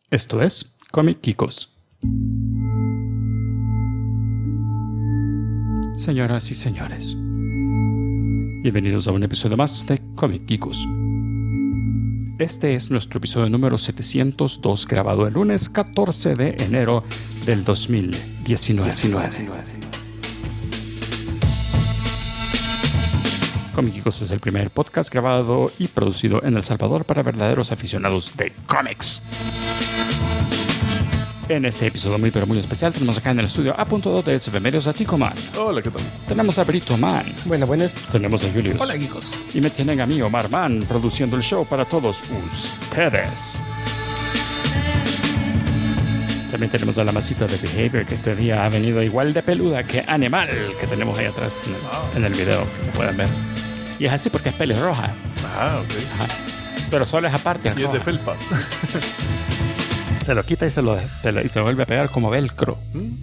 Esto es Comic Geekos. Señoras y señores, bienvenidos a un episodio más de Comic Geekos. Este es nuestro episodio número 702, grabado el lunes 14 de enero del 2019. Comic Geekos es el primer podcast grabado y producido en El Salvador para verdaderos aficionados de cómics. En este episodio muy pero muy especial tenemos acá en el estudio A.2 de SF Medios a Chico Man. Hola, ¿qué tal? Tenemos a Brito Man. Buenas. Tenemos a Julius. Hola, geekos. Y me tienen a mí, Omar Man, produciendo el show para todos ustedes. También tenemos a la masita de Behavior, que este día ha venido igual de peluda que Animal, que tenemos ahí atrás en el video, que pueden ver. Y es así porque es pelirroja. Ah, ok. Ajá. Pero solo es aparte. Y es de felpa. Se lo quita y se vuelve a pegar como velcro.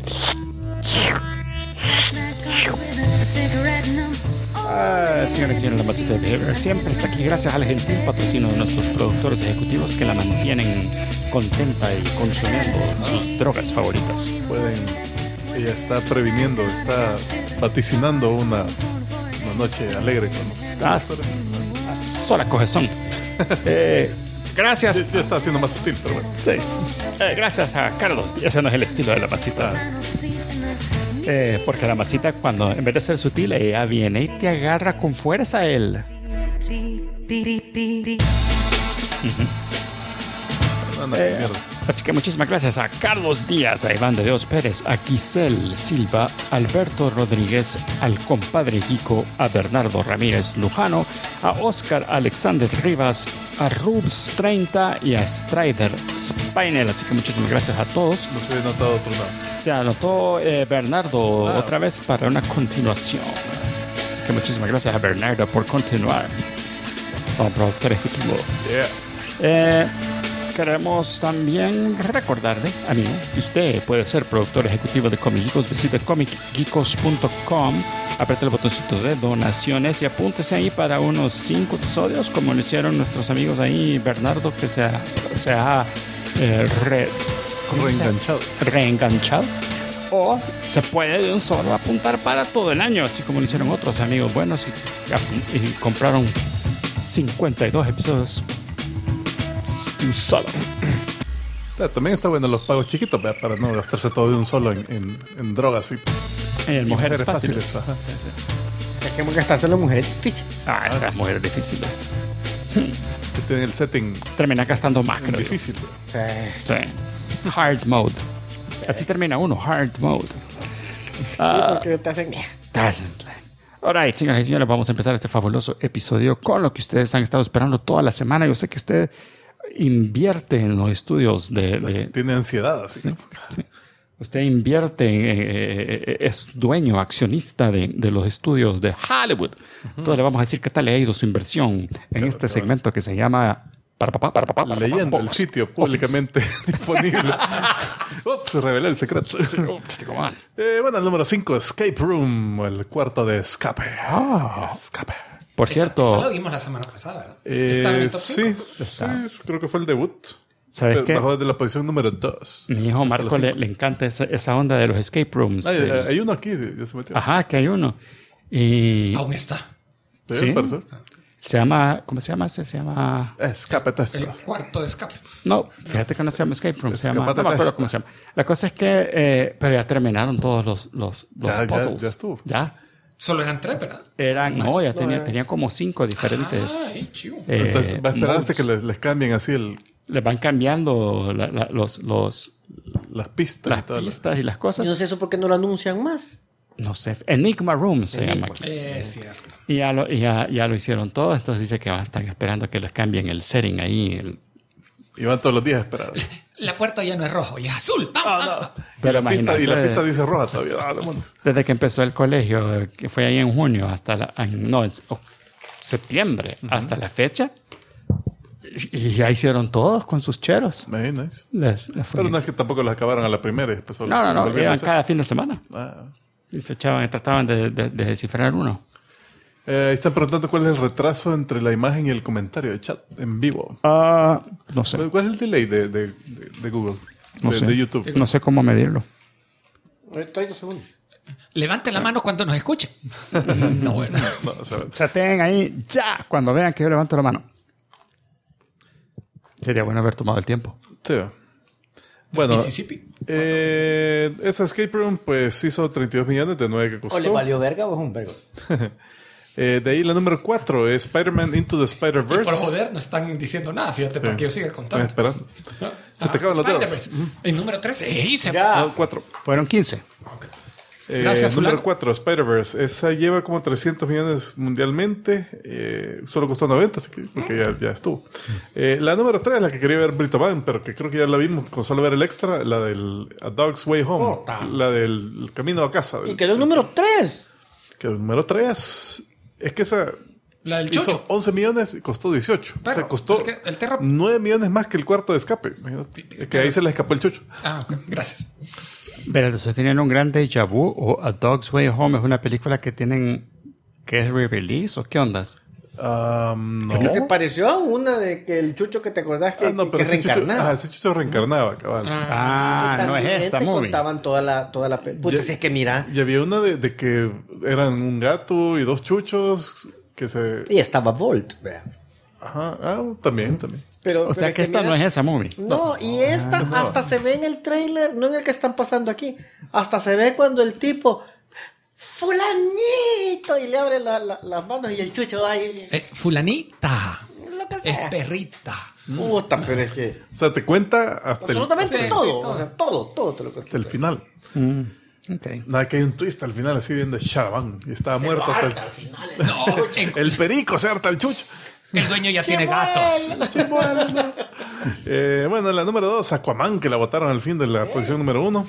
Señores y señores, la masita de Behavior siempre está aquí gracias al gentil patrocinio de nuestros productores ejecutivos que la mantienen contenta y consumiendo sus drogas favoritas. Ella está previniendo, está vaticinando una noche alegre con los Sola cogezón. Gracias. Ya está haciendo más sutil, pero bueno. Sí. Gracias a Carlos. Ese no es el estilo de la masita. Porque la masita, cuando en vez de ser sutil, ella viene y te agarra con fuerza a él. Así que muchísimas gracias a Carlos Díaz, a Iván de Dios Pérez, a Giselle Silva, a Alberto Rodríguez, al compadre Kiko, a Bernardo Ramírez Lujano, a Oscar Alexander Rivas, a Rubs 30 y a Strider Spinel. Así que muchísimas gracias a todos. No se ha notado otro lado. Se anotó Bernardo otra vez para una continuación. Así que muchísimas gracias a Bernardo por continuar como productor ejecutivo. Queremos también recordarle, amigo, que usted puede ser productor ejecutivo de Comic Geekos. Visite comicgeekos.com, apriete el botoncito de donaciones y apúntese ahí para unos 5 episodios, como lo hicieron nuestros amigos ahí, Bernardo, que se ha reenganchado. O se puede de un solo apuntar para todo el año, así como lo hicieron otros amigos buenos y compraron 52 episodios. Solo. También está bueno los pagos chiquitos, ¿verdad? Para no gastarse todo de un solo en drogas y mujeres fáciles. Ajá. Es que gastarse las mujeres difíciles. Esas mujeres difíciles. Que tienen el setting Termina gastando más, creo. difícil. Sí. Hard mode. Así termina uno, hard mode. Porque te hacen... Alright, señoras y señores, vamos a empezar este fabuloso episodio con lo que ustedes han estado esperando toda la semana. Yo sé que usted invierte en los estudios Tiene ansiedad, así. Sí. Usted invierte, es dueño, accionista de los estudios de Hollywood. Entonces le vamos a decir qué tal le ha ido su inversión en este segmento que se llama Leyendo el sitio públicamente disponible. Se reveló el secreto. Bueno, el número 5, Escape Room, o el cuarto de escape. Escape. Por cierto, Eso lo vimos la semana pasada, ¿verdad? ¿Está en el top 5? Sí, creo que fue el debut. ¿Sabes qué? Bajó de la posición número 2. Mi hijo Marco le encanta esa onda de los escape rooms. Hay uno aquí, ya se metió. Ajá, que hay uno. Y Aún está. ¿sí? Se llama, ¿cómo se llama ese? Se llama Escape El Testas. cuarto de escape. No, fíjate que no se llama escape room, se llama, Escapate no me acuerdo Testa. cómo se llama. La cosa es que, pero ya terminaron todos los puzzles. Ya estuvo. Ya. Solo eran 3, ¿verdad? Tenía como 5 diferentes. Ay, chivo. Entonces va a esperar hasta modes. que les cambien así Les van cambiando las pistas. las y todo pistas y las cosas. Yo no sé eso por qué no lo anuncian más. No sé, Enigma Room se llama aquí. Es cierto. Y ya lo hicieron todo, entonces dice que están esperando que les cambien el setting ahí. Y van todos los días a esperar. La puerta ya no es rojo, ya es azul. ¡Vamos! Pero Y la imagínate, pista dice roja todavía. Demonios. desde que empezó el colegio, que fue ahí en junio, en septiembre, hasta la fecha, y ya hicieron todos con sus cheros. Very nice. Les fue Pero no bien. es que tampoco los acabaron a la primera y empezó. No, iban cada fin de semana. Ah. Y trataban de descifrar uno. Están preguntando cuál es el retraso entre la imagen y el comentario de chat en vivo. No sé. ¿Cuál es el delay de Google? No sé. De YouTube. No sé cómo medirlo. 30 segundos. Levante la mano cuando nos escuchen. No, bueno. No, o sea, Chateen ahí ya cuando vean que yo levanto la mano. Sería bueno haber tomado el tiempo. sí. Bueno, Mississippi. esa Escape Room pues hizo 32 millones de 9 que costó. ¿O le valió verga o es un verga? De ahí la número 4 es Spider-Man Into the Y Spider-Verse. por joder, no están diciendo nada. Fíjate, para que yo siga contando. Esperando. Se te acaban los dedos. Spider-Verse. El número 13. Ya. No, 4. Fueron 15. Gracias, Número fulano. 4, Spider-Verse. Esa lleva como 300 millones mundialmente. Solo costó 90, así que porque ya estuvo. La número 3 es la que quería ver Brito Man, pero que creo que ya la vimos con solo ver el extra. La del A Dog's Way Home. Puta. La del camino a casa. Y quedó el número 3. Que el número 3 es que esa La del hizo chocho. 11 millones y costó 18. O sea, Pero, costó el terror. 9 millones más que el cuarto de escape. Imagínate. Es que ahí se le escapó el chucho. Ah, ok. Gracias. Pero entonces tienen un gran déjà vu o A Dog's Way Home es una película que tienen que es re-release o qué ondas. No. ¿Se pareció a una de que el chucho que te acordás que, No, que pero ese reencarnaba? ese chucho reencarnaba, cabal. Ah, no es También esta te movie. contaban toda la puta, Ya- si es que mira. Y había una de que eran un gato y dos chuchos que se... Y estaba Volt, vea. Ajá, también. Pero, O sea que esta no es esa movie. No, y esta hasta se ve en el trailer, no en el que están pasando aquí. Hasta se ve cuando el tipo, fulanito, y le abre las manos y el chucho va y Fulanita. lo que Es sea. perrita. Puta, pero es que O sea, te cuenta hasta absolutamente Sí, todo, sí, todo. o sea, todo te lo cuento. hasta el final. Ok. Nada, que hay un twist al final así bien de Shadabán. Y estaba muerto hasta Al final. No, el perico se harta el chucho. el dueño ya tiene gatos. Bueno, la número 2, Aquaman, que la votaron al fin de la posición número 1.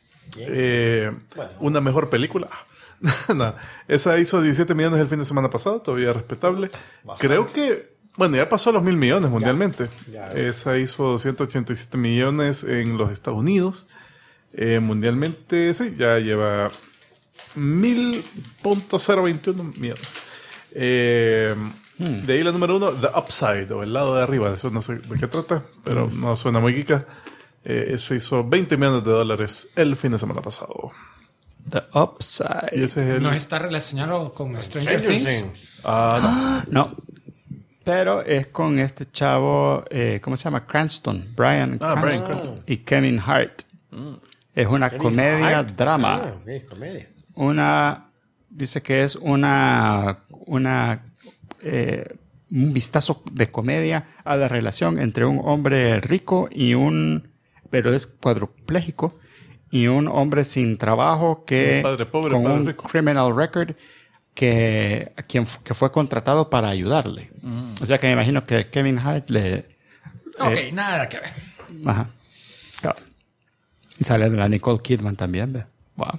Una mejor película. No, esa hizo 17 millones el fin de semana pasado, todavía respetable. Creo que, bueno, ya pasó los 1.000 millones mundialmente. Ya. Esa hizo 287 millones en los Estados Unidos. Mundialmente, sí, ya lleva 1.021 millones. De ahí la número 1, The Upside, o el lado de arriba. Eso no sé de qué trata, pero no suena muy geeka. Eso hizo 20 millones de dólares el fin de semana pasado. The Upside. Y ese es el... ¿No está relacionado con Stranger Things? No. Pero es con este chavo, ¿cómo se llama? Cranston. Bryan Bryan Cranston. Y Kevin Hart. Es una comedia drama. Sí, comedia. Dice que es un vistazo de comedia a la relación entre un hombre rico pero es cuadrupléjico, y un hombre sin trabajo Un padre pobre, con padre un rico. criminal record que fue contratado para ayudarle. O sea que me imagino que Kevin Hart Ok, nada que ver. Ajá. Claro. Y sale de la Nicole Kidman también, ¿ve? Wow.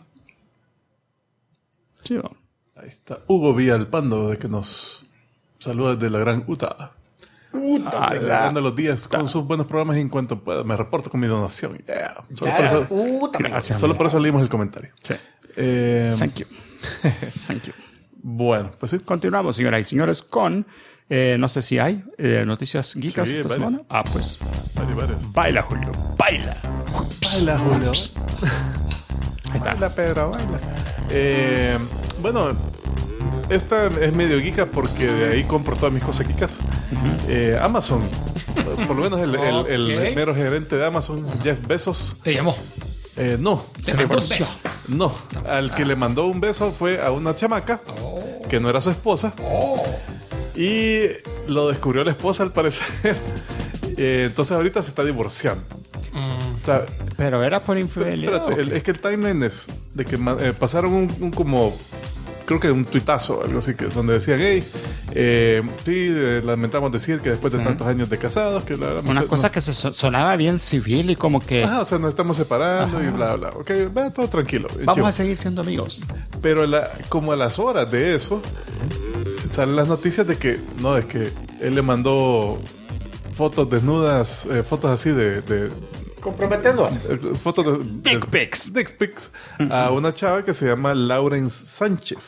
Sí, bueno. Ahí está Hugo Villalpando, de que nos saluda desde la gran Utah. Alegrando los días con sus buenos programas y en cuanto pueda. Me reporto con mi donación. Yeah. Gracias. Solo por eso leímos el comentario. Sí. Thank you. Thank you. Bueno, pues sí. Continuamos, señoras y señores, con... no sé si hay noticias geekas Sí, esta varias. semana. Pues... Varios. Baila, Julio. Baila. Baila, Julio. Ahí está. Baila, Pedro, baila. Bueno, esta es medio geeka porque de ahí compro todas mis cosas geekas. Amazon, por lo menos el Ok. mero gerente de Amazon, Jeff Bezos, Te llamó. no, Te mandó un beso. no, al que le mandó un beso fue a una chamaca que no era su esposa y lo descubrió la esposa al parecer. Entonces ahorita se está divorciando. O sea, Pero era por infidelidad. espérate, ¿o qué? es que el timeline es de que pasaron un como, creo que un tuitazo, algo así, que donde decían, hey, sí, lamentamos decir que después de tantos años de casados, que Una cosa que se sonaba bien civil y como que o sea, nos estamos separando y bla, bla. Ok, va todo tranquilo. vamos chivo. a seguir siendo amigos. Pero como a las horas de eso, salen las noticias de que, no, es que él le mandó fotos desnudas, fotos así de Comprometedor. fotos de Dick pics. dick pics a una chava que se llama Laurence Sánchez.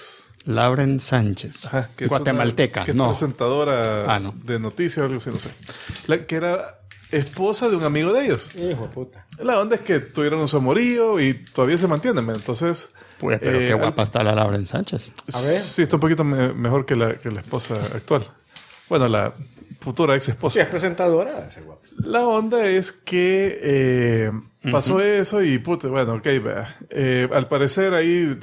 Lauren Sánchez. Ajá, que es guatemalteca, que es no. presentadora de noticias o algo así, no sé. Que era esposa de un amigo de ellos. Hijo de puta. La onda es que tuvieron su amorío y todavía se mantienen. Entonces... Pues, pero qué guapa está la Lauren Sánchez. A ver. Sí, está un poquito mejor que la esposa actual. Bueno, la futura ex esposa. Sí, es presentadora. La onda es que pasó eso y puta, bueno, ok, vea. Al parecer ahí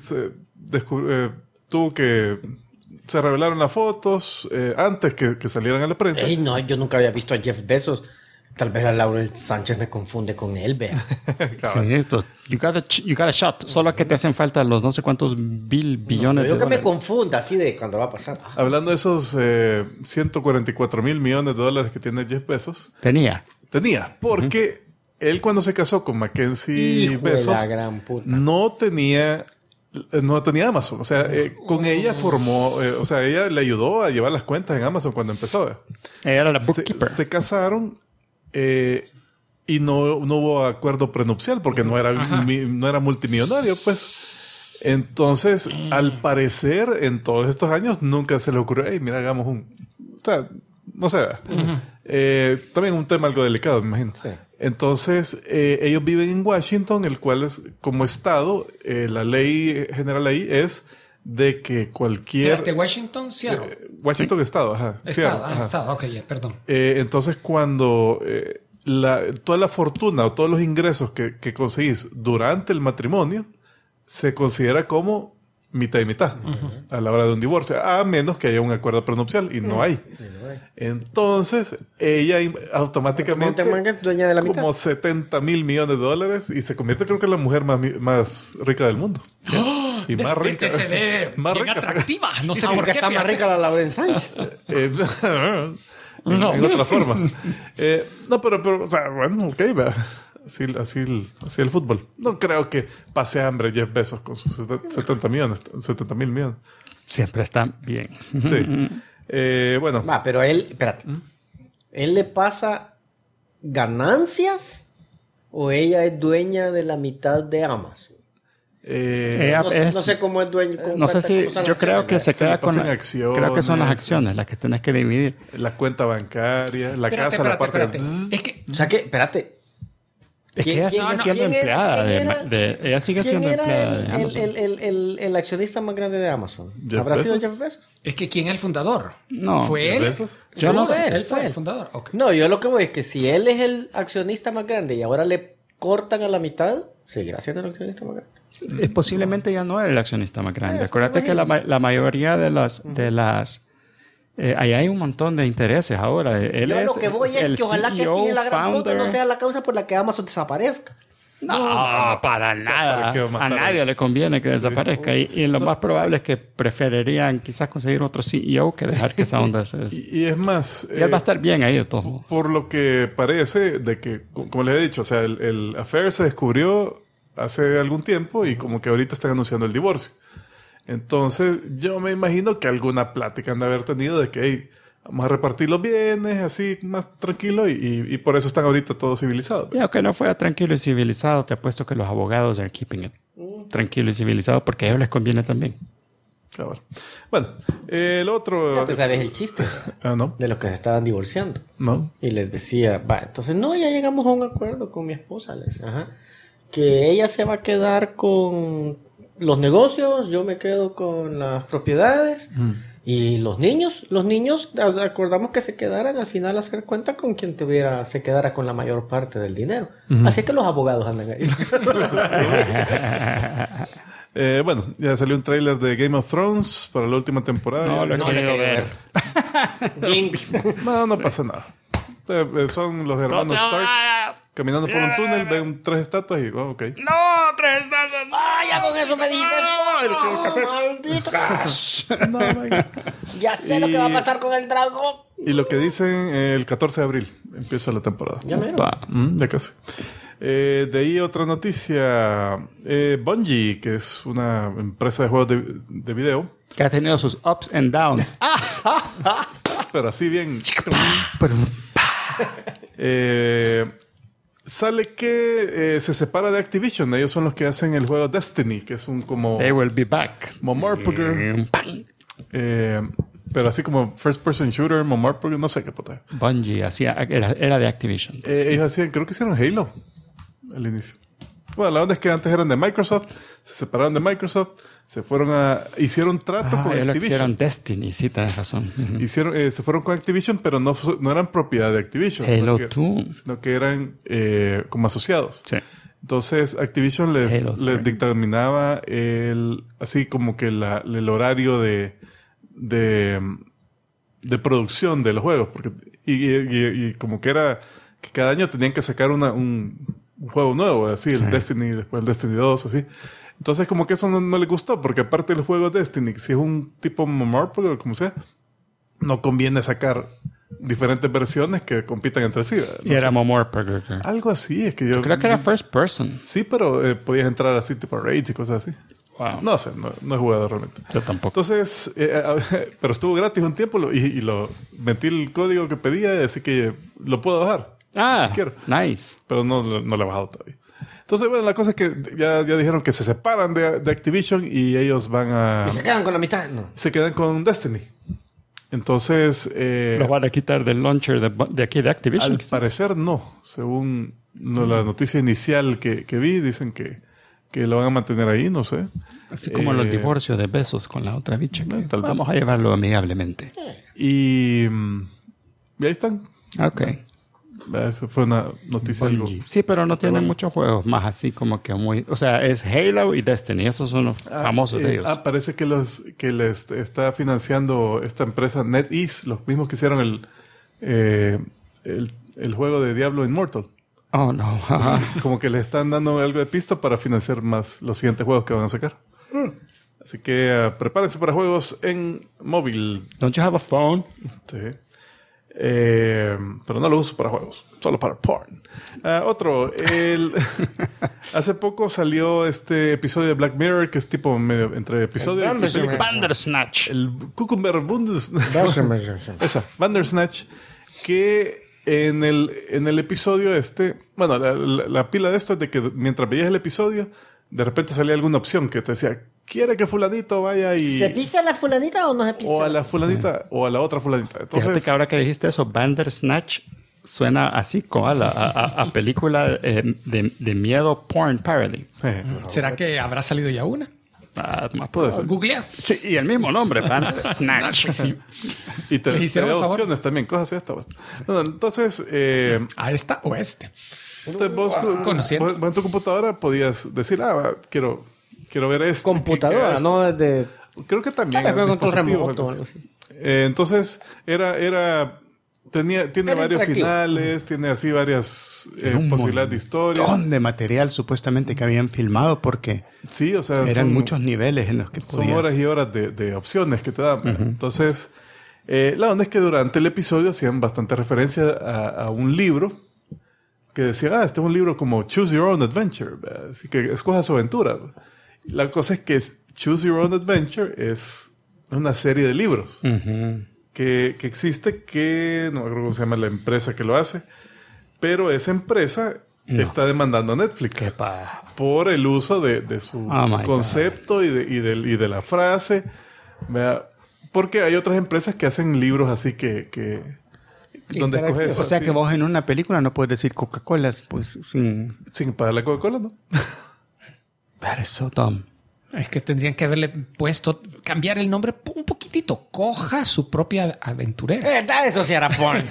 se revelaron las fotos antes que salieran a la prensa. Ey, no, yo nunca había visto a Jeff Bezos. Tal vez la Lauren Sánchez me confunde con él, vea. Sí, esto. You got a shot. Solo que te hacen falta los no sé cuántos billones Yo de que me dólares. confunda así de cuando va a pasar. Hablando de esos 144,000 millones de dólares que tiene Jeff Bezos. Tenía, Porque él cuando se casó con Mackenzie Hijo de Bezos la gran puta. no tenía Amazon. O sea, con ella formó... o sea, ella le ayudó a llevar las cuentas en Amazon cuando empezó. ella era la bookkeeper. Se casaron y no hubo acuerdo prenupcial porque no era multimillonario, pues. Entonces, al parecer, en todos estos años, nunca se le ocurrió, hey, mira, hagamos o sea, no sé. También un tema algo delicado, me imagino. Sí. Entonces, ellos viven en Washington, el cual es, como estado, la ley general ahí es de que cualquier... Espérate, Washington, Seattle. Washington sí. Estado, ajá. Estado, ok, perdón. Entonces, cuando toda la fortuna o todos los ingresos que conseguís durante el matrimonio se considera como mitad y mitad a la hora de un divorcio, a menos que haya un acuerdo prenupcial y no hay. Entonces, ella automáticamente dueña de la mitad. como 70,000 millones de dólares y se convierte, creo que, en la mujer más rica del mundo. Y más rica. Se ve más bien rica, atractiva. No sé por qué está más rica la Lauren Sánchez. En otras formas. No, pero, o sea, bueno, ok, va. Así el fútbol. No creo que pase hambre Jeff Bezos con sus 70,000 millones. Siempre está bien. Sí. Bueno. Va, pero él, espérate. ¿Él le pasa ganancias o ella es dueña de la mitad de Amazon? No sé cómo es dueño. No sé si yo creo que se queda con acciones, creo que son las acciones las que tenés que dividir. La cuenta bancaria, la casa, la parte de... Es que... O sea que, espérate. Es que ella sigue siendo empleada ella sigue siendo empleada de Amazon. El accionista más grande de Amazon? ¿Habrá sido Jeff Bezos? Es que ¿quién es el fundador? No. ¿Fue él? Yo no sé. Él fue el fundador. Okay. No, yo lo que voy es que si él es el accionista más grande y ahora le cortan a la mitad, seguirá siendo el accionista más grande. Posiblemente ya no era el accionista más grande. Acuérdate que la mayoría de las ahí hay un montón de intereses ahora. Él yo lo que voy es que ojalá que este la gran puta no sea la causa por la que Amazon desaparezca. No, para nada. A nadie le conviene que desaparezca. Y lo más probable es que preferirían quizás conseguir otro CEO que dejar que esa onda se... y es más... y él va a estar bien ahí de todos modos. Por lo que parece, de que, como les he dicho, o sea, el affair se descubrió hace algún tiempo y como que ahorita están anunciando el divorcio. Entonces, yo me imagino que alguna plática han de haber tenido de que, hey, vamos a repartir los bienes así más tranquilo y por eso están ahorita todos civilizados. Y aunque no fuera tranquilo y civilizado, te apuesto que los abogados are keeping it tranquilo y civilizado porque a ellos les conviene también. Claro. Bueno, el otro... Ya te sabes el chiste ¿no? de los que se estaban divorciando. No. Y les decía, entonces no, ya llegamos a un acuerdo con mi esposa. Les decía, que ella se va a quedar con los negocios, yo me quedo con las propiedades. Y los niños, acordamos que se quedaran al final a hacer cuenta con quien se quedara con la mayor parte del dinero. Así que los abogados andan ahí. Bueno, ya salió un tráiler de Game of Thrones para la última temporada. No lo he querido ver. Jinx. No pasa nada. Son los hermanos Stark caminando por un túnel, ven 3 estatuas y ok. ¡No! 3 estatuas! Ya con eso me dijiste maldito. Ya sé lo que va a pasar con el dragón. Y lo que dicen, el 14 de abril empieza la temporada. Ya mero. Ya casi. De ahí otra noticia. Bungie, que es una empresa de juegos de video. Que ha tenido sus ups and downs. Pero así bien... sale que se separa de Activision. Ellos son los que hacen el juego Destiny, que es un como... They will be back. Momorpger. Pero así como first person shooter, Momorpger, no sé qué puta. Bungie era de Activision. Ellos hacían, creo que hicieron Halo al inicio. Bueno, la onda es que antes eran de Microsoft, se separaron de Microsoft, hicieron trato con Activision. Hicieron Destiny, sí, tenés razón. Se fueron con Activision, pero no eran propiedad de Activision. Halo 2. Sino que eran como asociados. Sí. Entonces Activision les dictaminaba así como que el horario de producción de los juegos. Porque, y como que era que cada año tenían que sacar un juego nuevo, así, el Destiny, después el Destiny 2, así. Entonces como que eso no le gustó, porque aparte del juego Destiny, si es un tipo Momorpger o como sea, no conviene sacar diferentes versiones que compitan entre sí. Y era Momorpger. Algo así, es que yo Creo que era first person. Sí, pero podías entrar así tipo raids y cosas así. Wow. No sé, no he jugado realmente. Yo tampoco. Entonces, pero estuvo gratis un tiempo y metí el código que pedía, así que lo puedo bajar. Si quiero. Nice. Pero no lo he bajado todavía. Entonces, bueno, la cosa es que ya dijeron que se separan de Activision y ellos van a... ¿Y se quedan con la mitad? No. Se quedan con Destiny. Entonces... ¿Los van a quitar del launcher de aquí de Activision? Al parecer no. Según la noticia inicial que vi, dicen que lo van a mantener ahí, no sé. Así como los divorcios de Besos con la otra bicha. Tal vez. Vamos a llevarlo amigablemente. Y ahí están. Ok. Esa fue una noticia algo... Sí, pero no tienen muchos juegos más así como que muy... O sea, es Halo y Destiny. Esos son los famosos de ellos. Parece que les está financiando esta empresa NetEase, los mismos que hicieron el juego de Diablo Immortal. Oh, no. Como que les están dando algo de pista para financiar más los siguientes juegos que van a sacar. Así que prepárense para juegos en móvil. Don't you have a phone? Sí. Pero no lo uso para juegos, solo para porn. Otro, hace poco salió este episodio de Black Mirror que es tipo medio entre episodio y película. Bandersnatch. El Cucumber Bandersnatch, que en el episodio bueno, la pila de esto es de que mientras veías el episodio, de repente salía alguna opción que te decía, ¿quiere que fulanito vaya y... ¿Se pisa a la fulanita o no se pisa? O a la fulanita o a la otra fulanita. Entonces, fíjate que ahora que dijiste eso, Bandersnatch suena así como a película de miedo porn parody. ¿Será que habrá salido ya una? Más puede ser. Googlear. Sí, y el mismo nombre, Bandersnatch. Sí. Y te hicieron da el favor. opciones también, cosas esta. Bueno, entonces... ¿A esta o a este? Entonces vos conociendo. en tu computadora podías decir, quiero ver esto. Computadora, no de... Creo que también. Con tu dispositivos, remoto o algo algo así. así. Entonces, tiene Era varios interactivo. finales, tiene así varias posibilidades de historia. Un montón de material supuestamente que habían filmado porque Sí, o sea, eran muchos niveles en los que son podías... horas y horas de opciones que te dan. Entonces, la onda es que durante el episodio hacían bastante referencia a un libro que decía, este es un libro como Choose Your Own Adventure, ¿verdad? Así que escoja su aventura. La cosa es que Choose Your Own Adventure es una serie de libros que existe, que no me acuerdo cómo se llama la empresa que lo hace, pero esa empresa está demandando a Netflix por el uso de su concepto y de la frase, ¿verdad? Porque hay otras empresas que hacen libros así que donde escoges... O sea así, que vos en una película no puedes decir Coca-Cola pues sin pagar la Coca-Cola, ¿no? That is so dumb. Es que tendrían que haberle puesto, cambiar el nombre un poquitito. Coja su propia aventurera. Eso sí era porn.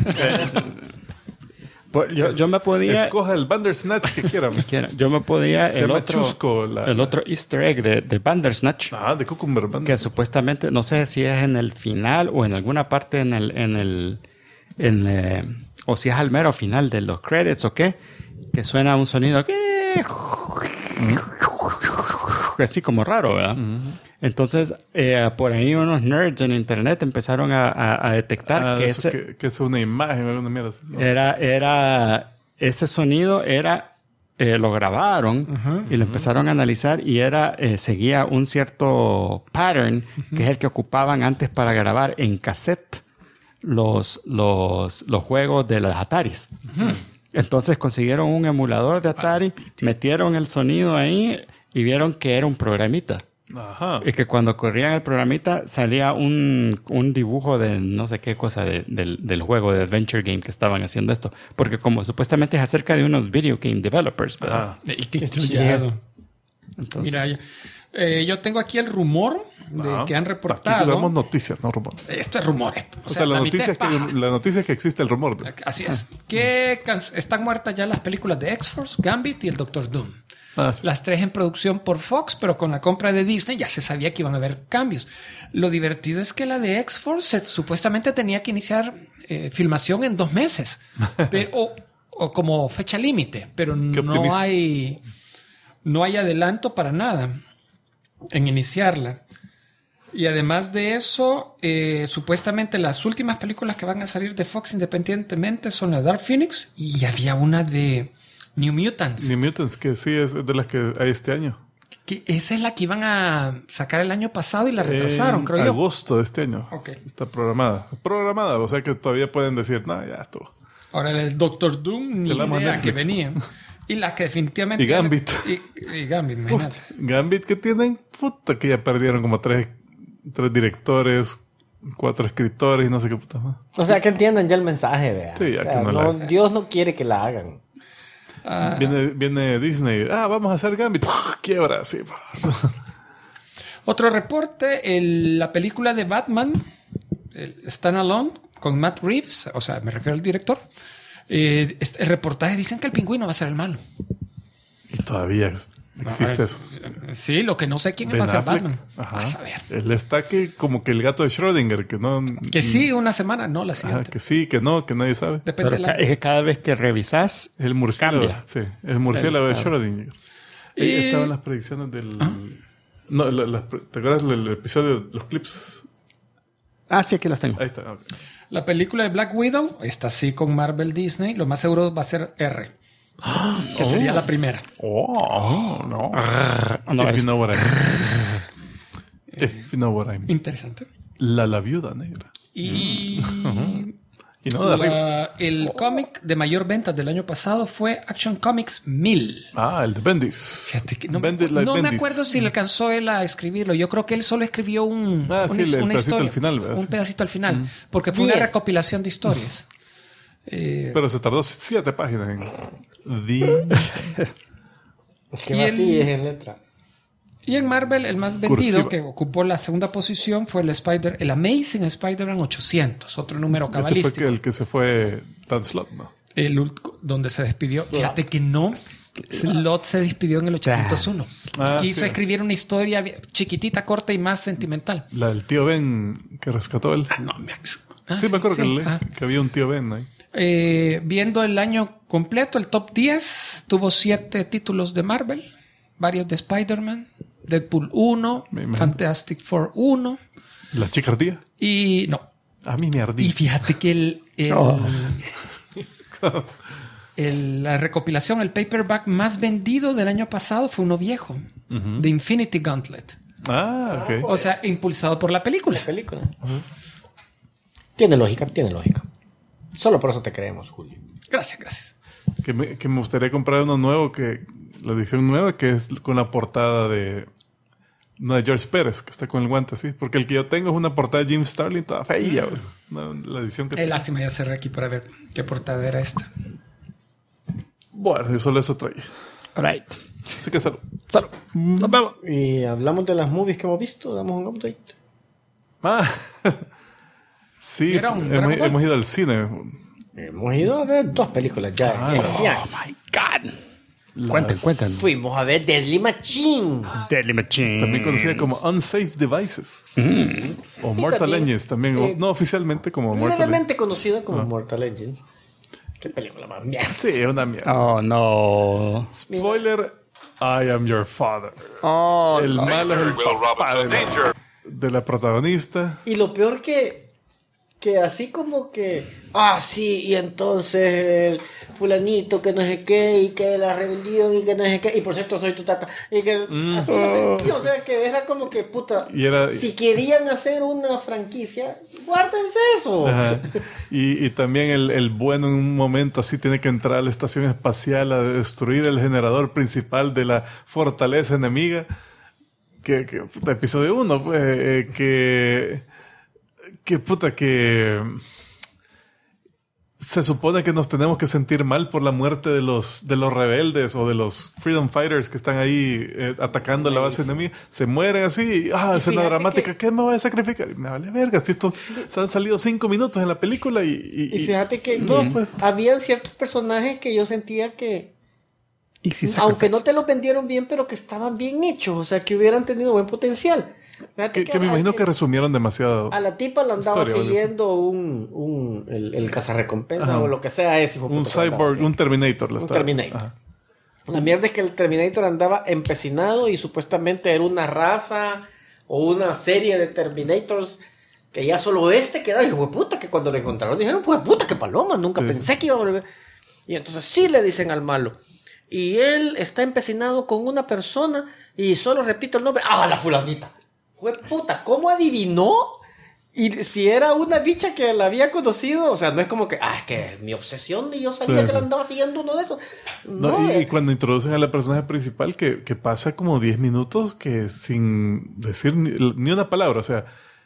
Pues yo me podía... Escoja el Bandersnatch que quiera. Yo me podía... Se llama Chusco. El otro easter egg de Bandersnatch. De Cucumber Que Bandersnatch. supuestamente, no sé si es en el final o en alguna parte o si es al mero final de los credits o qué, que suena un sonido así como raro, ¿verdad? Entonces, por ahí unos nerds en internet empezaron a detectar que que es una imagen o alguna mierda así, ¿no? ese sonido lo grabaron y lo empezaron a analizar y seguía un cierto pattern que es el que ocupaban antes para grabar en cassette los juegos de las Ataris. Entonces consiguieron un emulador de Atari, metieron el sonido ahí y vieron que era un programita. Ajá. Y que cuando corrían el programita salía un dibujo de no sé qué cosa del juego de Adventure Game que estaban haciendo esto. Porque como supuestamente es acerca de unos video game developers, ¿verdad? Qué chillado. Entonces, Mira, yo tengo aquí el rumor de que han Aquí reportado. damos noticias, no rumores. Esto es rumores. O sea, la noticia es que existe el rumor. Así es. Que están muertas ya las películas de X-Force, Gambit y el Doctor Doom. Sí. Las 3 en producción por Fox, pero con la compra de Disney ya se sabía que iban a haber cambios. Lo divertido es que la de X-Force supuestamente tenía que iniciar filmación en 2 meses. o como fecha límite, pero no hay adelanto para nada en iniciarla. Y además de eso, supuestamente las últimas películas que van a salir de Fox independientemente son la Dark Phoenix y había una de New Mutants. New Mutants, que sí es de las que hay este año. Que esa es la que iban a sacar el año pasado y la retrasaron, creo yo. Agosto de este año. Ok. Está programada. Programada, o sea que todavía pueden decir, no, ya estuvo. Ahora el Doctor Doom ni idea que venía. Y la que definitivamente... Y Gambit. Y Gambit, imagínate. Gambit que tienen, puta, que ya perdieron como 3 directores, 4 escritores y no sé qué puta más. O sea, que entiendan ya el mensaje, vea. Sí, ya o sea, que no la hagan. Dios no quiere que la hagan. Viene Disney. Vamos a hacer Gambit. Quiebra, sí. Otro reporte, la película de Batman, el Stand Alone, con Matt Reeves, o sea, me refiero al director. El reportaje dicen que el pingüino va a ser el malo. Y todavía existe eso. Sí, lo que no sé quién Ben va a ser Affleck. Batman. Ajá. Vas a ver. Él está que como que el gato de Schrödinger, que no... Que sí, una semana, no la siguiente. que sí, que no, que nadie sabe. Depende pero de la... es que cada vez que revisas, El murciélago. Cambia. Sí, el murciélago de El estado. Schrödinger. Y- Ahí estaban las predicciones del... No, ¿te acuerdas del episodio de los clips? sí, aquí las tengo. Ahí está. Ok. La película de Black Widow está así con Marvel Disney. Lo más seguro va a ser R. Que sería la primera. No. No, If es- you know what I mean. If you know what I mean. Interesante. La viuda negra. Y Y no de arriba. el cómic de mayor ventas del año pasado fue Action Comics 1000. El de Bendis. Fíjate que no, Bendis, like no me Bendis. acuerdo si le alcanzó él a escribirlo. Yo creo que él solo escribió el pedacito historia, al final, ¿verdad? un Sí. pedacito al final, porque fue una recopilación de historias. Pero se tardó 7 páginas en... Que Y va el- así es en letra. Y en Marvel, el más vendido, Cursiva. que ocupó la segunda posición, fue el Amazing Spider-Man 800, otro número Ese fue cabalístico. el que se fue Dan Slott, ¿no? Donde se despidió. Fíjate que no. Slott se despidió en el 801. Quiso sí. escribir una historia chiquitita, corta y más sentimental. La del tío Ben que rescató él. No, Sí, me acuerdo sí. que había un tío Ben ahí. Viendo el año completo, el top 10 tuvo 7 títulos de Marvel, varios de Spider-Man, Deadpool 1, Me imagino. Fantastic Four 1 La chica ardía. y no. A mí me ardí. Y fíjate que la recopilación, el paperback más vendido del año pasado fue uno viejo, The Infinity Gauntlet. Ok. O sea, impulsado por la película. Película. Tiene lógica, tiene lógica. Solo por eso te creemos, Julio. Gracias. Que me gustaría comprar uno nuevo, la edición nueva, que es con la portada de... No, de George Pérez, que está con el guante así. Porque el que yo tengo es una portada de Jim Starlin toda fea, güey. No, la edición que tengo. Lástima, ya cerré aquí para ver qué portada era esta. Bueno, yo solo eso traía. All right. Así que salud. Salud. Nos vemos. Y hablamos de las movies que hemos visto, damos un update. Sí, ¿Vieron Dragon Ball? hemos ido al cine. Hemos ido a ver 2 películas ya. este año. My God. Cuenten. Fuimos a ver Deadly Machine. Deadly Machine. También conocida como Unsafe Devices. O Mortal también, Engines, también. No oficialmente como Mortal Engines. Levemente conocida como Mortal Engines. Qué película más mierda. Sí, es una mierda. Oh, no. Spoiler, I am your father. Oh, El malo es el papá de la protagonista. Y lo peor que que así como que, sí, y entonces el fulanito que no sé qué, y que la rebelión, y que no sé qué, y por cierto soy tu tata, y que así lo sentí, o sea que era como que puta, si querían hacer una franquicia, guárdense eso. Ajá. Y también el bueno en un momento así tiene que entrar a la estación espacial a destruir el generador principal de la fortaleza enemiga, que puta, episodio 1, pues, que se supone que nos tenemos que sentir mal por la muerte de los rebeldes o de los Freedom Fighters que están ahí atacando la base enemiga. Se mueren así. Escena dramática. ¿Qué me voy a sacrificar? Me vale verga. Si estos se han salido 5 minutos en la película y fíjate que pues. habían ciertos personajes que yo sentía que aunque no te los vendieron bien, pero que estaban bien hechos. O sea, que hubieran tenido buen potencial. Que me imagino que resumieron demasiado. A la tipa la andaba siguiendo el cazarrecompensa o lo que sea ese. Un cyborg, un Terminator. Terminator. La mierda es que el Terminator andaba empecinado y supuestamente era una raza o una serie de Terminators que ya solo quedaba. Y puta, que cuando lo encontraron dijeron, puta, que paloma, nunca pensé que iba a volver. Y entonces sí le dicen al malo. Y él está empecinado con una persona y solo repito el nombre. La fulanita. Puta, ¿cómo adivinó? Y si era una bicha que la había conocido, o sea, no es como que, es que mi obsesión y yo sabía que la andaba siguiendo uno de esos. Y cuando introducen a la personaje principal, que pasa como 10 minutos que sin decir ni una palabra, o sea,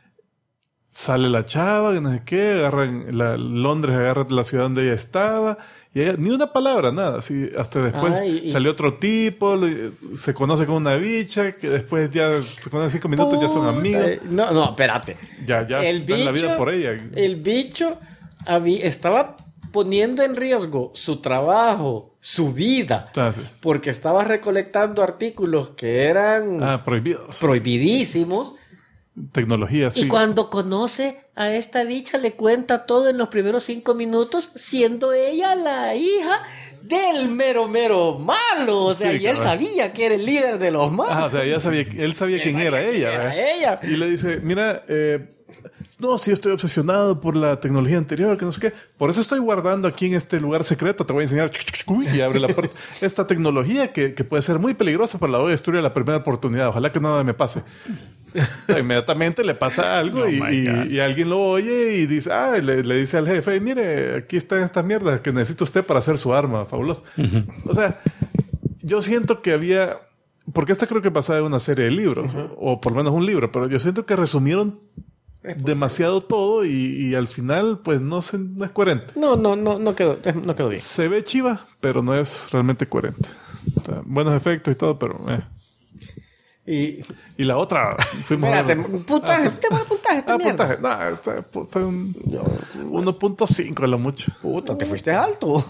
sale la chava, que no sé qué, Londres agarra la ciudad donde ella estaba. Y ella, ni una palabra, nada. Así, hasta después salió otro tipo, se conoce con una bicha, que después ya se conoce 5 minutos, ya son amigos. No, espérate. Ya está en la vida por ella. El bicho estaba poniendo en riesgo su trabajo, su vida, porque estaba recolectando artículos que eran prohibidos. Prohibidísimos. Tecnología, sí. Y cuando conoce a esta bicha, le cuenta todo en los primeros 5 minutos, siendo ella la hija del mero malo. O sea, él sabía que era el líder de los malos. O sea, él sabía quién era ella. Y le dice, mira, no, sí estoy obsesionado por la tecnología anterior, que no sé qué. Por eso estoy guardando aquí en este lugar secreto, te voy a enseñar. Y abre la puerta. Esta tecnología que puede ser muy peligrosa, pero la voy a destruir a la primera oportunidad. Ojalá que nada me pase. Inmediatamente le pasa algo y alguien lo oye y dice, le dice al jefe, mire, aquí está esta mierda que necesita usted para hacer su arma, fabuloso. O sea, yo siento que había, porque creo que pasaba de una serie de libros, o por lo menos un libro, pero yo siento que resumieron demasiado todo y al final pues no es coherente. No quedó bien. Se ve chiva, pero no es realmente coherente. O sea, buenos efectos y todo, pero Y la otra, espérate, puntaje, esta mierda. Puntaje, 1.5 es lo mucho. Puta, te fuiste alto.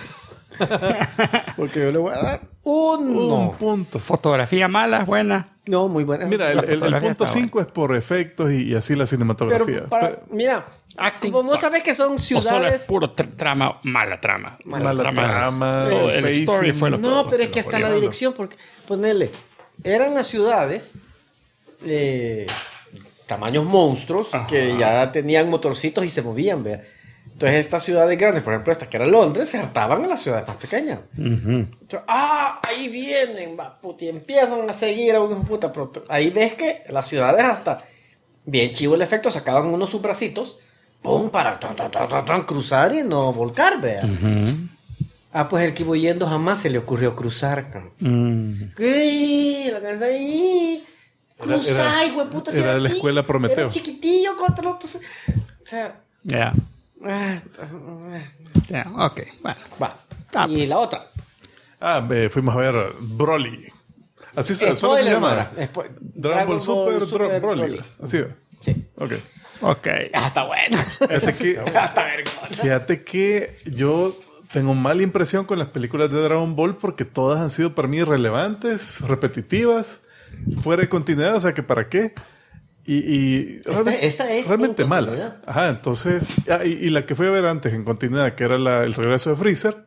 Porque yo le voy a dar un punto. Fotografía mala, buena. No, muy buena. Mira, el punto 5 es por efectos y así la cinematografía. Mira, como vos sabés que son ciudades. O solo es puro mala trama. Mala trama. Todo el story fue pero es que hasta la dirección, porque ponele. Eran las ciudades tamaños monstruos que ya tenían motorcitos y se movían, ¿vea? Entonces estas ciudades grandes, por ejemplo esta que era Londres, se hartaban a las ciudades más pequeñas. Entonces, ahí vienen, y empiezan a seguir a un hijo puta. Pero ahí ves que las ciudades hasta, bien chivo el efecto, sacaban unos sus bracitos, ¡pum! Para cruzar y no volcar, ¿vea? Pues el que iba yendo jamás se le ocurrió cruzar. ¿Qué? La casa ahí. Cruzar, güey, puta. Era de la escuela Prometeo. Era chiquitillo contra otros. O sea. Ya. Ok. Bueno. Va. Y la otra. Fuimos a ver Broly. Así se llama. Dragon Ball Super Broly. Así va. Sí. Ok. Está bueno. Está vergüenza. Fíjate que yo tengo mala impresión con las películas de Dragon Ball porque todas han sido para mí irrelevantes, repetitivas, fuera de continuidad, o sea que para qué. Esta es realmente malas. Entonces, y la que fui a ver antes en continuidad, que era el regreso de Freezer,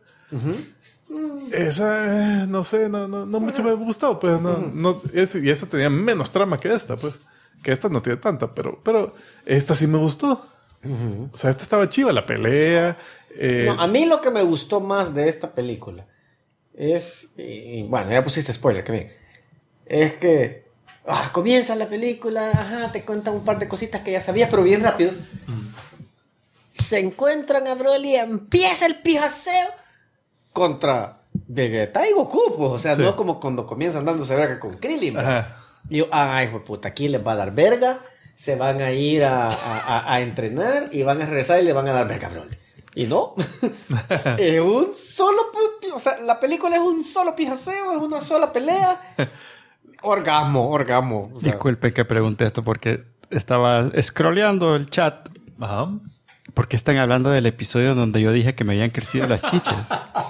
esa, no sé, no mucho me gustó, pues, y esa tenía menos trama que esta, pues, que esta no tiene tanta, pero esta sí me gustó. O sea, esta estaba chiva, la pelea. No, a mí lo que me gustó más de esta película es... bueno, ya pusiste spoiler, que bien. Es que... comienza la película, te cuentan un par de cositas que ya sabías, pero bien rápido. Se encuentran a Broly y empieza el pijaseo contra Vegeta y Goku, pues. O sea, no como cuando comienzan dándose verga con Krillin. Y yo, hijo de puta, aquí les va a dar verga, se van a ir a entrenar y van a regresar y le van a dar verga a Broly. Y no, es un solo, o sea, la película es un solo pijaseo, es una sola pelea. Orgasmo. O sea. Disculpe que pregunte esto porque estaba scrolleando el chat. Ajá. Porque están hablando del episodio donde yo dije que me habían crecido las chichas.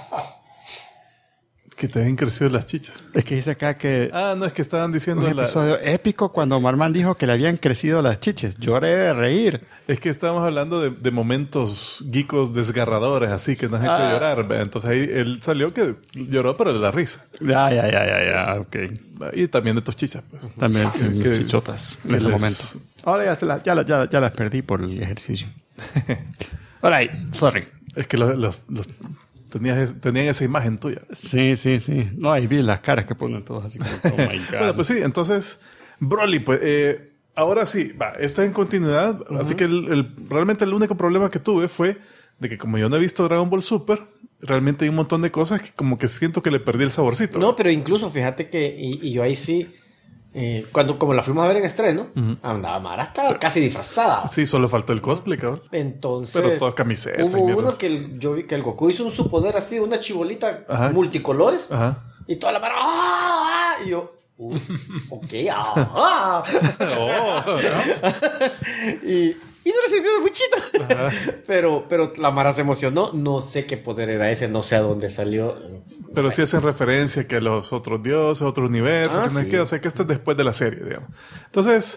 Que te habían crecido las chichas. Es que dice acá que... no, es que estaban diciendo... Un episodio épico cuando Marman dijo que le habían crecido las chichas. Lloré de reír. Es que estábamos hablando de momentos geekos desgarradores, así que nos han hecho llorar. Entonces ahí él salió que lloró, pero de la risa. Ya, ok. Y también de tus chichas, pues. También mis chichotas en ese momento. Ahora ya las perdí por el ejercicio. Alright, sorry. Es que tenían esa imagen tuya. Sí. No, ahí vi las caras que ponen todos así como, oh my God. Bueno, pues sí, entonces, Broly, pues, ahora sí, esto es en continuidad. Así que realmente el único problema que tuve fue de que como yo no he visto Dragon Ball Super, realmente hay un montón de cosas que como que siento que le perdí el saborcito. No, pero incluso fíjate que, y yo ahí sí, como la fuimos a ver en estreno, andaba Mara hasta casi disfrazada. Sí, solo faltó el cosplay, cabrón. Entonces, pero toda camiseta. Hubo uno que yo vi que el Goku hizo su poder así, una chibolita multicolores, y toda la Mara, y yo, ok, y no le sirvió de muchito. Pero la Mara se emocionó. No sé qué poder era ese, no sé a dónde salió. Pero sí hacen referencia que a los otros dioses, otros universos, o sea que esto es después de la serie, digamos. Entonces,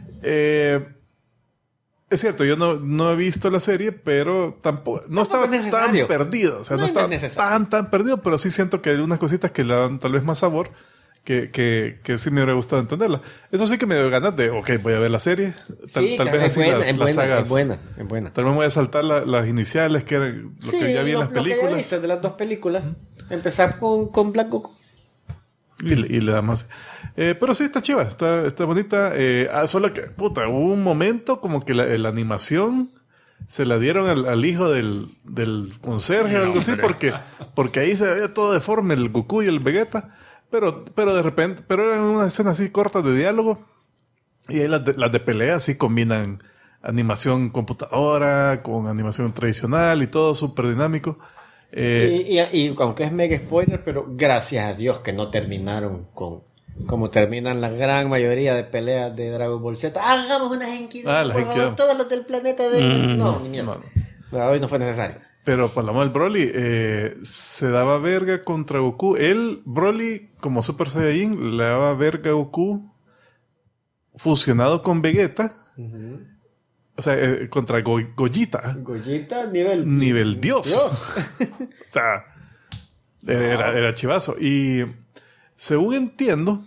es cierto, yo no he visto la serie, pero tampoco no estaba tan perdido. O sea, no estaba tan perdido, pero sí siento que hay unas cositas que le dan tal vez más sabor. Que sí me hubiera gustado entenderla. Eso sí que me dio ganas de, voy a ver la serie. Tal vez así las sagas. Es buena. Tal vez me voy a saltar las iniciales, que eran lo que ya vi en las películas. Lo que ya viste de las dos películas. Empezar con Black Goku. Y le damos. Pero sí, está chiva, está bonita. Solo que, hubo un momento como que la animación se la dieron al hijo del conserje o algo así, porque ahí se veía todo deforme, el Goku y el Vegeta. Pero de repente, eran unas escenas así cortas de diálogo. Y ahí las de pelea sí combinan animación computadora con animación tradicional y todo súper dinámico. Y aunque es mega spoiler, pero gracias a Dios que no terminaron como terminan la gran mayoría de peleas de Dragon Ball Z. Hagamos una Genkidama, por favor, todos los del planeta de... No, ni mierda. No. Hoy no fue necesario. Pero por la mano del Broly se daba verga contra Goku. Broly, como Super Saiyajin, le daba verga a Goku fusionado con Vegeta. O sea, contra Gogeta. Gogeta, nivel Dios. O sea, era chivazo. Y según entiendo,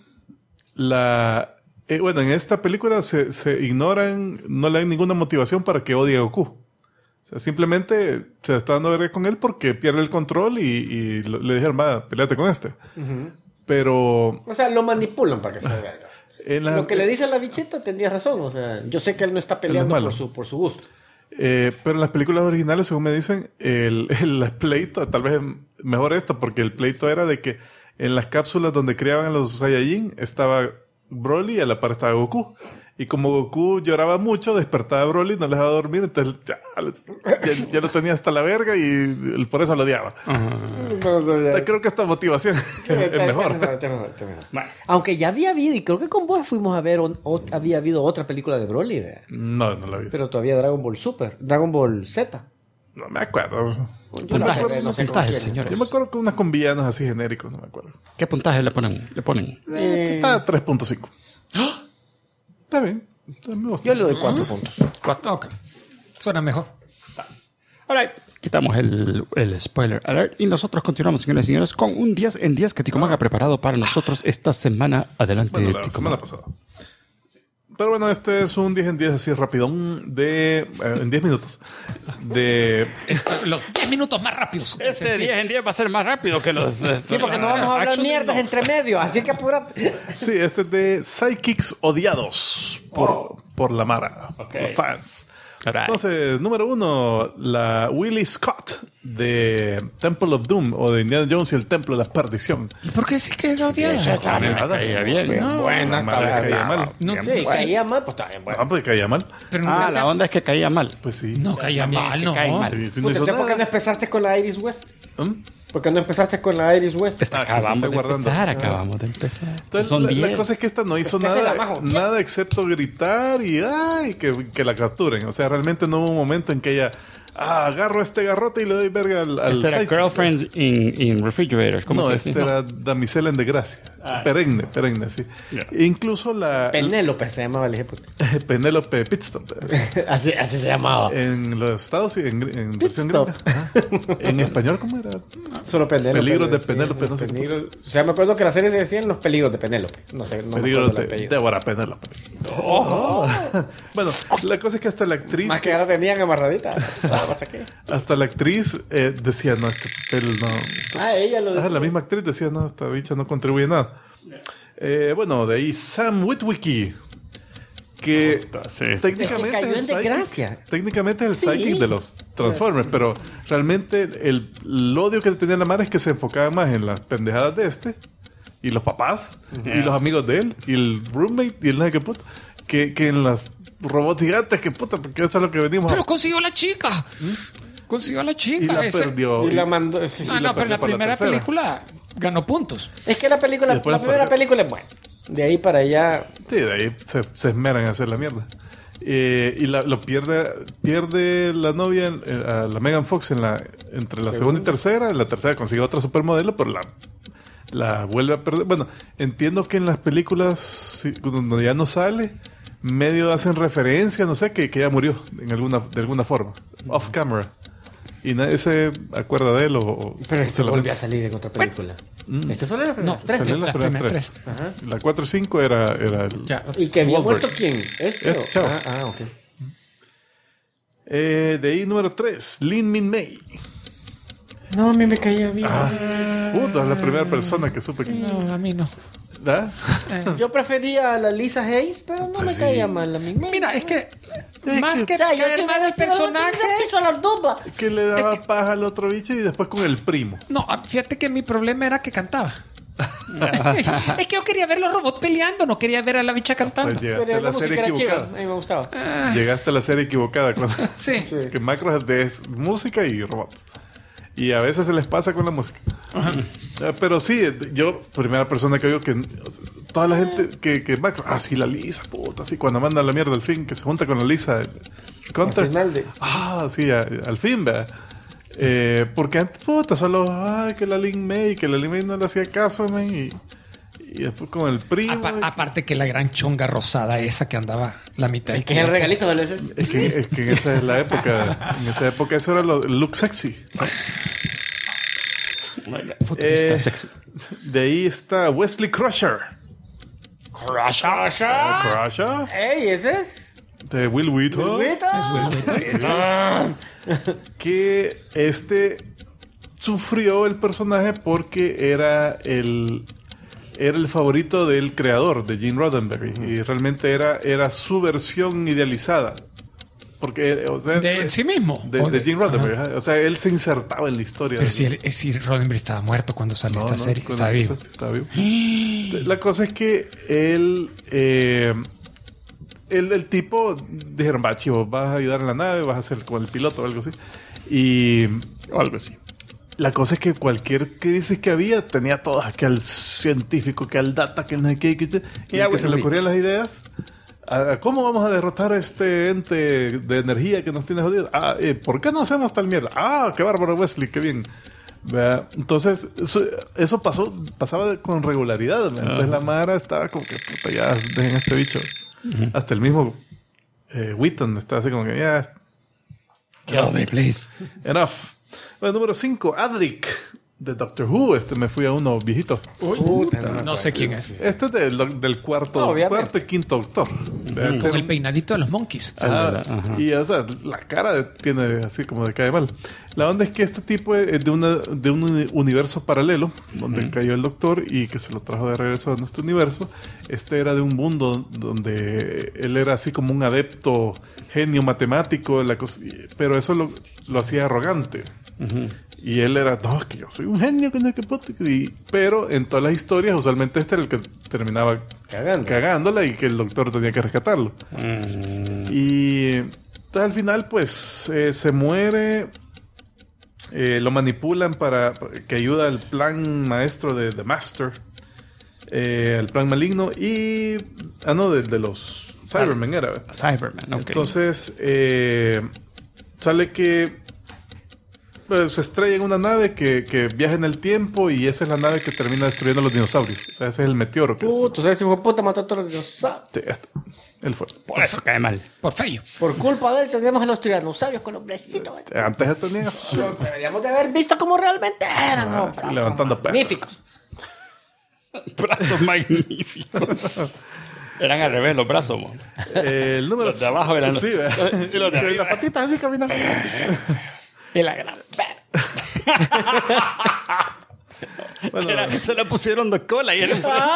en esta película se ignoran, no le dan ninguna motivación para que odie a Goku. O sea, simplemente se está dando verga con él porque pierde el control y le dijeron, peleate con este. Pero... O sea, lo manipulan para que se verga. Lo que le dice a la bicheta tendría razón. O sea, yo sé que él no está peleando por su gusto. Pero en las películas originales, según me dicen, el pleito, tal vez mejor esto, porque el pleito era de que en las cápsulas donde criaban a los Saiyajin estaba Broly y a la par estaba Goku. Y como Goku lloraba mucho, despertaba a Broly, no le dejaba dormir, entonces ya lo tenía hasta la verga y por eso lo odiaba. Entonces, creo que esta motivación es mejor. Aunque ya había habido, y creo que con vos fuimos a ver, había habido otra película de Broly. No la vi. Pero todavía Dragon Ball Super, Dragon Ball Z. No me acuerdo. Puntajes, señores. Yo me acuerdo que unas con villanos así genéricos, no me acuerdo. ¿Qué puntaje le ponen? Está 3.5. ¡Ah! Está bien. Yo le doy 4 puntos. 4, ok. Suena mejor. Alright. Quitamos el spoiler alert y nosotros continuamos, señores y señores, con un 10 en 10 que Ticomaga ha preparado para nosotros esta semana. Adelante, la semana pasada. Pero bueno, este es un 10 en 10 así rapidón en 10 minutos. Los 10 minutos más rápidos. Este 10 en 10 va a ser más rápido que los... Sí, porque no vamos a hablar mierdas entre medio, así que apúrate. Sí, este es de Sidekicks odiados por la Mara, por fans. Entonces, número 1, la Willie Scott de Temple of Doom o de Indiana Jones y el Templo de la Perdición. ¿Y por qué decís que era odiada? Caía bien. Buena, caía mal. Sí, caía mal, pues está bien bueno. Ah, pues caía mal. Pero nunca La onda es que caía mal. Pues sí. No caía mal, no. cae mal. Sí, no hizo ¿Por qué nada. no empezaste con la Iris West? ¿Mm? ¿Por qué no empezaste con la Iris West? Acabamos de guardando. acabamos de empezar. Entonces, Son la 10. cosa es que esta no hizo Usted se la nada, majo. nada excepto gritar y que la capturen. O sea, realmente no hubo un momento en que ella agarro este garrote y le doy verga al Este era sidekick. Girlfriends in Refrigerators. ¿Cómo No, que este sí? era damisela en desgracia. Perenne, sí. Yeah. Incluso la Penélope se llamaba el ejemplo. Penélope Pitstop. Así se llamaba. En los Estados y en versión Pitstop. gringa. Ajá. En español, ¿cómo era? Solo Penélope. Peligros de decía, Penélope, no sé. O sea, me acuerdo que la serie se decían Los peligros de Penélope. No sé, no me Peligros acuerdo el de apellido. Débora Penélope. Bueno, la cosa es que hasta la actriz... Más que ahora tenían amarradita. ¿Sabes qué? Hasta la actriz decía, no, este papel no... Ella lo decía. La misma actriz decía, no, esta bicha no contribuye nada. Bueno, de ahí Sam Witwicky, que técnicamente Es que cayó en es el sidekick. desgracia. Técnicamente es el sidekick Sí. de los Transformers, pero realmente el odio que le tenía la Mara es que se enfocaba más en las pendejadas de y los papás y los amigos de él y el roommate y el nada que puta que en las robots gigantes que puta, porque eso es lo que venimos Pero consiguió la chica. Consiguió a la y chica. la perdió. Y la mandó. Sí. Ah, no, pero en la para la primera tercera. película ganó puntos. Es que la película, Y después la la primera perdió. película es buena. De ahí para allá. Sí, de ahí se esmeran en hacer la mierda. Y lo pierde la novia, a la Megan Fox entre la segunda y tercera. En la tercera consigue otra supermodelo, pero la vuelve a perder. Bueno, entiendo que en las películas donde ya no sale, medio hacen referencia, no sé, que ella murió de alguna forma, off camera. Y nadie se acuerda de él Pero se lo volvió a salir en otra película. Este solo era No, las tres. salió en las las primeras primeras tres. Ajá. La 4 y 5 era el... Ya. ¿Y que había Wahlberg. muerto quién? Este. Chao. Ok. de ahí número 3, Lin Min May. No, a mí me caía bien. Puta, es la primera persona que supe que... No, a mí no. ¿Ah? Yo prefería a la Lisa Hayes, pero no me sí. caía mal a mí. Mira, es que más que Ya, yo caer sí mal me el personaje. piso a las dos, va. Que le daba paja al otro bicho y después con el primo. No, fíjate que mi problema era que cantaba. Es que yo quería ver los robots peleando, no quería ver a la bicha cantando. Pues llegaste Pero a la la música serie era chiva. equivocada. A mí me gustaba. Llegaste a la serie equivocada. Sí. Que Macro es de música y robots. Y a veces se les pasa con la música. Pero sí, yo, primera persona que oigo que toda la gente que Macro, sí, la Lisa, puta, sí, cuando manda la mierda al fin, que se junta con la Lisa. Counter. Al final de- Sí, al fin, ¿verdad? Porque antes, puta, solo, que la Lin May no le hacía caso, man, y después con el primo. Aparte que la gran chonga rosada esa que andaba la mitad del Es que es el tiempo. regalito de los... Es que en esa es la época. En esa época eso era el look sexy. Futurista sexy. De ahí está Wesley Crusher. Crusher. ¡Ey, ese es! De Will Wheaton. Que sufrió el personaje porque era el favorito del creador, de Gene Roddenberry. Y realmente era su versión idealizada. Porque, o sea, De sí mismo. de Gene Roddenberry. Ajá. O sea, él se insertaba en la historia. Pero si Roddenberry estaba muerto cuando salió esta serie. con Estaba la vivo. cosa, estaba vivo. La cosa es que el tipo dijeron, va, chivo, vas a ayudar en la nave, vas a ser como el piloto o algo así. O algo así. La cosa es que cualquier crisis que había tenía todas, que al científico, que al data, que no sé qué, y al que se le ocurrían las ideas. ¿Cómo vamos a derrotar a este ente de energía que nos tiene jodidos? ¿Por qué no hacemos tal mierda? Qué bárbaro, Wesley, qué bien. ¿Verdad? Entonces, eso pasaba con regularidad. ¿verdad? Entonces la Mara estaba como que, puta, ya dejen a este bicho. Hasta el mismo Wheaton estaba así como que, ya. Kill me, please. Enough. Bueno, número 5, Adric, de Doctor Who. Me fui a uno viejito. No sé quién es. Este es del cuarto y quinto doctor. Con el peinadito de los Monkeys. Y o sea, la cara tiene así como de cae mal. La onda es que este tipo es de un universo paralelo donde cayó el doctor y que se lo trajo de regreso a nuestro universo. Este era de un mundo donde él era así como un adepto genio matemático, pero eso lo hacía arrogante. Y él era, no, que yo soy un genio, que no, que puto. Pero en todas las historias, usualmente este era el que terminaba cagándola y que el doctor tenía que rescatarlo. Y entonces, al final, pues, se muere. Lo manipulan para que ayuda al plan maestro de The Master. El plan maligno. Y... de los Cybermen era. Cybermen, ok. Entonces, sale que... Pues, se estrella en una nave que viaja en el tiempo y esa es la nave que termina destruyendo a los dinosaurios. O sea, ese es el meteoro. Tú sabes si fue puta mató a todos los dinosaurios. Sí, él fue. Por eso cae mal. Por feo. Por culpa de él tenemos a los tiranosaurios con los bracitos. Antes ya tenía... Deberíamos de haber visto cómo realmente eran. ¿No? Sí, levantando pesas. Magníficos. Brazos magníficos. Eran al revés los brazos, mo. El número... Los de abajo eran los... Sí, y los de arriba. las patitas así caminando. Y la gran... Bueno, Se la pusieron de cola y era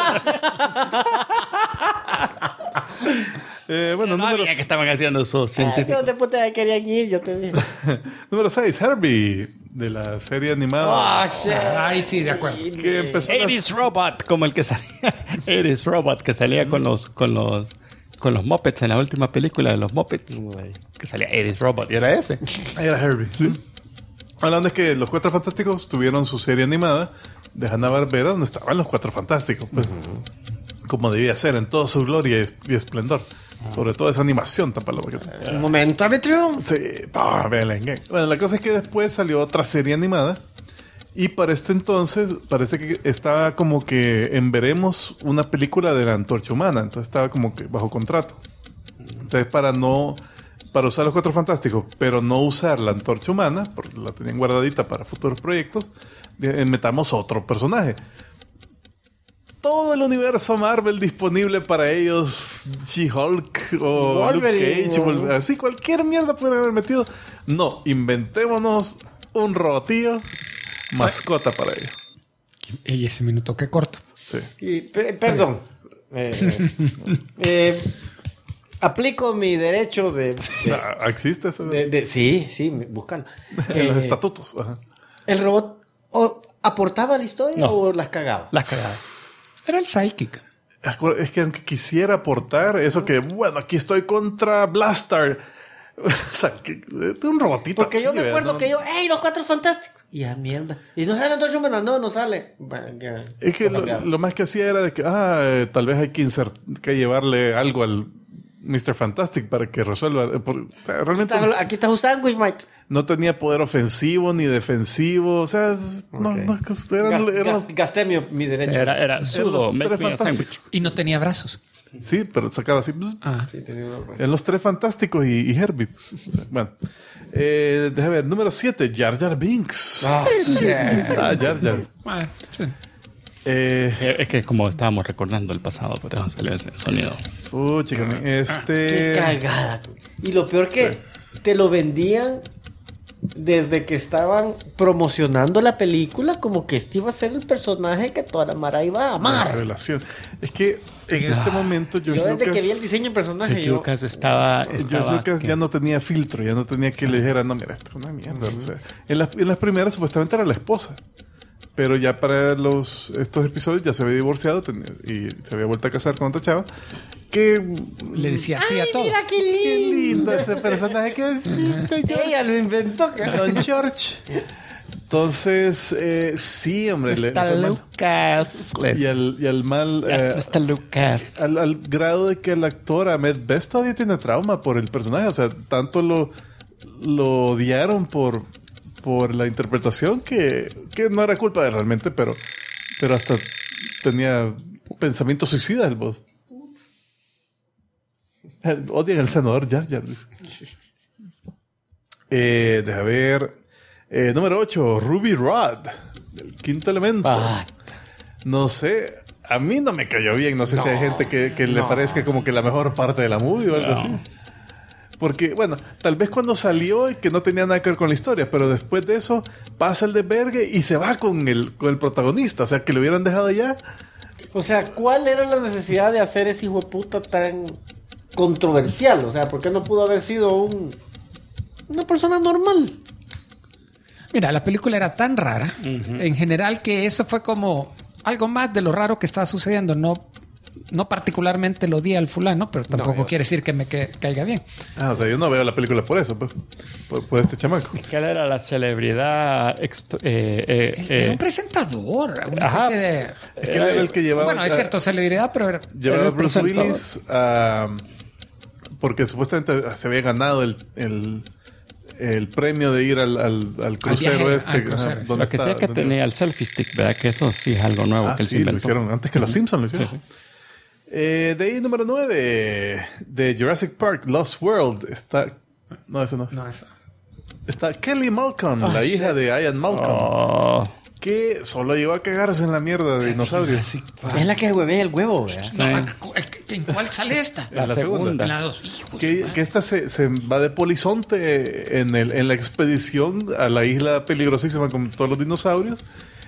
bueno, no número... había que estaban haciendo esos científicos. ¿Dónde puta querían ir? Yo te dije. Número 6, Herbie, de la serie animada. Ay, sí, de acuerdo. Que empezó... Eddie's Robot, como el que salía. Eddie's Robot, que salía con los Muppets en la última película de los Muppets. Que salía Eddie's Robot, y era ese. Era Herbie, sí. Hablando es que los Cuatro Fantásticos tuvieron su serie animada de Hanna-Barbera donde estaban los Cuatro Fantásticos. Pues, como debía ser, en toda su gloria y esplendor. Sobre todo esa animación tan paloma que tenía. Un momento de triunfo. Sí, bueno, la cosa es que después salió otra serie animada. Y para este entonces parece que estaba como que en veremos una película de la Antorcha Humana. Entonces estaba como que bajo contrato. Entonces para usar los Cuatro Fantásticos, pero no usar la Antorcha Humana, porque la tenían guardadita para futuros proyectos, metamos otro personaje. Todo el universo Marvel disponible para ellos, She-Hulk o Wolverine, Luke Cage, así cualquier mierda pudieron haber metido. No, inventémonos un robotillo mascota para ellos. Y ese minuto que corto. Sí. Perdón. Aplico mi derecho de ¿Existe eso? sí, búscalo. En los estatutos. Ajá. ¿El robot aportaba la historia o las cagaba? Las cagadas. Era el Psychic. Es que aunque quisiera aportar eso que, bueno, aquí estoy contra Blastar. O sea, un robotito. Porque así, yo me acuerdo ¿no? que ¡ey, los Cuatro Fantásticos! Y mierda. Y no sale Antorcha Humana, no sale. Es que lo más que hacía era de que, tal vez hay que llevarle algo al Mr. Fantastic para que resuelva. O sea, realmente Aquí está un sándwich, mate. no tenía poder ofensivo ni defensivo. O sea, Gasté mi derecho. Era sudo, los make Tres me a Fantásticos. sandwich. Y no tenía brazos. Sí, pero sacado así. Sí, tenía una En los Tres Fantásticos y Herbie. O sea, bueno. Déjame ver. Número 7. Jar Jar Binks. Jar Jar. Bueno, sí. Es que como estábamos recordando el pasado, por eso salió ese sonido. Chica, Qué cagada. Y lo peor que te lo vendían desde que estaban promocionando la película, como que este iba a ser el personaje que toda la mara iba a La amar. revelación. Es que en este momento Yo George desde que vi el Lucas, diseño del personaje, George Lucas estaba George Lucas ya no tenía filtro, ya no tenía que le dijera, no, mira, esto es una mierda. O sea, en las primeras supuestamente era la esposa. Pero ya para estos episodios ya se había divorciado y se había vuelto a casar con otra chava. Que Le decía sí a todo. mira qué qué lindo. lindo ese personaje que existe, George. Ella lo inventó. Don George. Entonces, sí, hombre. le Mr. fue mal. Lucas. Y al mal... Yes, Mr. Lucas. al grado de que el actor Ahmed Best todavía tiene trauma por el personaje. O sea, tanto lo odiaron por la interpretación que no era culpa de él realmente, pero hasta tenía pensamientos suicidas el boss. Odian al senador Jar Jar. Deja ver. Número 8, Ruby Rod, el Quinto Elemento. No sé. A mí no me cayó bien. No sé si hay gente que le parezca como que la mejor parte de la movie o algo así. Porque, bueno, tal vez cuando salió y que no tenía nada que ver con la historia, pero después de eso pasa el desvergue y se va con el protagonista. O sea, que lo hubieran dejado ya. O sea, ¿cuál era la necesidad de hacer ese hijo de puta tan controversial? O sea, ¿por qué no pudo haber sido una persona normal? Mira, la película era tan rara, en general, que eso fue como algo más de lo raro que estaba sucediendo. No particularmente lo odié al fulano, pero tampoco quiere decir que me caiga bien. O sea, yo no veo la película por eso, pues, por este chamaco. ¿Qué era la celebridad? Era un presentador. Una especie de... Es que era el que llevaba... Bueno, es cierto, celebridad, pero era... Llevaba a Bruce Willis porque supuestamente se había ganado el premio de ir al crucero Lo que sea que tenía el selfie stick, ¿verdad? Que eso sí es algo nuevo que él se inventó. Lo hicieron antes que los Simpsons lo hicieron. Sí. De ahí, número 9 de Jurassic Park, Lost World. No, eso no es. No, eso. Está Kelly Malcolm, la hija de Ian Malcolm. Que solo llegó a cagarse en la mierda de dinosaurios. Es la que huevea el huevo, ¿verdad? No, ¿en cuál sale esta? La segunda. En la 2. Que esta se va de polizonte en la expedición a la isla peligrosísima con todos los dinosaurios.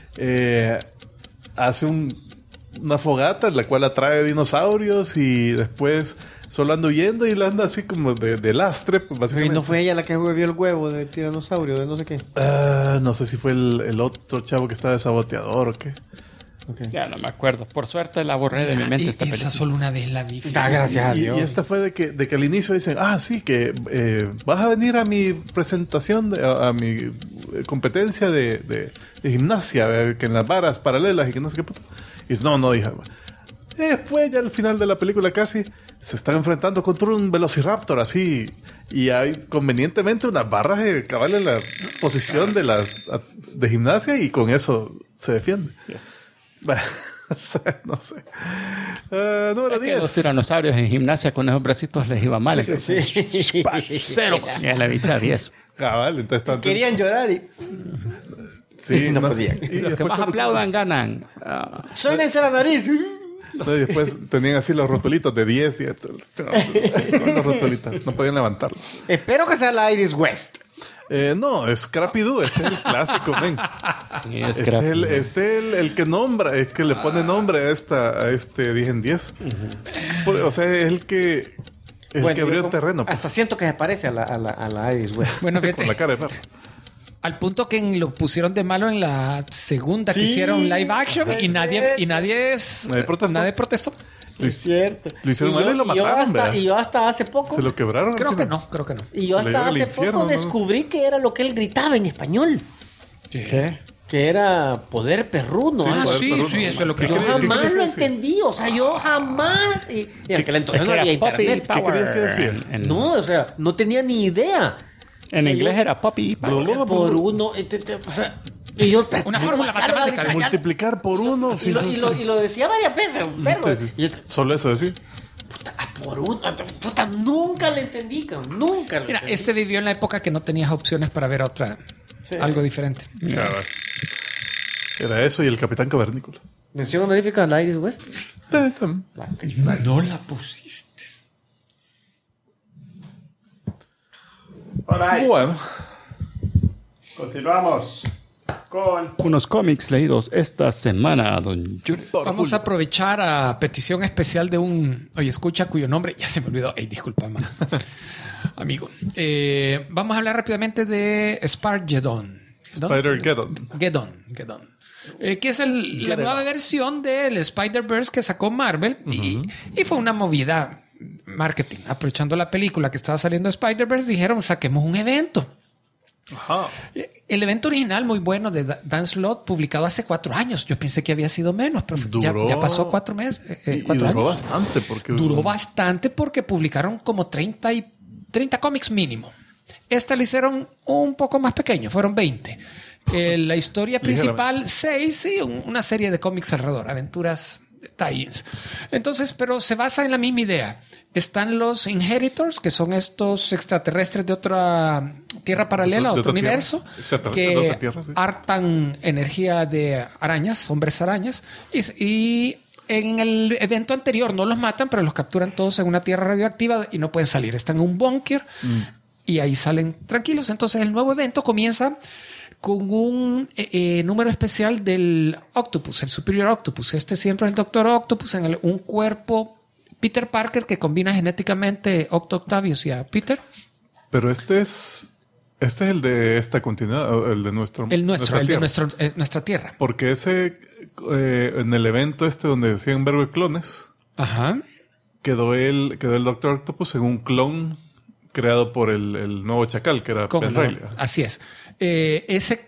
Hace una fogata en la cual atrae dinosaurios y después solo anda huyendo y la anda así como de lastre, pues, básicamente. ¿Y no fue ella la que huevió el huevo de tiranosaurio, de no sé qué? No sé si fue el otro chavo que estaba de saboteador o qué. Okay. Ya no me acuerdo. Por suerte la borré de mi mente esta película. Esa solo una vez la vi. Gracias a Dios. Y esta fue de que al inicio dicen, sí, que vas a venir a mi presentación, a mi competencia de gimnasia, que en las varas paralelas y que no sé qué puta. Y dice, no, hija. Después, ya al final de la película casi, se están enfrentando contra un velociraptor así. Y hay convenientemente unas barras que cabal en la posición de gimnasia y con eso se defiende. Yes. Bueno, o sea, no sé. Número 10. Los tiranosaurios en gimnasia con esos bracitos les iba mal. Sí. 0. Y a la bicha 10. Cabal, entonces querían llorar y... Sí, no podían. Y los que más aplaudan ganan. Suénense la nariz. No, y después tenían así los rotulitos de 10 y los rotulitos. No podían levantarlos. Espero que sea la Iris West. No, es Scrappy Doo. Este es el clásico, ven. Sí, es Scrappy. El que nombra, es que le pone nombre a este 10 en 10. O sea, es el que abrió el terreno. Pues. Hasta siento que se parece a la Iris West. Bueno, con la cara de perro. Al punto que lo pusieron de malo en la segunda que hicieron live action y nadie protestó. Es cierto. Lo hicieron mal y lo mataron, ¿verdad? Y yo hasta hace poco... ¿Se lo quebraron? Creo que no. Y yo hasta hace poco descubrí que era lo que él gritaba en español. ¿Qué? Que era poder perruno. Sí, eso es lo que yo jamás lo entendí. O sea, yo jamás... Y en aquel entonces no había internet. ¿Qué querías que decía? No, o sea, no tenía ni idea. En inglés era Poppy Power. Por uno... O sea... Y yo, una fórmula matemática de multiplicar por uno. Y lo decía varias veces, vergo. Sí. Solo eso decía. Por uno. Puta, nunca le entendí, nunca. Mira, vivió en la época que no tenías opciones para ver algo diferente. Era eso y el Capitán Cavernícola. ¿Mención honorífica a la Iris West? No la pusiste. Bueno. Continuamos con unos cómics leídos esta semana, don Yuri. Vamos a aprovechar a petición especial de un escucha cuyo nombre ya se me olvidó. Disculpa, amigo. Vamos a hablar rápidamente de Spider-Geddon. Geddon. Que es la nueva versión del Spider-Verse que sacó Marvel y fue una movida marketing. Aprovechando la película que estaba saliendo de Spider-Verse, dijeron, saquemos un evento. Ajá. El evento original muy bueno de Dan Slott, publicado hace 4 años. Yo pensé que había sido menos, pero ya pasó 4 meses. 4 años. Duró bastante porque publicaron como 30 cómics mínimo. Esta la hicieron un poco más pequeño, fueron 20. La historia principal, 6, una serie de cómics alrededor, aventuras, tie-ins. Entonces, pero se basa en la misma idea. Están los Inheritors, que son estos extraterrestres de otra tierra paralela, otro universo, que hartan energía de arañas, hombres arañas, y en el evento anterior no los matan, pero los capturan todos en una tierra radioactiva y no pueden salir. Están en un búnker y ahí salen tranquilos. Entonces el nuevo evento comienza con un número especial del Octopus, el Superior Octopus. Este siempre es el Doctor Octopus en un cuerpo Peter Parker que combina genéticamente Octo Octavius y a Peter. Pero este es el de esta continuidad, el de nuestro... nuestra Tierra. Porque ese, en el evento donde decían verbo de clones, Ajá. quedó el Doctor Octopus en un clon creado por el nuevo Chacal, que era Ben Reilly. Así es. Se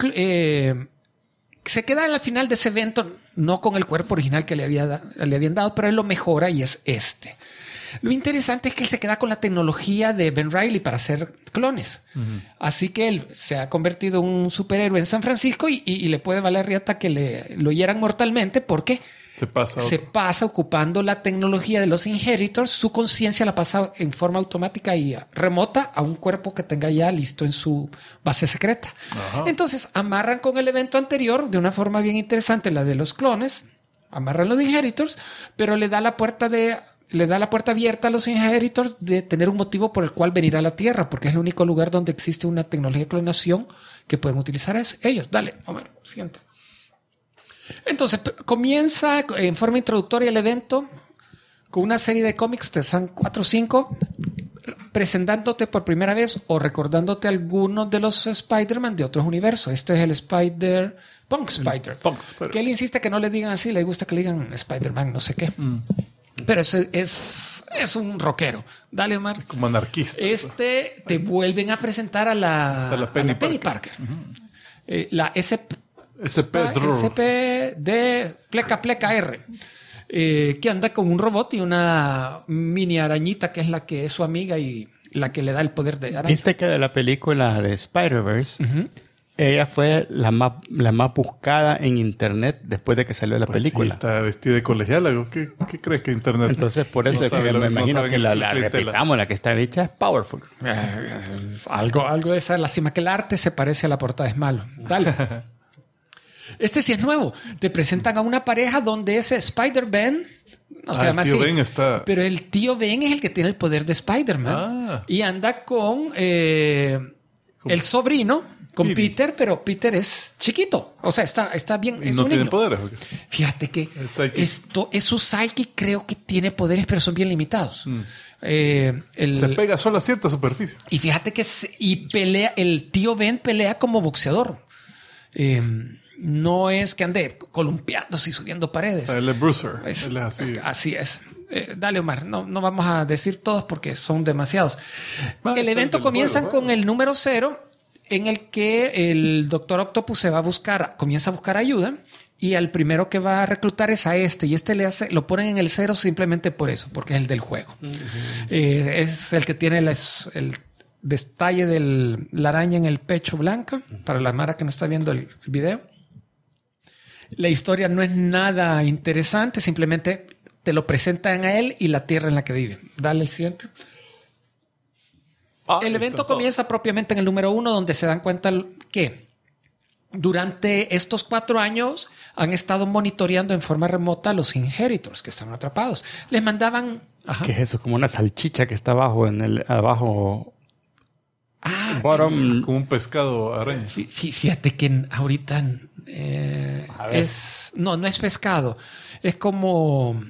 queda al final de ese evento, no con el cuerpo original que le habían dado, pero él lo mejora y es este. Lo interesante es que él se queda con la tecnología de Ben Reilly para hacer clones. Así que él se ha convertido en un superhéroe en San Francisco y le puede valer riata que lo hieran mortalmente porque se pasa ocupando la tecnología de los Inheritors. Su conciencia la pasa en forma automática y remota a un cuerpo que tenga ya listo en su base secreta. Ajá. Entonces amarran con el evento anterior de una forma bien interesante, la de los clones. Amarran los Inheritors, pero le da la puerta abierta a los Inheritors de tener un motivo por el cual venir a la Tierra, porque es el único lugar donde existe una tecnología de clonación que pueden utilizar ellos. Dale, Omar, siguiente. Entonces comienza en forma introductoria el evento con una serie de cómics, te dan 4 o 5, presentándote por primera vez o recordándote algunos de los Spider-Man de otros universos. Este es el Punk Spider. Que él insiste que no le digan así, le gusta que le digan Spider-Man, no sé qué. Pero es un rockero. Dale, Omar. Como anarquista. Te vuelven a presentar a la Penny Parker. La SP de Pleca R. Que anda con un robot y una mini arañita que es la que es su amiga y la que le da el poder de araña. Viste que de la película de Spider-Verse, ella fue la más buscada en internet después de que salió la película. Sí, está vestida de colegiala. ¿Qué crees que internet? Entonces, por eso es que me imagino que la replicamos, la que está hecha es powerful. Algo de esa es la cima, que el arte se parece a la portada, es malo. Dale. Este sí es nuevo. Te presentan a una pareja donde ese Spider-Ben, no se llama así, Ben está... pero el tío Ben es el que tiene el poder de Spider-Man y anda con el sobrino, con Peter, pero Peter es chiquito. O sea, está bien. ¿No tiene poderes? Fíjate que esto es su psychic, creo que tiene poderes, pero son bien limitados. Se pega solo a cierta superficie. Y fíjate que pelea, el tío Ben pelea como boxeador. No es que ande columpiándose y subiendo paredes. Él es bruiser. Él es así. Así es. Dale, Omar. No vamos a decir todos porque son demasiados. El evento comienza con el número 0, en el que el Doctor Octopus comienza a buscar ayuda, y al primero que va a reclutar es a y lo ponen en el 0 simplemente por eso, porque es el del juego. Es el que tiene el detalle de la araña en el pecho blanca, para la Mara que no está viendo el video. La historia no es nada interesante, simplemente te lo presentan a él y la tierra en la que vive. Dale el siguiente. El evento comienza propiamente en el número 1, donde se dan cuenta que durante estos 4 años han estado monitoreando en forma remota a los Inheritors que están atrapados. Les mandaban... ¿Qué es eso? Como una salchicha que está abajo. Bottom, como un pescado araña. Fíjate que ahorita no es pescado. Es como...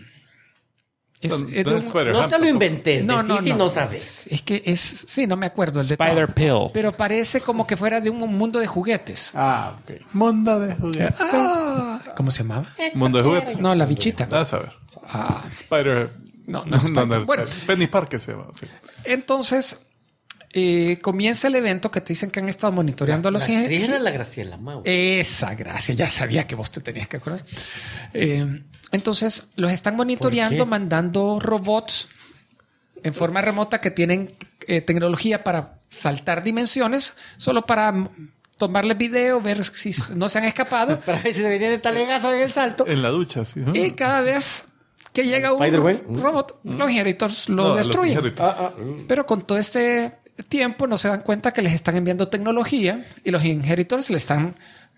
no te lo inventes. No sabes. Es que no me acuerdo el Spider detalle. Pill. Pero parece como que fuera de un mundo de juguetes. Ok. Mundo de juguetes. ¿Cómo se llamaba? Mundo de juguetes. No, la bichita. A saber. Spider. No, Spider. Bueno, Penny Parker se llama. Sí. Entonces, comienza el evento que te dicen que han estado monitoreando a los Inheritors. Era la Graciela Mau. Esa Gracia. Ya sabía que vos te tenías que acordar. Entonces, los están monitoreando, mandando robots en forma remota que tienen tecnología para saltar dimensiones, solo para tomarles video, ver si no se han escapado. Para ver si se venían de talegazo en el salto. En la ducha, sí. Y cada vez que llega un robot, los Inheritors los destruyen. Pero con todo este tiempo no se dan cuenta que les están enviando tecnología y los Inheritors le están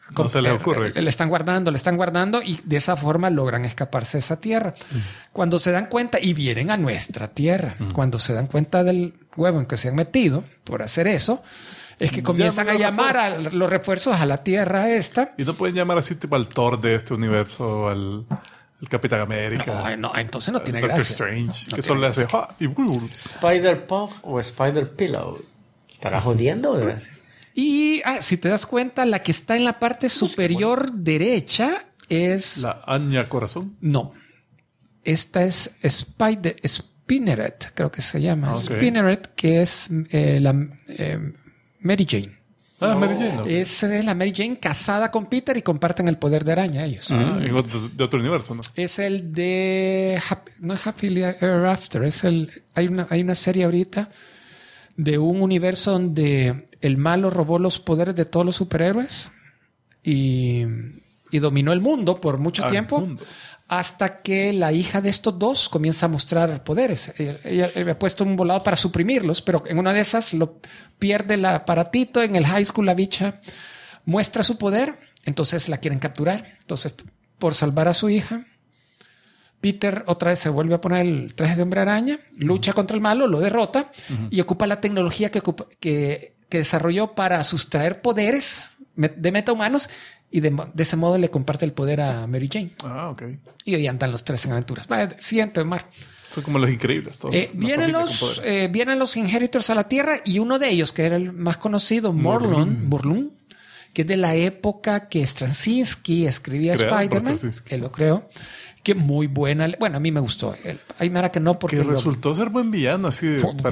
No se les ocurre. Le están guardando y de esa forma logran escaparse de esa tierra. Cuando se dan cuenta y vienen a nuestra tierra, cuando se dan cuenta del huevo en que se han metido por hacer eso, es que comienzan a llamar a los refuerzos a la tierra esta. Y no pueden llamar así tipo al Thor de este universo, al Capitán América. No, entonces no tiene Doctor gracia. Strange, No que tiene solo le hace Spider Puff o Spider Pillow. ¿Estará jodiendo? Y si te das cuenta, la que está en la parte superior derecha es... La Anya Corazón. No. Esta es Spinneret, creo que se llama. Okay. Spinneret, que es la Mary Jane. Mary Jane. No. Esa es la Mary Jane casada con Peter y comparten el poder de araña ellos. De otro universo, ¿no? Es el de... No es Happily Ever After. Hay una serie ahorita de un universo donde el malo robó los poderes de todos los superhéroes y dominó el mundo por mucho tiempo. Hasta que la hija de estos dos comienza a mostrar poderes. Ella había puesto un volado para suprimirlos, pero en una de esas lo pierde el aparatito. En el high school la bicha muestra su poder, entonces la quieren capturar. Entonces, por salvar a su hija, Peter otra vez se vuelve a poner el traje de hombre araña, lucha contra el malo, lo derrota y ocupa la tecnología que desarrolló para sustraer poderes de metahumanos. Y de ese modo le comparte el poder a Mary Jane. Ok. Y hoy andan los tres en aventuras. Siguiente, Omar. Son como los increíbles. Vienen los Inheritors a la Tierra y uno de ellos, que era el más conocido, Morlun, que es de la época que Straczynski escribía Spider-Man. Él lo creó. Que muy buena. Bueno, a mí me gustó. Ahí me era que no porque... Que resultó ser buen villano. Así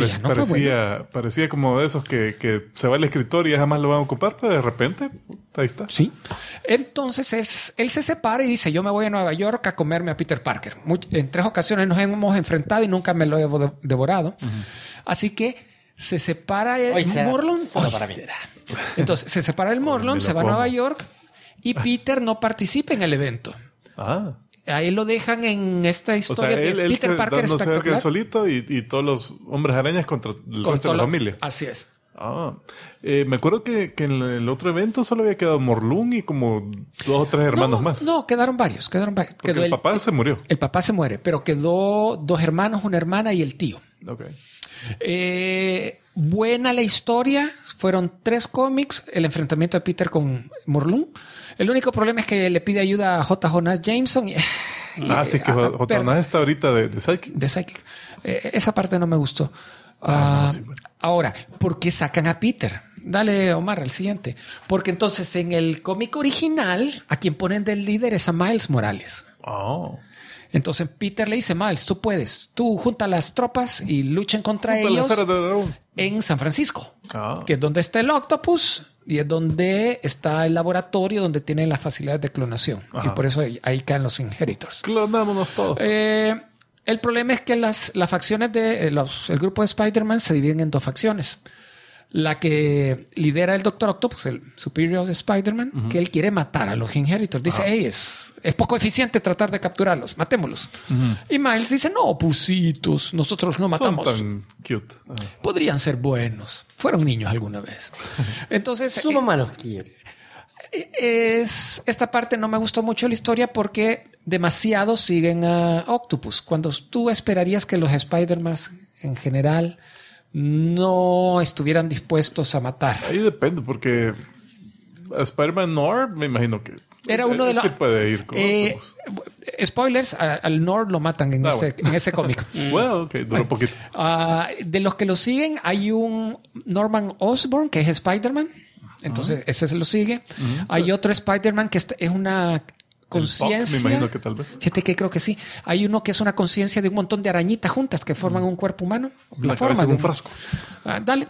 parecía como de esos que se va el escritor y jamás lo van a ocupar. Pero de repente, ahí está. Sí. Entonces él se separa y dice, yo me voy a Nueva York a comerme a Peter Parker. En 3 ocasiones nos hemos enfrentado y nunca me lo he devorado. Así que se separa el Morlun. Entonces se separa el Morlun, se va a Nueva York y Peter no participa en el evento. Ahí lo dejan en esta historia de Peter Parker espectacular. Solito y todos los hombres arañas contra el resto de la familia. Así es. Me acuerdo que en el otro evento solo había quedado Morlun y como 2 o 3 hermanos más. No, quedaron varios. Porque el papá se murió. El papá se muere, pero quedó 2 hermanos, una hermana y el tío. Buena la historia. Fueron 3 cómics. El enfrentamiento de Peter con Morlun. El único problema es que le pide ayuda a J. Jonah Jameson. Sí, que J. Jonah está ahorita de Psychic. De Psychic. Esa parte no me gustó. Ahora, ¿por qué sacan a Peter? Dale, Omar, el siguiente. Porque entonces en el cómic original, a quien ponen del líder es a Miles Morales. Entonces Peter le dice, Miles, tú puedes. Tú junta las tropas y luchen contra ellos en San Francisco, que es donde está el Octopus. Y es donde está el laboratorio donde tienen las facilidades de clonación. Y por eso ahí caen los Inheritors. Clonámonos todos. El problema es que las facciones el grupo de Spider-Man se dividen en 2 facciones. La que lidera el Dr. Octopus, el superior de Spider-Man, que él quiere matar a los Inheritors. Dice, es poco eficiente tratar de capturarlos, matémoslos. Y Miles dice, no, pusitos, nosotros no matamos. Son tan cute. Podrían ser buenos. Fueron niños alguna vez. Entonces... Su mamá los quiere. Esta parte no me gustó mucho la historia porque demasiado siguen a Octopus. Cuando tú esperarías que los Spider-Man en general no estuvieran dispuestos a matar. Ahí depende, porque a Spider-Man Noir me imagino que era uno de los... Sí puede ir con spoilers, al Nord lo matan en ese cómic. Bueno, duró un poquito. De los que lo siguen, hay un Norman Osborn, que es Spider-Man. Entonces, ese se lo sigue. Hay otro Spider-Man que es una conciencia. Me imagino que tal vez. Fíjate que creo que sí. Hay uno que es una conciencia de un montón de arañitas juntas que forman un cuerpo humano. La forma de un frasco. Dale.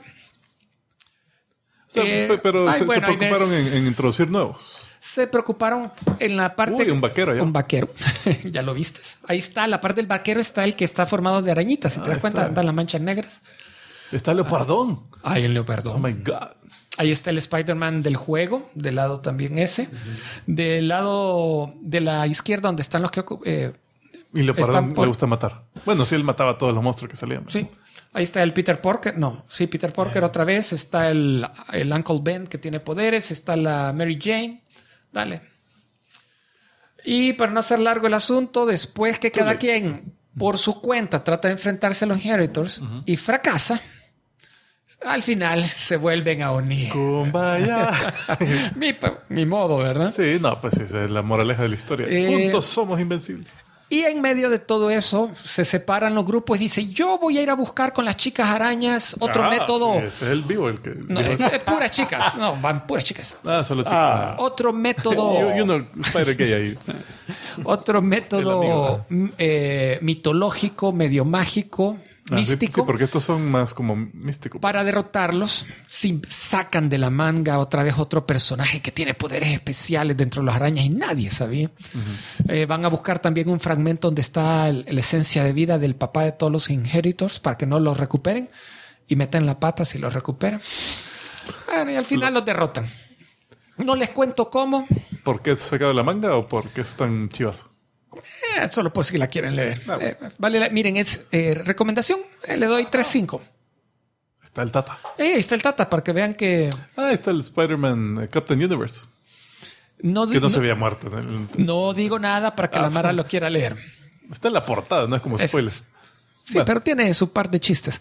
Pero se preocuparon en introducir nuevos. Se preocuparon en la parte... un vaquero ya. Un vaquero. Ya lo viste. Ahí está. La parte del vaquero está el que está formado de arañitas. Si te das cuenta, están las manchas negras. Está el leopardón. Hay el leopardón. Oh my God. Ahí está el Spider-Man del juego. Del lado también ese. Del lado de la izquierda donde están los que... y leopardón le gusta matar. Bueno, sí, él mataba a todos los monstruos que salían. Sí. Ahí está el Peter Parker. No, sí, Peter Parker otra vez. Está el Uncle Ben que tiene poderes. Está la Mary Jane. Dale. Y para no hacer largo el asunto, después que cada quien por su cuenta trata de enfrentarse a los Inheritors y fracasa, al final se vuelven a unir. Kumbaya. mi modo, ¿verdad? Sí, no, pues esa es la moraleja de la historia. Juntos somos invencibles. Y en medio de todo eso, se separan los grupos y dice, yo voy a ir a buscar con las chicas arañas otro método. Sí, ese es el vivo el que... No, es puras chicas. No, van puras chicas. Solo chicas. Otro método... y uno Spider Gay ahí. Otro método mitológico, medio mágico, místico. Sí, porque estos son más como místicos. Para derrotarlos, sacan de la manga otra vez otro personaje que tiene poderes especiales dentro de las arañas y nadie sabía. Van a buscar también un fragmento donde está la esencia de vida del papá de todos los Inheritors para que no los recuperen y meten la pata si los recuperan. Bueno, y al final los derrotan. No les cuento cómo. ¿Por qué es sacado de la manga o por qué es tan chivazo? Solo por si la quieren leer. Miren, es recomendación. Le doy 3.5. Está el Tata. Ahí está el Tata para que vean que... Está el Spider-Man Captain Universe. Que no se había muerto. No digo nada para que la Mara lo quiera leer. Está en la portada, no es como spoilers. Sí, bueno. Pero tiene su par de chistes.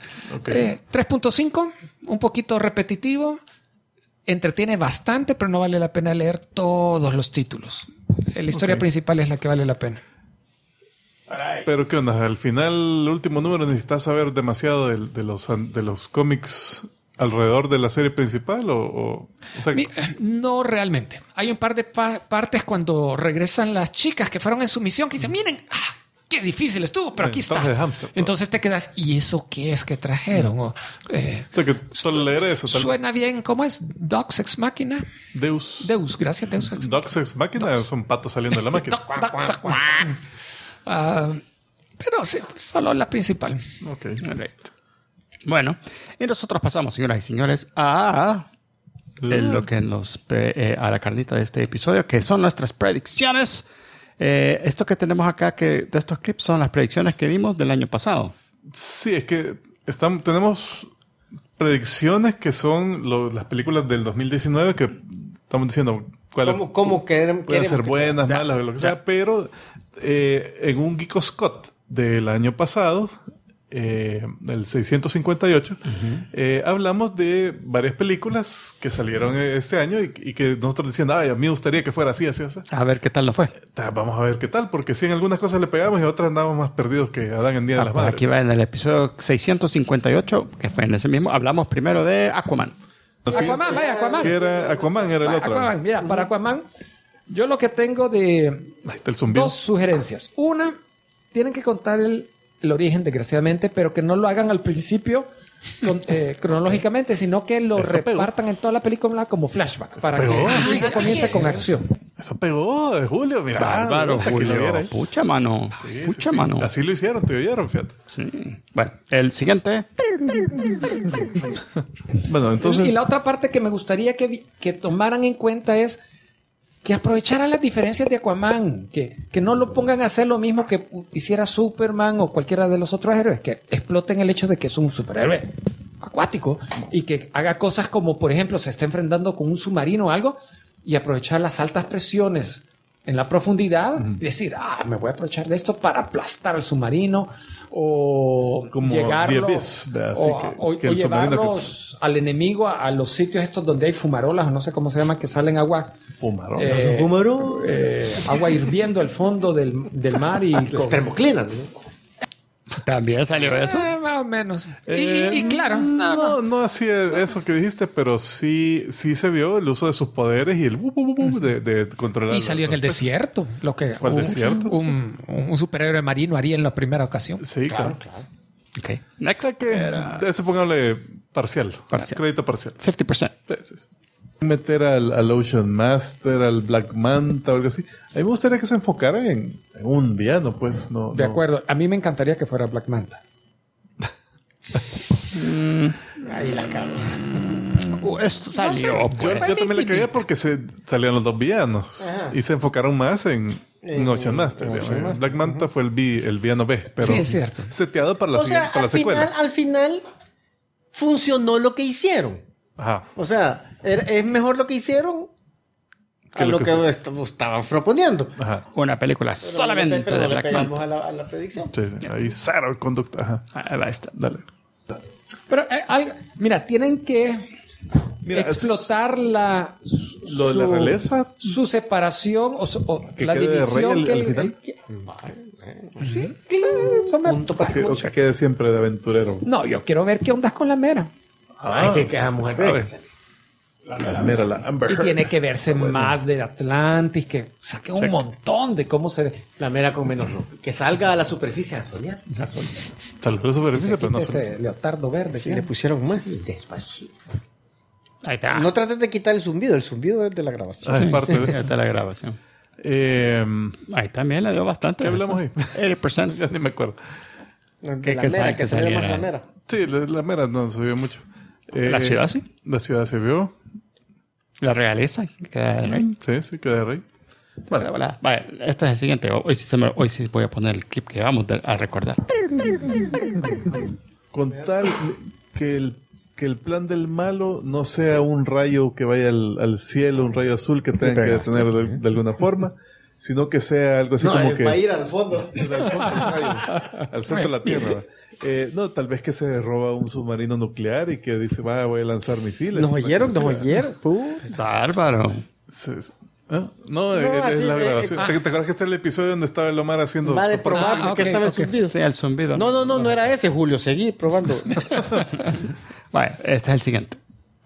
3.5, un poquito repetitivo. Entretiene bastante, pero no vale la pena leer todos los títulos. La historia principal es la que vale la pena. Pero ¿qué onda? Al final, el último número, necesitas saber demasiado de los cómics alrededor de la serie principal o sea, no realmente. Hay un par de partes cuando regresan las chicas que fueron en su misión que dicen, miren, qué difícil estuvo, pero aquí está. Hamster, entonces te quedas, ¿y eso qué es que trajeron? O sea que solo leer eso. Suena bien, ¿cómo es? Deus Ex Machina. Deus, gracias, Deus Ex. Deus Ex Machina son patos saliendo de la máquina. Pero sí, solo la principal. Okay. Bueno, y nosotros pasamos, señoras y señores, a lo que a la carnita de este episodio, que son nuestras predicciones. Esto que tenemos acá de estos clips son las predicciones que dimos del año pasado. Sí, es que tenemos predicciones que son las películas del 2019 que estamos diciendo ¿Cómo pueden ser buenas, malas, lo que sea, pero en un Geeko Scott del año pasado, el 658, hablamos de varias películas que salieron este año y que nosotros diciendo, a mí me gustaría que fuera así. A ver qué tal nos fue. Vamos a ver qué tal, porque sí, en algunas cosas le pegamos y en otras andamos más perdidos que Adán en Día de las Madres. Aquí va en el episodio 658, que fue en ese mismo, hablamos primero de Aquaman. Aquaman. Aquaman era el otro. Aquaman, mira, para Aquaman, yo lo que tengo Ahí está el zumbido. 2 sugerencias. Una, tienen que contar el origen, desgraciadamente, pero que no lo hagan al principio cronológicamente, sino que lo repartan en toda la película como flashback. Para que comience con acción. Eso pegó, Julio, mira. Bárbaro, Julio. Pucha mano. Mano. Así lo hicieron, te oyeron, fíjate. Sí. Bueno, el siguiente. Bueno, entonces... Y la otra parte que me gustaría que tomaran en cuenta es que aprovecharan las diferencias de Aquaman, que no lo pongan a hacer lo mismo que hiciera Superman o cualquiera de los otros héroes, que exploten el hecho de que es un superhéroe acuático y que haga cosas como, por ejemplo, se está enfrentando con un submarino o algo y aprovechar las altas presiones en la profundidad y decir, me voy a aprovechar de esto para aplastar al submarino o como llegarlos o llevarlos al enemigo a los sitios estos donde hay fumarolas o no sé cómo se llama, que salen agua agua hirviendo al fondo del mar y termoclinas, ¿También salió eso? Más o menos. Y claro, no así eso que dijiste, pero sí se vio el uso de sus poderes y el de controlar. Y salió en el desierto, lo que fue el desierto. Un superhéroe marino haría en la primera ocasión. Sí, claro. Okay. Next. Ese pongámosle parcial. Crédito parcial. 50%. Sí. Meter al Ocean Master, al Black Manta o algo así. A mí me gustaría que se enfocara en un villano, pues. De acuerdo. A mí me encantaría que fuera Black Manta. Ahí la cago. Esto salió. Yo también le caía porque salían los dos villanos. Y se enfocaron más en Ocean Master. Black Manta fue el villano B. Pero sí, es cierto. Seteado para la secuela. Al final funcionó lo que hicieron. Ajá. O sea, es mejor lo que hicieron a lo que estaban proponiendo. Ajá. Una película solamente Pero de no le Black pegamos Manta. a la predicción. Sí, sí. Ahí cero el conducto. Ajá. Ahí va esta. Dale. Pero, mira, tienen que Mira, explotar la lo de la realeza. su separación o Que la quede de división rey al final. Punto para O que quede siempre de aventurero. No, yo quiero ver qué ondas con la mera. Ay, que esa mujer A ver. La Amber Y Heard. tiene que verse más de Atlantis, que saque un montón de cómo se ve. La mera con menos ropa. Que salga a la superficie a solear. Tal vez superficie, pero no sé. Ese leotardo verde. Si ¿qué? le pusieron más. Despacito. Ahí está. No trates de quitar el zumbido es de la grabación. Ah, es parte de. Ahí está la grabación. Eh, Ahí también le dio bastante. ¿Qué hablamos ahí? 80%. ya ni me acuerdo. De Que la que mera, sal- que que se ve más saliera. la mera. Sí, la mera no se vio mucho. ¿La ciudad sí? La ciudad se vio. La realeza. Queda de rey. Sí, queda de rey. Vale, vale. Este es el siguiente. Hoy sí voy a poner el clip que vamos a recordar. Con tal que el plan del malo no sea un rayo que vaya al cielo, un rayo azul que tenga que detener de alguna forma, sino que sea algo así como que... va a ir al fondo. al centro de la Tierra. ¿va? No, tal vez que se roba un submarino nuclear y que dice, voy a lanzar misiles. Nos oyeron. Bárbaro. ¿Ah? No, así es la de- grabación. ¿Te acuerdas que está el episodio donde estaba el Omar haciendo... Va de soporte? probar porque ok, estaba el ok. zumbido. Sí, el zumbido. No era ese, Julio. Seguí probando. Vale, este es el siguiente.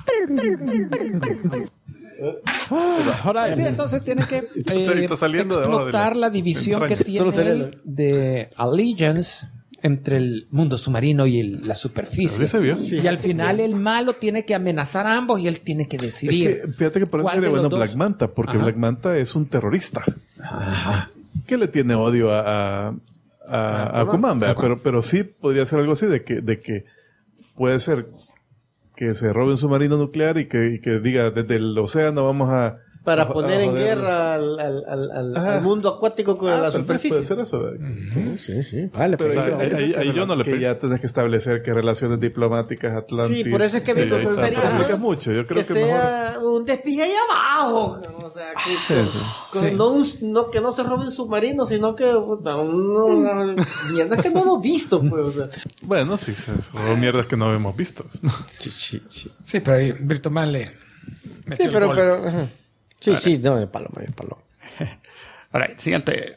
Ahora sí, entonces tienen que Está saliendo de abajo de explotar la división que entraña. Solo tiene sería él de Allegiance entre el mundo submarino y la superficie. Así se vio. Y al final el malo tiene que amenazar a ambos y él tiene que Es decidir. que, fíjate que por eso cuál sería de los bueno dos. Black Manta, porque Ajá. Black Manta es un terrorista. Que le tiene odio a Aquaman, ¿verdad? Pero sí podría ser algo así de que puede ser que se robe un submarino nuclear y que diga desde el océano vamos a... Para a poner en joder. guerra Ajá. al mundo acuático con la Tal vez superficie. puede ser eso, ¿verdad? Sí. Vale, Pero pues ahí yo no le ya tenés que establecer que relaciones diplomáticas Atlantis. Sí, por eso es que sí, Víctor ahí está. sería Complica más mucho. Yo creo que sea un despegue ahí abajo. O sea, Sí. que no se roben submarinos, sino que una mierda que no hemos visto. Pues, o sea. bueno, sí, son mierdas que no hemos visto. Sí. Sí, pero ahí Britomán le Sí, metió el pero gol. ajá. Sí, no, es paloma. Alright, siguiente.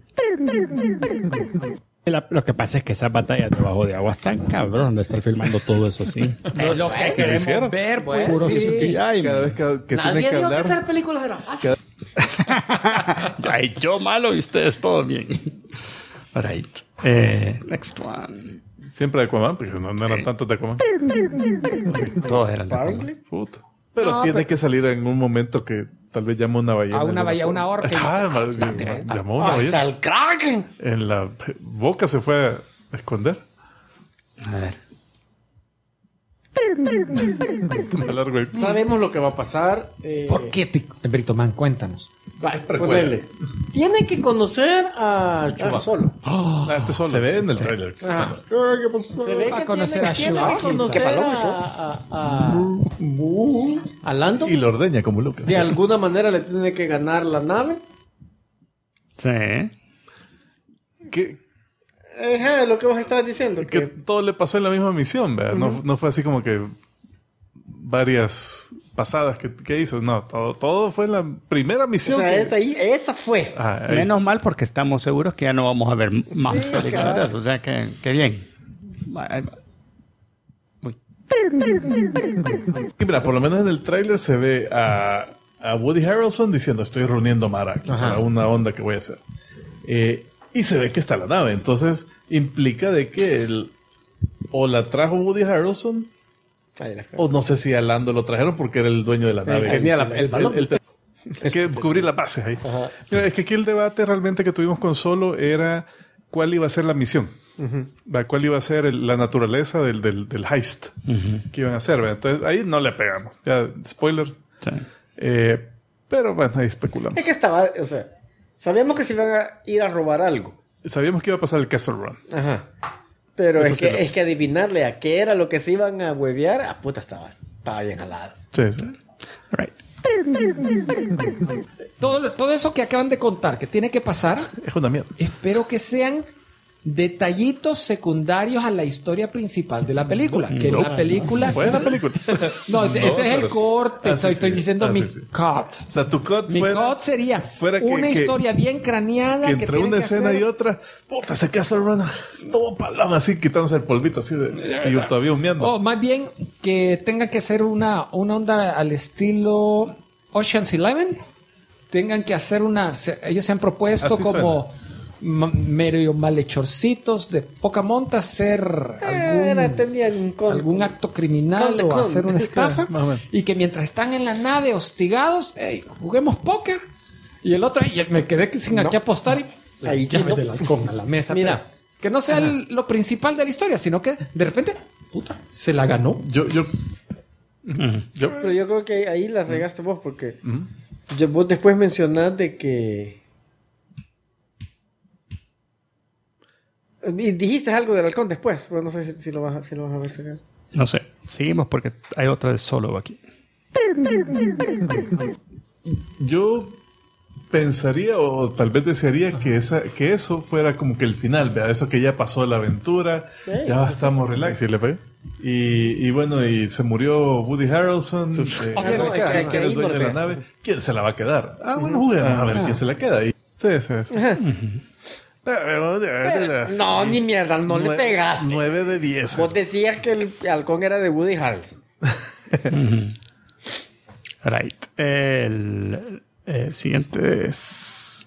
Lo que pasa es que esas batallas debajo de agua están cabrón de estar filmando todo eso así. Es lo que queremos hicieron? ver, pues. Puro sí. CGI. Cada vez que Nadie tienen que dijo que hablar... hacer películas era fácil. Ay, yo malo y ustedes todo bien. Alright. Next one. Siempre de Aquaman, porque no eran tantos de Aquaman. Todos eran de Aquaman. Puta. Pero No, tiene pero- que salir en un momento que tal vez llama una ballena. A una ballena, una orca. Llamó una ¡Ay, ballena. al Kraken! En la boca se fue a esconder. A ver. Más largo el- Sabemos lo que va a pasar. ¿Por qué, Britomán? Cuéntanos. Ponele. Tiene que conocer a Chuba solo. Este solo. Se ve en el trailer. Se ve Va a que conocer a tiene Chewbacca. que conocer a Lando. Y lo ordeña como Lucas. De alguna manera le tiene que ganar la nave. Sí. Que Ajá, lo que vos estabas diciendo. que Que todo le pasó en la misma misión, ¿verdad? No fue así como que varias pasadas que hizo. No, todo fue en la primera o misión. sea, que- esa fue. Ah, ahí. Menos mal porque estamos seguros que ya no vamos a ver más Sí, películas claro. de eso. O sea, que bien. Ahí va. Uy. Y mira, por lo menos en el tráiler se ve a Woody Harrelson diciendo estoy reuniendo Mara aquí para una onda que voy a hacer. Y se ve que está la nave. Entonces implica de que o la trajo Woody Harrelson o no sé si a Lando lo trajeron porque era el dueño de la nave. tenía el balón. Hay que cubrir la base ahí. Mira, es que aquí el debate realmente que tuvimos con Solo era cuál iba a ser la misión. ¿Cuál iba a ser la naturaleza del heist que iban a hacer? ¿verdad? Entonces ahí no le pegamos. Ya, spoiler. Sí. Pero bueno, ahí especulamos. Es que estaba, o sea, sabíamos que se iban a ir a robar algo. Sabíamos que iba a pasar el Castle Run. Ajá. Pero Eso es sí que, lo- es que adivinarle a qué era lo que se iban a huevear, puta, estaba bien jalado. Sí, sí. Right. Todo eso que acaban de contar, que tiene que pasar, Es una mierda. espero que sean detallitos secundarios a la historia principal de la película. Que la película Buena sea... película. No, ese es el pero- corte. Ah, sí, estoy sí. diciendo Ah, mi sí, sí. cut. O sea, tu cut Mi cut sería fuera que- una que- historia bien craneada. que entre tiene una que escena hacer- y otra, puta, se queda Runner todo paloma así, quitándose el polvito así y todavía humeando. O más bien que tenga que ser una onda al estilo Ocean's 11. Tengan que hacer ellos se han propuesto Así como medio malhechorcitos de poca monta hacer tenían algún acto criminal con- o hacer una estafa más o menos. y que mientras están en la nave hostigados, hey, juguemos póker. Y el otro, y me quedé sin aquí apostar y Ahí llave sí, no. del halcón a la mesa. Mira. Pero que no sea lo principal de la historia, sino que de repente, puta, se la ganó. Yo Pero yo creo que ahí la regaste vos, porque vos después mencionás de que... Y dijiste algo del halcón después, pero no sé si lo vas a ver sacar. No sé. Seguimos porque hay otra de Solo aquí. Yo pensaría o tal vez desearía que eso fuera como que el final, ¿vea? Eso que ya pasó la aventura, ya estamos relax. ¿Sí le pegué? Y bueno, y se murió Woody Harrelson, no, es que era el ahí dueño no de le la pegas. nave. ¿Quién se la va a quedar? Bueno, juguemos a ver quién se la queda. Y, sí. No, ni mierda, no le pegaste. 9 de 10. Vos decías que el halcón era de Woody Harrelson. Right. El siguiente es...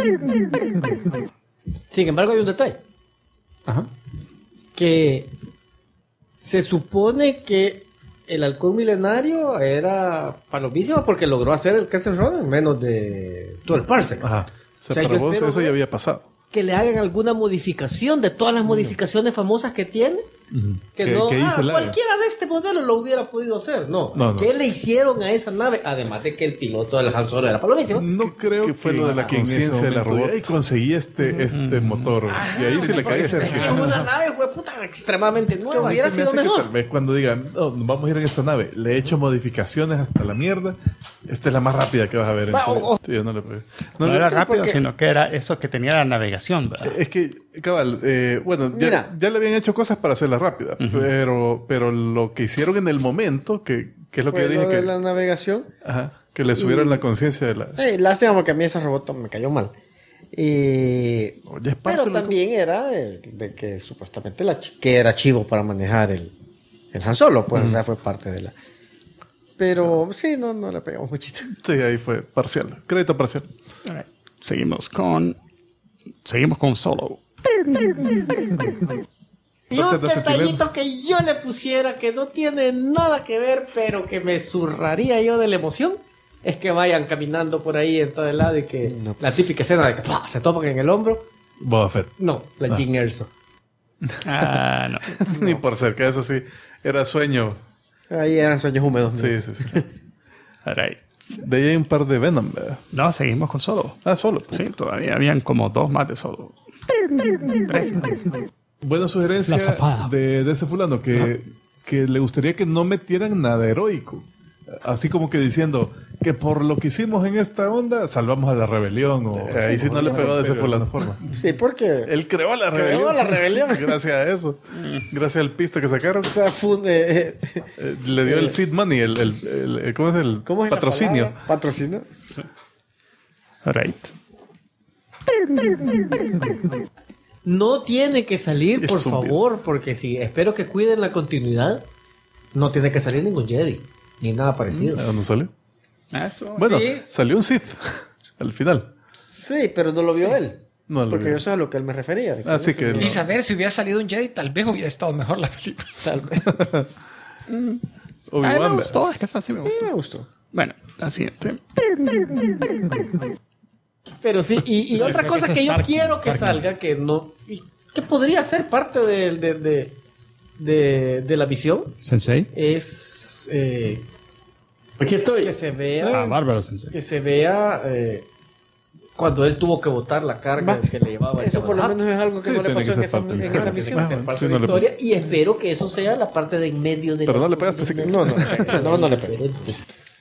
Sin embargo, hay un detalle. Ajá. Que se supone que el halcón milenario era palomísimo porque logró hacer el Castle Rock en menos de 12 parsecs. Ajá. O sea, yo para vos espero eso ver ya había pasado. que le hagan alguna modificación de todas las modificaciones famosas que tiene. Que no, que hizo el área. cualquiera de este modelo lo hubiera podido hacer. No. No. ¿Qué le hicieron a esa nave? Además de que el piloto del Han Solo era palomísimo. No creo que fue lo de la que en ese conciencia de la momento robot. Y conseguí este motor. Y ahí sí le caí Es que es una nave, güey, puta, extremadamente nueva. Ahí Hubiera se me sido hace que mejor. tal vez cuando digan, "Oh, vamos a ir en esta nave, le he hecho modificaciones hasta la mierda. Esta es la más rápida que vas a ver en todo". Sí, yo no le pegué. No, le era pegué rápido, porque- sino que era eso que tenía la navegación, ¿verdad? Es que, cabal, bueno, Mira. ya le habían hecho cosas para hacerla rápida, pero lo que hicieron en el momento, que es lo que Fue yo dije, lo de que, la navegación. ajá, que le subieron la conciencia de la... Lástima porque a mí ese robot me cayó mal. Oye, es parte Pero de la- también era de que supuestamente que era chivo para manejar el Han Solo, pues, o sea, fue parte de la... Pero sí, no le pegamos muchito. Sí, ahí fue parcial, crédito parcial. Alright. Seguimos con Solo. Y Entonces, un de detallito que yo le pusiera que no tiene nada que ver, pero que me zurraría yo de la emoción, es que vayan caminando por ahí en todo el lado y que la típica escena de que ¡pah! Se topan en el hombro. Boba Fett. No, la Jean Erso. Ah, no. Ni por cerca, eso sí, era sueño. Ahí eran sueños húmedos. ¿no? Sí. Alright. De ahí hay un par de Venom, ¿verdad? No, seguimos con Solo. Solo. Sí, todavía habían como 2 más de Solo. 3. Buena sugerencia La zafada. de ese fulano que le gustaría que no metieran nada heroico. Así como que diciendo que por lo que hicimos en esta onda salvamos a la rebelión. O ahí sí no le pegó de esa fulano forma. Sí, porque... Él creó la rebelión. Creó la rebelión. Gracias a eso. Gracias al pista que sacaron. O sea, Le dio el seed money, ¿cómo es el ¿cómo es la patrocinio? palabra? Patrocinio. Alright. No tiene que salir, Es por zumbido. favor, porque si espero que cuiden la continuidad, no tiene que salir ningún Jedi, ni nada parecido. ¿No salió? Esto. Bueno, Sí. salió un Sith al final. Sí, pero no lo vio él. No lo Porque vio. eso es a lo que él me refería. de que Así no que se- Y saber si hubiera salido un Jedi, tal vez hubiera estado mejor la película. Tal vez. A mí Obi-Wan, me gustó, es que esa sí me Sí, gustó. me gustó. Bueno, la siguiente. Pero sí, y otra Creo que cosa ese que es yo Tarkin, quiero que Tarkin. salga, que no... que podría ser parte de la visión, Sensei. es Aquí estoy. que se vea... Bárbaro Sensei. que se vea cuando él tuvo que botar la carga que le llevaba. Eso por lo menos es algo que Sí, no le tiene pasó que en ser esa, parte de la en historia. esa misión. Ah, Ser bueno, parte sí, de no la le historia y espero que eso sea la parte de en medio de Pero la- no le pegaste, así que- No le pegué.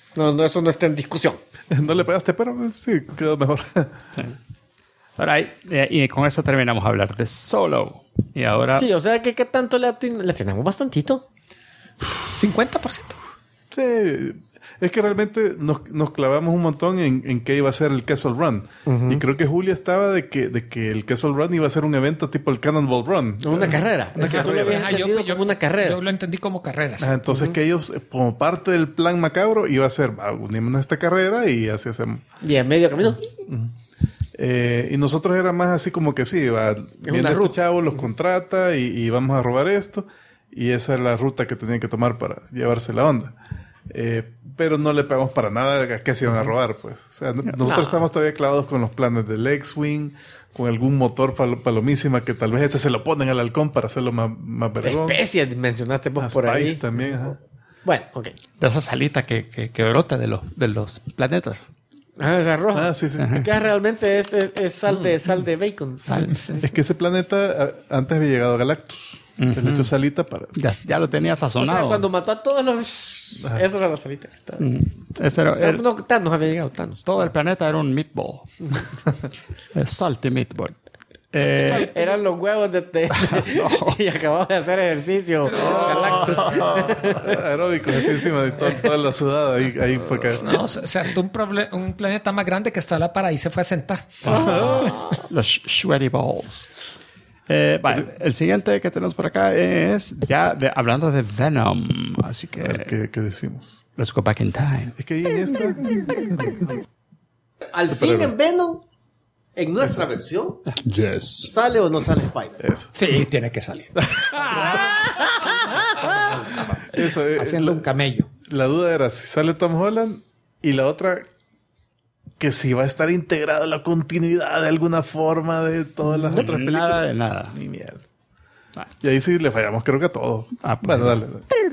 No, eso no está en discusión. No le pegaste, pero sí, quedó mejor. Sí. Pero ahí, y con eso terminamos a hablar de Solo. Y ahora... Sí, o sea, que ¿qué tanto le tenemos bastantito? 50%. Sí, es que realmente nos clavamos un montón en qué iba a ser el Castle Run. Y creo que Julia estaba de que el Castle Run iba a ser un evento tipo el Cannonball Run. Una carrera. Una Tú lo habías Ajá, entendido como una carrera. Yo lo entendí como carreras. Entonces que ellos, como parte del plan macabro, iba a ser, unímonos a esta carrera y así hacemos. Y a medio camino. Y nosotros era más así como que sí, viene este ruta. chavo, los contrata y vamos a robar esto. Y esa es la ruta que tenían que tomar para llevarse la onda. Pero no le pagamos para nada a qué se iban a robar, pues. O sea, nosotros estamos todavía clavados con los planes del X-Wing, con algún motor palomísima que tal vez ese se lo ponen al halcón para hacerlo más vergón. Especies mencionaste vos por ahí. Spice también, ajá. Bueno, ok. De esa salita que brota de los planetas. Esa roja. Ah, sí, sí. Que realmente es sal de bacon. Es que ese planeta antes había llegado a Galactus. Se le echó salita para... Ya lo tenía O sazonado. sea, cuando mató a todos los... Esa era la salita. Ese era, No, Thanos había llegado, Thanos. todo el planeta era un meatball. Salty meatball. Eran los huevos y acabamos de hacer ejercicio. Galactus. Aeróbicos, así encima de toda la sudada. Ahí fue que... No, se hartó un planeta más grande que está la para y se fue a sentar. Los sweaty balls. Vale, el siguiente que tenemos por acá es ya hablando de Venom. Así A ver, que ¿qué decimos? let's go back in time. Es que ahí en esta... Al fin en Venom, en nuestra versión, Yes. ¿sale o no sale Spider? Eso. Sí, tiene que salir. Eso Haciendo un camello. La duda era si sale Tom Holland y la otra que si va a estar integrada la continuidad de alguna forma de todas las otras películas. Nada de nada. Ni mierda. Y ahí sí le fallamos, creo que a todo. Pues, Bueno, dale.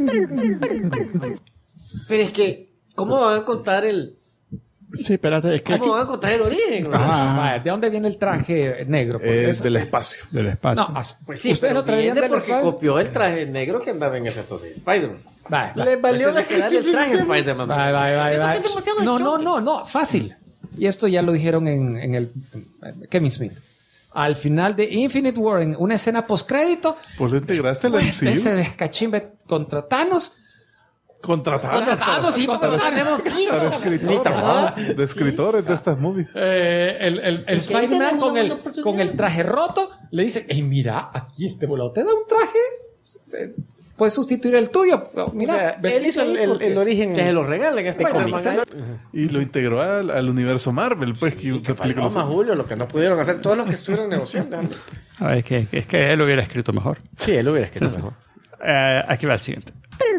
Pero es que, ¿cómo van a contar Sí, espérate, es que ¿Cómo van a contar el origen? Vaya, ¿de dónde viene el traje negro? Porque Es del espacio. del espacio. No, Pues sí, ustedes pero lo traían viene del porque espacio. copió el traje negro que andaba en ese entonces Spider-Man. Vaya, Le valió la que darle el traje a Spider-Man. Vaya. Siento que es demasiado No, fácil. Y esto ya lo dijeron en el Kevin Smith. Al final de Infinite War, en una escena postcrédito, Pues lo integraste a la pues, MCU. ese descachimbe contra Thanos. Contratado. Sí, porque lo tenemos aquí. Para escritores. De escritores de estas movies. El Spider-Man tenemos con una el, buena oportunidad. con el traje roto le dice: hey, mira, aquí este volado te da un traje. Puedes sustituir el tuyo. Mira, O sea, él vestís hizo ahí porque- el origen. Que se lo regalen este Spider-Man. cómic. Y lo integró al universo Marvel. Pues que Y que las películas paloma, Julio, lo que no pudieron hacer todos los que estuvieron negociando. A ver, es que él lo hubiera escrito mejor. Sí, él hubiera escrito mejor. Aquí va el siguiente.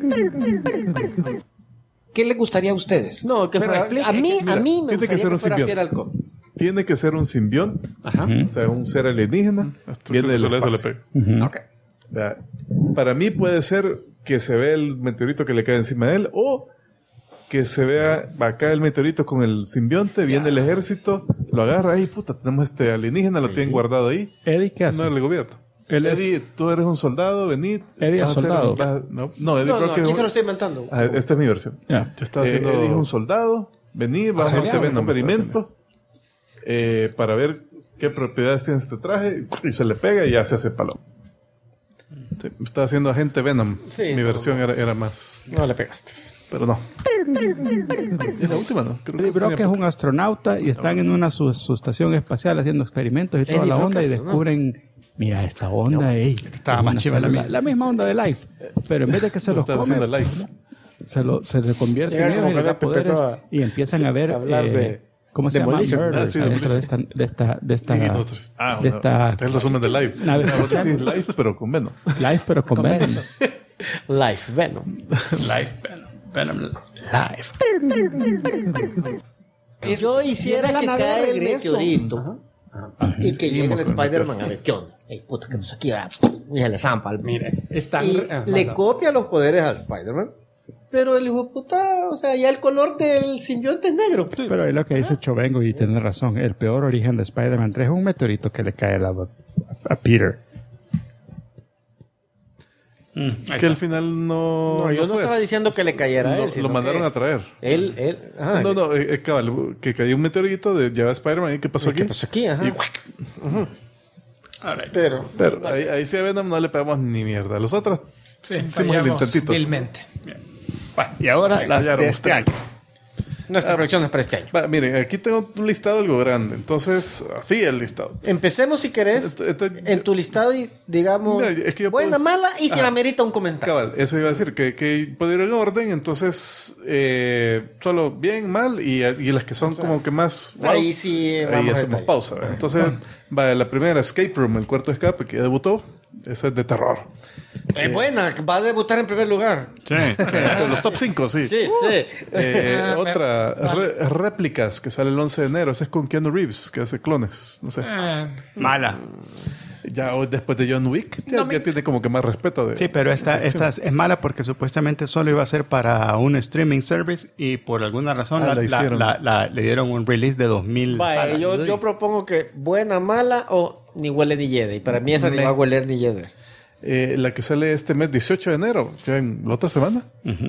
¿Qué le gustaría a ustedes? No, que Pero fuera, explique. a mí me tiene que gustaría ser un fuera simbionte. fiel al cómic. tiene que ser un simbionte. Ajá. O sea, un ser alienígena. Viene del espacio. Ok. O sea, para mí puede ser que se vea el meteorito que le cae encima de él o que se vea acá el meteorito con el simbionte, viene el ejército, lo agarra, ahí puta, tenemos este alienígena, lo tienen guardado ahí. Eddie, ¿qué hace? No, el gobierno. Él es- Eddie, tú eres un soldado, venid. Eddie vas es a ser- soldado. no, Eddie No, creo no, que aquí es se lo un- estoy inventando. esta es mi versión. Ya. Yo estaba haciendo... Eddie es un soldado, vení, vas a hacer un experimento para ver qué propiedades tiene este traje y se le pega y ya se hace palo. Sí, estaba haciendo agente Venom. Sí, Mi no, versión era más... No le pegaste. Pero no. Es la última, ¿no? Creo Eddie Brock tenía es un astronauta y están en una su estación espacial haciendo experimentos y toda Eddie la Brock onda y es descubren, mira, esta onda, estaba más chiva la misma onda de Life, pero en vez de que se los estaba come, haciendo live. se convierte en Llega ellos como y les da que poderes empezó a y empiezan a ver hablar de ¿cómo se llama? Demolition. Murders Sí, dentro de esta Y nosotros, de esta este es el resumen de live. nave Vos espacial. decís live, pero con Venom. Life pero con Venom. Life Venom. Life Venom Live. Yo hiciera la que nave de cae el regreso. meteorito y que llegue el con el Spider-Man a ver qué onda. Ey, puta, que pasó aquí? Y se le zampa. Mire, están... Y le no. copia los poderes a Spider-Man. Pero el hijo de puta, o sea, ya el color del simbionte es negro. Pero es lo que dice Chovengo y tiene razón. El peor origen de Spider-Man 3 es un meteorito que le cae a Peter. Que al final no yo no fue estaba eso. diciendo que le cayera a él. Lo mandaron a traer. Ajá. Cabal, que cayó un meteorito de lleva Spider-Man. ¿Y qué pasó aquí? ¿Qué pasó aquí? Ajá. Y, Pero ahí sí a Venom no le pegamos ni mierda. Los otros Sí, hicimos el fallamos intentito. vilmente. Bueno, y ahora las fallaron de este ustedes. año. nuestra producción es para este año. Miren, aquí tengo un listado algo grande. Entonces, así el listado. Empecemos, si querés, en tu listado y digamos Mira, es que yo buena, puedo- mala y si Ajá. la merita un comentario. Cabal, eso iba a decir, que puedo ir en orden, entonces solo bien, mal y las que son como que más... wow, Ahí sí vamos ahí a hacemos detalle. pausa. ¿verdad? Entonces, va la primera, Escape Room, el cuarto escape que ya debutó. Esa es de terror. Es buena, va a debutar en primer lugar. Sí. Los top 5, sí. Sí, sí. Otra, Réplicas, que sale el 11 de enero. Esa es con Keanu Reeves, que hace clones. No sé. Mala. Ya hoy, después de John Wick, ya tiene como que más respeto. Sí, pero esta es mala porque supuestamente solo iba a ser para un streaming service y por alguna razón la hicieron. le dieron un release de 2000 Vaya, salas. yo propongo que buena, mala o ni huele ni yede. Y para mí esa ni va a hueler ni yede. La que sale este mes, 18 de enero, ya en la otra semana.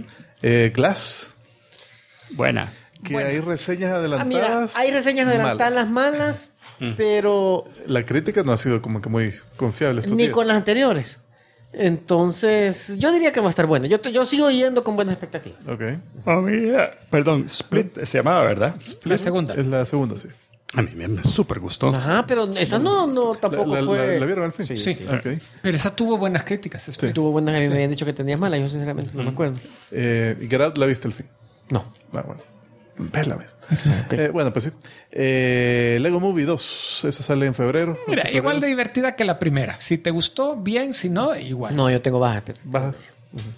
Glass, Buena. que hay reseñas Mira, adelantadas. hay reseñas adelantadas malas, pero La crítica no ha sido como que muy confiable estos ni días. con las anteriores. Entonces, yo diría que va a estar buena. Yo sigo yendo con buenas expectativas. Ok. Oh, mira. Perdón, Split se llamaba, ¿verdad? La segunda. Es la segunda, sí. A mí me súper gustó. Ajá, pero esa no tampoco fue. ¿La vieron al fin? Sí. Ok. Pero esa tuvo buenas críticas. Split. Tuvo buenas, me habían dicho que tenías mala. Yo sinceramente no me acuerdo. ¿Y Get Out la viste al fin? No. Ah, bueno. Vela, ves. Bueno, pues sí. Lego Movie 2. Esa sale en febrero. Mira, igual de divertida que la primera. Si te gustó, bien. Si no, igual. No, yo tengo bajas expectativas. Bajas.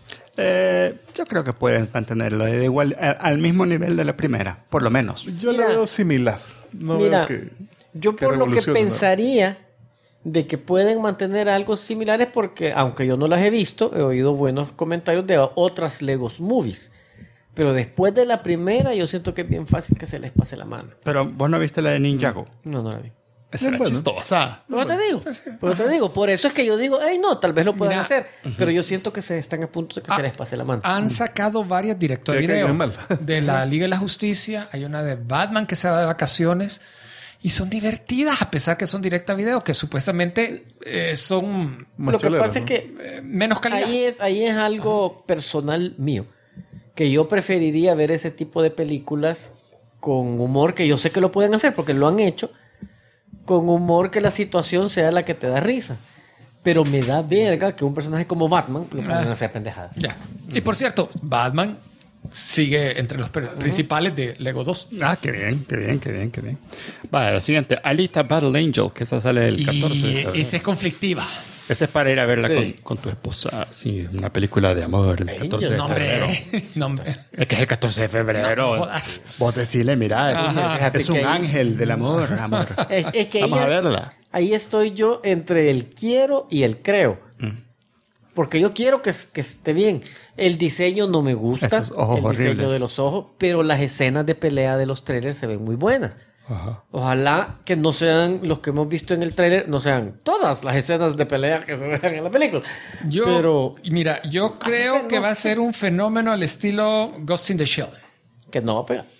Yo creo que pueden mantenerla igual al mismo nivel de la primera, por lo menos. Yo Mira. la veo similar. No Mira, veo que... yo por lo que revolucione, ¿no? pensaría de que pueden mantener algo similares porque, aunque yo no las he visto, he oído buenos comentarios de otras Legos Movies. Pero después de la primera, yo siento que es bien fácil que se les pase la mano. Pero vos no viste la de Ninjago. No la vi. Esa era bueno. chistosa. Pero te digo, por eso es que yo digo, hey, no, tal vez lo puedan Mira. hacer. Pero yo siento que se están a punto de que se les pase la mano. Han sacado varias directo de Ya caigan video. mal. De la Liga de la Justicia. Hay una de Batman que se va de vacaciones. Y son divertidas, a pesar que son directa a video, que supuestamente son Lo que Macholeras, pasa es ¿no? que menos calidad. ahí es algo personal mío. Que yo preferiría ver ese tipo de películas con humor, que yo sé que lo pueden hacer porque lo han hecho, con humor que la situación sea la que te da risa. Pero me da verga que un personaje como Batman lo pongan a hacer pendejadas. Ya. Y por cierto, Batman sigue entre los principales de Lego 2. Ah, qué bien, qué bien, qué bien, qué bien. Vale, la siguiente. Alita Battle Angel, que esa sale el 14 de Y febrero. esa es conflictiva. Esa es para ir a verla Sí. con tu esposa. Sí, una película de amor el 14 de No, febrero. hombre. No, hombre. Es que es el 14 de febrero. No jodas. Vos decirle, mira, Fíjate es un que ahí- ángel del amor, amor. Es que Vamos ahí, a verla. ahí estoy yo entre el quiero y el creo. Porque yo quiero que esté bien. El diseño no me gusta. Esos ojos el diseño horribles. de los ojos. Pero las escenas de pelea de los trailers se ven muy buenas. Ajá. Ojalá que no sean los que hemos visto en el trailer, no sean todas las escenas de pelea que se vean en la película. Pero Mira, yo creo que que no va a sé. ser un fenómeno al estilo Ghost in the Shell. que no va a pegar.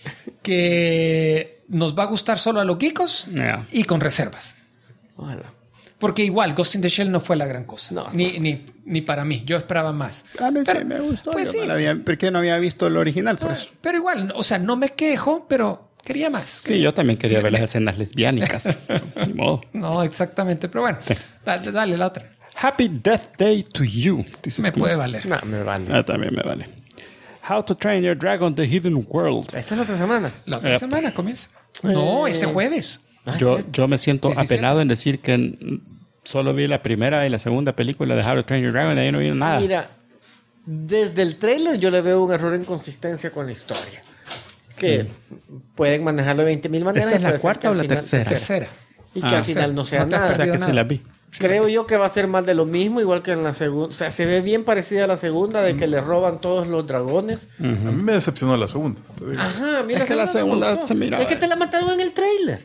Que nos va a gustar solo a los geekos Yeah. y con reservas. Ojalá. Porque igual Ghost in the Shell no fue la gran cosa. No, ni para mí. Yo esperaba más. A mí Pero- sí me gustó. Pues Yo sí. porque no había visto el original, por eso. Pero igual, o sea, no me quejo, pero quería más. Sí, yo también quería ver las escenas lesbiánicas. Ni modo. No, exactamente. Pero bueno, Sí. dale la otra. Happy Death Day to You. Dice Me aquí. puede valer. No, me vale. Ah, también me vale. How to Train Your Dragon The Hidden World. Esa es la otra semana. La otra semana comienza. No, este jueves. Yo me siento 17. apelado en decir que solo vi la primera y la segunda película de How to Train Your Dragon y de ahí no vi nada. Mira, desde el trailer yo le veo un error en consistencia con la historia. Que pueden manejarlo de 20,000 maneras. ¿Esta es y la puede ser cuarta que o al la final- tercera? Tercera. Y que al final no sea No te has nada. O sea que perdido sí nada. la vi. Creo yo que va a ser más de lo mismo, igual que en la segunda. O sea, se ve bien parecida a la segunda, de que le roban todos los dragones. A mí me decepcionó la segunda. te digo. Ajá, mira. Es que la segunda se miraba. Es que te la mataron en el trailer.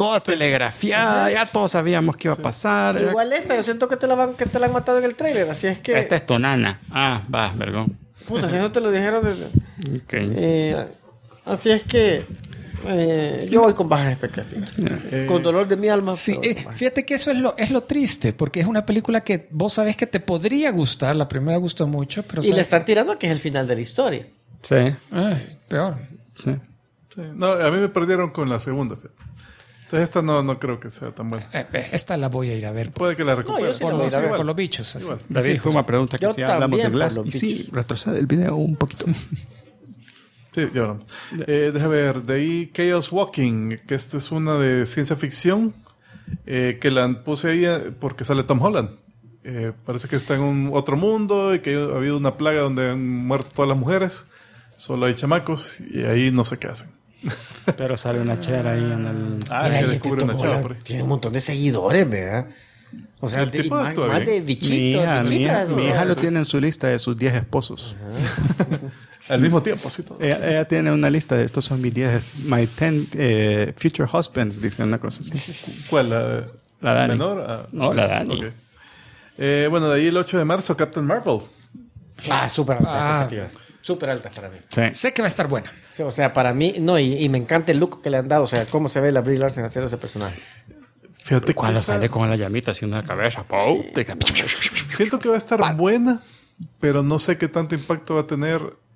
toda telegrafiada, ya todos sabíamos qué iba a pasar. Igual esta, yo siento que te la han matado en el trailer, así es que... Esta es tu nana. Ah, va, vergón. Puta, si no te lo dijeron... Okay. Así es que... yo voy con bajas expectativas. Con dolor de mi alma. Sí, fíjate que eso es lo triste, porque es una película que vos sabés que te podría gustar. La primera gustó mucho, pero... Y le están tirando a que es el final de la historia. Sí. Peor. Sí. Sí. No, a mí me perdieron con la segunda. Entonces esta no creo que sea tan buena. Esta la voy a ir a ver. Puede que la recupere. yo sí la voy a ir a ver. Por los bichos. Así. David Puma pregunta que Yo si hablamos de también, Glass. por los Y sí, bichos. retrocede el video un poquito. Sí, ya hablamos. Déjame ver. De ahí Chaos Walking, que esta es una de ciencia ficción, que la puse ahí porque sale Tom Holland. Parece que está en un otro mundo y que ha habido una plaga donde han muerto todas las mujeres. Solo hay chamacos y ahí no sé qué hacen. Pero sale una chera ahí en el... Mira, que y descubre una Tom chava Holland por ahí. tiene un montón de seguidores, ¿verdad? O sea, El tipo actúa más bien. de Mi bichitos, hija, bichitas, mi ¿no? hija lo tiene en su lista de sus 10 esposos. Al mismo tiempo, sí. Todo. Ella tiene una lista de estos son mis 10, my 10 future husbands, dice una cosa así. ¿Cuál? La Dani. menor? Ah, No, la Dani. ok. Bueno, de ahí el 8 de marzo, Captain Marvel. Súper altas expectativas. Súper altas para mí. Sí. Sé que va a estar buena. Sí, o sea, para mí, no, y me encanta el look que le han dado, o sea, cómo se ve la Brie Larson hacer ese personaje. Fíjate Cuando esa- sale con la llamita haciendo la cabeza. ¡pau! Siento que va a estar buena, pero no sé qué tanto impacto va a tener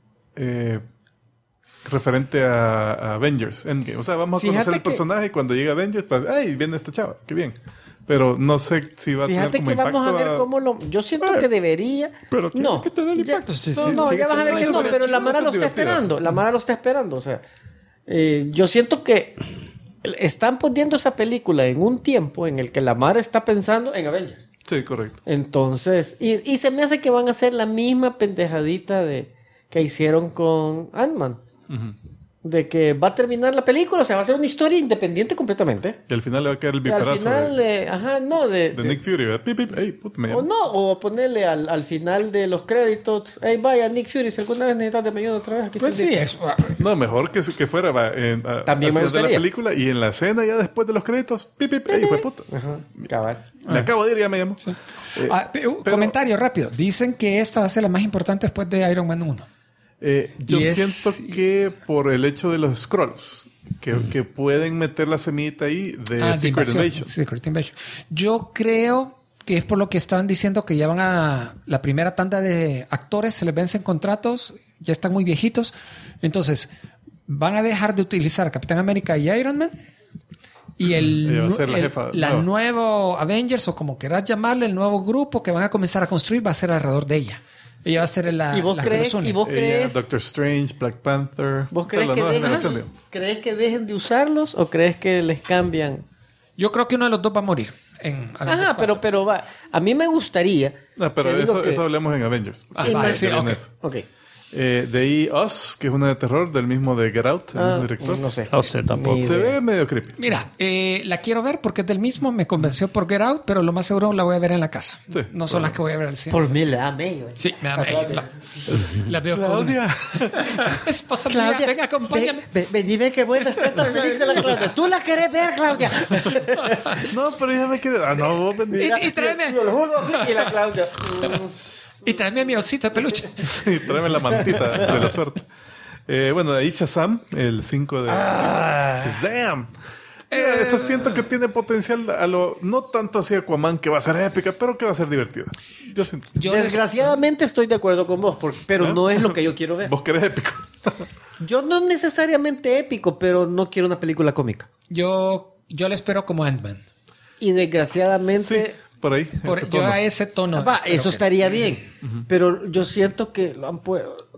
referente a Avengers Endgame. O sea, vamos a Fíjate conocer el que- personaje y cuando llega Avengers, pues, ¡ay! Viene esta chava, qué bien. Pero no sé si va a Fíjate tener como que vamos a impacto ver cómo lo... Yo siento que debería... pero tiene no, que tener ya- impacto. Sí, no, sí, no, sigue ya vas a siendo ver una que no, historia pero la chida, Mara lo está divertida. esperando. La Mara lo está esperando, o sea... yo siento que están poniendo esa película en un tiempo en el que la Mara está pensando en Avengers. Sí, correcto. Entonces... Y se me hace que van a hacer la misma pendejadita que hicieron con Ant-Man. De que va a terminar la película, o sea, va a ser una historia independiente completamente. Y al final le va a caer el Y al biparazo final, de Nick Fury. ¿Verdad? Pip, pip. Ey, puta, me O llamo. no, o ponerle al final de los créditos, hey, vaya, Nick Fury, si alguna vez necesitas de mi ayuda otra vez, aquí Pues estoy. sí, eso. No, mejor que fuera También me al final de la gustaría. película y en la escena ya después de los créditos. Pip, pip. Ey, fue puta. Ajá, cabal. Le acabo de ir, ya me llamo. pero- Comentario rápido. Dicen que esta va a ser la más importante después de Iron Man 1. Yo Y es- siento que por el hecho de los scrolls, que pueden meter la semillita ahí de de Secret invasión. Invasion. Secret Invasion. Yo creo que es por lo que estaban diciendo que ya van a... La primera tanda de actores se les vencen contratos, ya están muy viejitos. Entonces, van a dejar de utilizar Capitán América y Iron Man. Y Ella va a ser la jefa la nueva. nuevo Avengers, o como quieras llamarle, el nuevo grupo que van a comenzar a construir va a ser alrededor de ella. Ella va a ser la... ¿Y vos la que crees, los une. y vos Ella, crees, Doctor Strange, Black Panther. vos O sea, crees la que nueva generación, dejen, digo. crees que dejen de usarlos o crees que les cambian? Yo creo que uno de los dos va a morir en Avengers Ajá, 4. pero va. A mí me gustaría. No, pero te digo eso, que- eso hablemos en Avengers. Ah, Y vale, me- sí, Viene ok. eso. Ok. De ahí Us, que es una de terror del mismo de Get Out, el mismo director. no sé. No sé tampoco. Ni Se idea. ve medio creepy. Mira, la quiero ver porque es del mismo, me convenció por Get Out, pero lo más seguro la voy a ver en la casa. Sí, No son las que voy a ver al cine. Por mí le da medio. Sí, me da la veo con Claudia. esposa mía, Claudia, venga, acompáñame. Vení, ve qué buena está esta película, Claudia. Tú la querés ver, Claudia. No, pero ella me quiere. Ah, no, vos vendí. Y tráeme, Yo lo juro así. Y la Claudia. y tráeme a mi osito de peluche. Sí, tráeme la mantita de la suerte. Bueno, de ahí Shazam, el 5 de Shazam. Mira, esta siento que tiene potencial a lo... No tanto así Aquaman, que va a ser épica, pero que va a ser divertida. Yo siento. Desgraciadamente estoy de acuerdo con vos, pero no es lo que yo quiero ver. Vos querés épico. Yo no necesariamente épico, pero no quiero una película cómica. Yo le espero como Ant-Man. Y desgraciadamente... Sí, por ahí. Por- ese yo tono. a ese tono. Va, espero eso que- estaría bien. Pero yo siento que lo han puesto...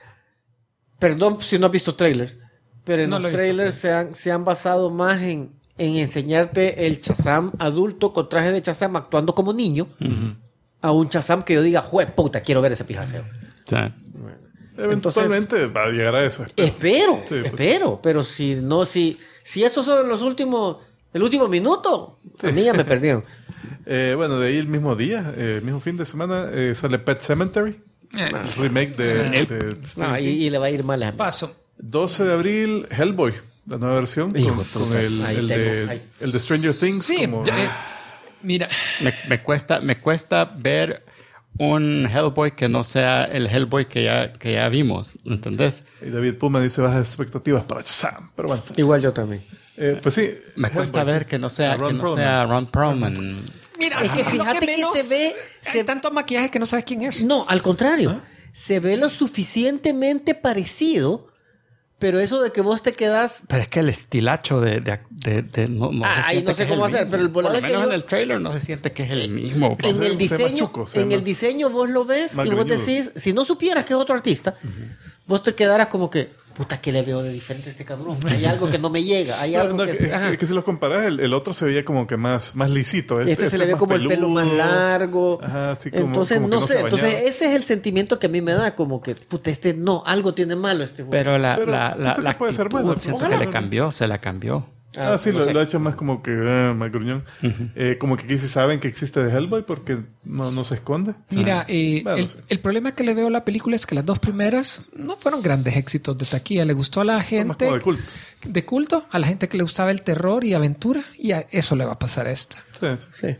Perdón si no has visto trailers, pero en No los lo he visto, trailers se han basado más en enseñarte el Shazam adulto con traje de Shazam actuando como niño a un Shazam que yo diga, jue puta, quiero ver ese pijaseo. Sí. Eventualmente va a llegar a eso. Espero, Sí, pues. espero. Pero si no, si estos son el último minuto, a mí ya me perdieron. Bueno, de ahí el mismo día, el mismo fin de semana, sale Pet Sematary. El remake de No, Stephen King. y le va a ir mal a mí. Paso. 12 de abril, Hellboy. La nueva versión con el de Stranger Things. Sí, mira. Me cuesta ver un Hellboy que no sea el Hellboy que ya vimos, ¿entendés? Y David Puma dice bajas expectativas para Shazam. Pero bueno. Igual yo también. Pues sí. Me cuesta ver que no sea Ron Perlman. Mira, Es que fíjate que se ve... Hay tanto maquillaje que no sabes quién es. No, al contrario. Se ve lo suficientemente parecido, pero eso de que vos te quedás... Pero es que el estilacho no se ahí siente no sé que cómo es el hacer, mismo. pero el volado Por es lo que menos yo- en el trailer no se siente que es el mismo. En el más diseño, chuco, se ve en el más- diseño vos lo ves más y vos greñudo. decís, si no supieras que es otro artista, vos te quedarás como que, puta, ¿qué le veo de diferente a este cabrón? Hay algo que no me llega, hay algo Es que si los comparas, el otro se veía como que más lisito. Este se le es ve más como el pelo más peludo. largo. Ajá, así como, Entonces, como que no sé. se ha Entonces, bañado. ese es el sentimiento que a mí me da. Como que, puta, algo tiene malo este juego. Pero la siento que puede ser bueno. actitud, siento Ojalá. que se la cambió. Sí, no sé. lo ha hecho más como que más gruñón. Como que aquí sí saben que existe de Hellboy porque no se esconde. Mira, Bueno, sí. el problema que le veo a la película es que las dos primeras no fueron grandes éxitos de taquilla. Le gustó a la Más gente como de culto. de culto, a la gente que le gustaba el terror y aventura, y a eso le va a pasar a esta. Sí. Sí.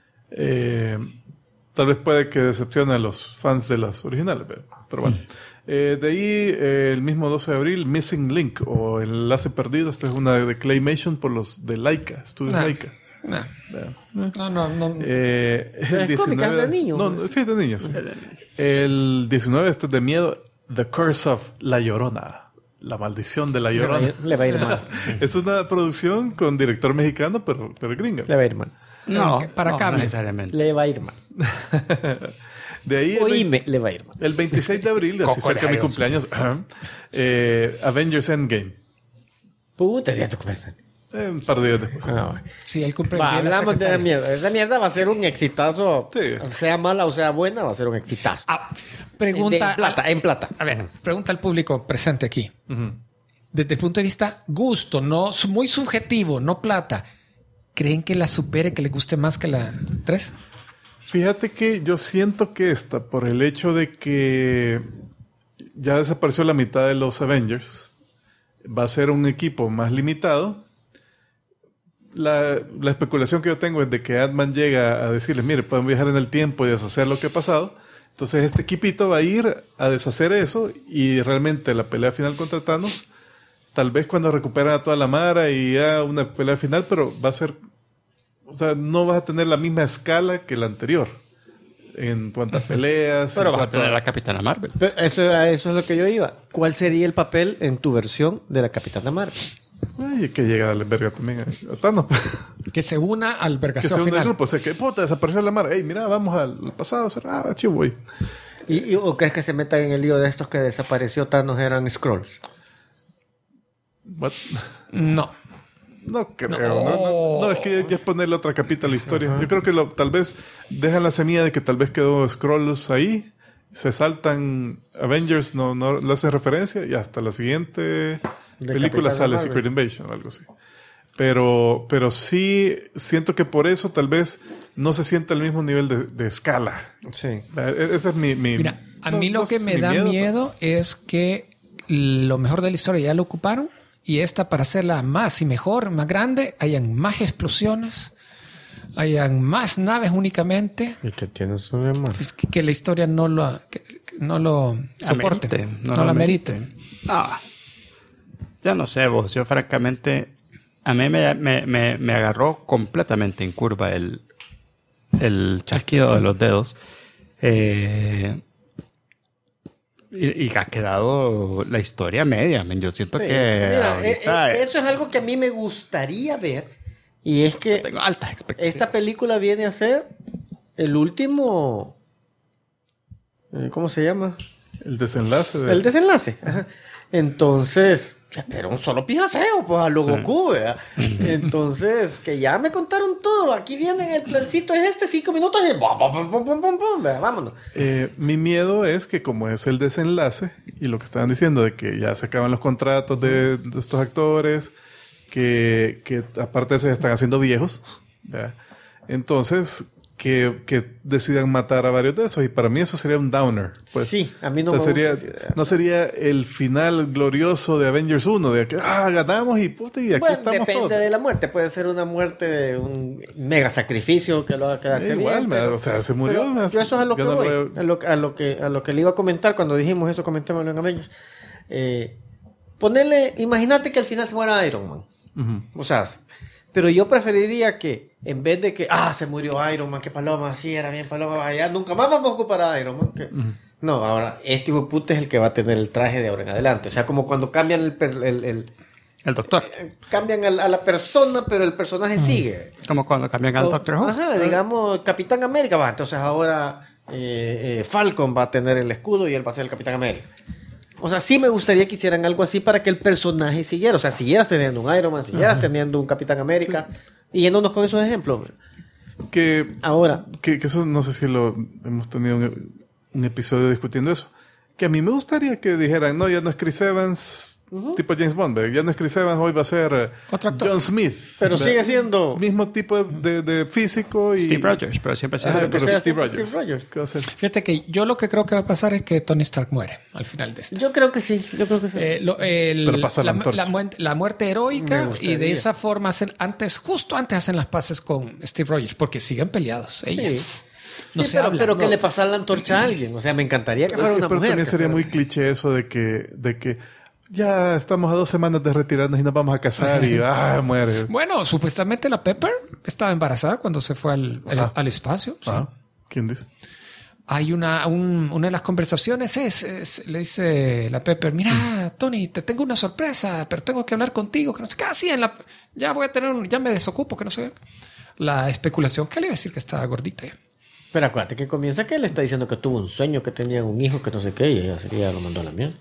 Tal vez puede que decepcione a los fans de las originales, pero bueno. De ahí, el mismo 12 de abril, Missing Link o El Enlace Perdido. Esta es una de Claymation por los de Laika, Estudios Ah. Laika. Nah. Vean. No. El cómicas de niños, No, ¿no? sí, de niños. El 19, este es de miedo, The Curse of La Llorona. La maldición de La Llorona. Le va a ir mal. Es una producción con director mexicano, pero gringa. Le va a ir mal. No, Para no cable. necesariamente. Le va a ir mal. De ahí Oíme, le va a ir mal. el 26 de abril, así Coco cerca de mi de cumpleaños, Avengers Endgame. Puta, ya te comienzan. Un par de días después. Sí, él cumple el Va, día de la hablamos de la secretaria. mierda. Esa mierda va a ser un exitazo. Sí. Sea mala o sea buena, va a ser un exitazo. Pregunta En plata. A ver, pregunta al público presente aquí. Desde el punto de vista gusto, no muy subjetivo, no plata. ¿Creen que la supere, que le guste más que la 3? Fíjate que yo siento que esta, por el hecho de que ya desapareció la mitad de los Avengers, va a ser un equipo más limitado. La especulación que yo tengo es de que Ant-Man llega a decirles, mire, pueden viajar en el tiempo y deshacer lo que ha pasado. Entonces este equipito va a ir a deshacer eso y realmente la pelea final contra Thanos, tal vez cuando recuperan a toda la Mara y ya una pelea final, pero va a ser... O sea, no vas a tener la misma escala que la anterior. En cuanto a peleas. Pero en vas a cuanto tener la Capitana Marvel. Pero eso es lo que yo iba. ¿Cuál sería el papel en tu versión de la Capitana Marvel? Ay, que llega a darle verga también a Thanos. Que se una al Que se vergación une el final. grupo. O sea, que puta, desapareció la Mara. Ey, mira, vamos al pasado. Chivo, güey. ¿O crees que se metan en el lío de estos que desapareció Thanos eran Scrolls? What? No. No creo. No, es que ya es ponerle otra capita a la historia. Yo creo que tal vez dejan la semilla de que tal vez quedó Scrolls ahí. Se saltan Avengers, no le hacen referencia y hasta la siguiente película Capitana sale Marvel. Secret Invasion o algo así. Pero sí siento que por eso tal vez no se siente al mismo nivel de escala. Sí. Ese es mi... Mira, a mí no lo que sé me si da pero- miedo es que lo mejor de la historia ya lo ocuparon y esta para hacerla más y mejor, más grande, hayan más explosiones, hayan más naves únicamente, ¿Y que tienes un hermano? pues que la historia no lo soporte, Amerite, no la merite. Ah, ya no sé vos. Yo francamente, a mí me agarró completamente en curva el chasquido de los dedos. Y ha quedado la historia media. Men. Yo siento Sí. que Mira, ahorita eso es algo que a mí me gustaría ver. Y es que tengo altas expectativas. esta película viene a ser el último... ¿Cómo se llama? El desenlace de... El desenlace. Ajá. Entonces, pero un solo pijaseo, pues a lo Goku, ¿verdad? Entonces, que ya me contaron todo. Aquí vienen el plancito, es 5 minutos y ¿verdad? Vámonos. Mi miedo es que como es el desenlace y lo que estaban diciendo de que ya se acaban los contratos de estos actores, que aparte de eso ya están haciendo viejos, ¿verdad? Entonces que decidan matar a varios de esos. Y para mí eso sería un downer. Pues. Sí, a mí no me sería, gusta esa idea. No sería el final glorioso de Avengers 1, de que ganamos y puta, y aquí Bueno, estamos depende todos. de la muerte. Puede ser una muerte, un mega sacrificio que lo haga quedarse Igual, bien. o sea, se murió. Pero yo eso es a lo que yo no voy. veo- A lo que le iba a comentar cuando dijimos eso, comentémoslo en Avengers. Imagínate que al final se muera Iron Man. Ujú. O sea, pero yo preferiría que en vez de que, se murió Iron Man, que paloma, sí, era bien paloma, ya nunca más vamos a ocupar a Iron Man. No, ahora, este hijo de puta es el que va a tener el traje de ahora en adelante. O sea, como cuando cambian El doctor. cambian a la persona, pero el personaje sigue. Como cuando cambian al Doctor Who. Ajá, digamos, Capitán América va. Entonces ahora Falcon va a tener el escudo y él va a ser el Capitán América. O sea, sí me gustaría que hicieran algo así para que el personaje siguiera. O sea, siguieras teniendo un Iron Man, siguieras teniendo un Capitán América. Y yéndonos con esos ejemplos. Que Ahora, que eso no sé si lo hemos tenido un episodio discutiendo eso. Que a mí me gustaría que dijeran, no, ya no es Chris Evans, tipo James Bond, ya no es Chris Evans, hoy va a ser Otro actor. John Smith. pero sigue siendo... Mismo tipo de físico y... Steve Rogers, pero siempre se Ajá, hace. pero sea Steve Steve Rogers. Rogers. ¿Qué va a hacer? Fíjate que yo lo que creo que va a pasar es que Tony Stark muere al final de esto. Yo creo que sí, yo creo que sí. Pero pasa la antorcha. La muerte Me heroica gustaría. y de esa forma justo antes hacen las paces con Steve Rogers porque siguen peleados ellas. No Sí, se pero, hablan. pero que le pasara la antorcha a alguien. O sea, me encantaría que fuera una Pero mujer. también que sería fuera- muy cliché eso de que ya estamos a 2 semanas de retirarnos y nos vamos a casar y muere. Bueno, supuestamente la Pepper estaba embarazada cuando se fue al espacio. Sí. Ah, ¿quién dice? Hay una de las conversaciones le dice la Pepper, mira, Tony, te tengo una sorpresa, pero tengo que hablar contigo, que no sé qué, así ya voy a ya me desocupo, que no sé. La especulación que le iba a decir que estaba gordita ya. Pero acuérdate que comienza que él está diciendo que tuvo un sueño, que tenía un hijo, que no sé qué, y ella sería lo mandó a la mierda.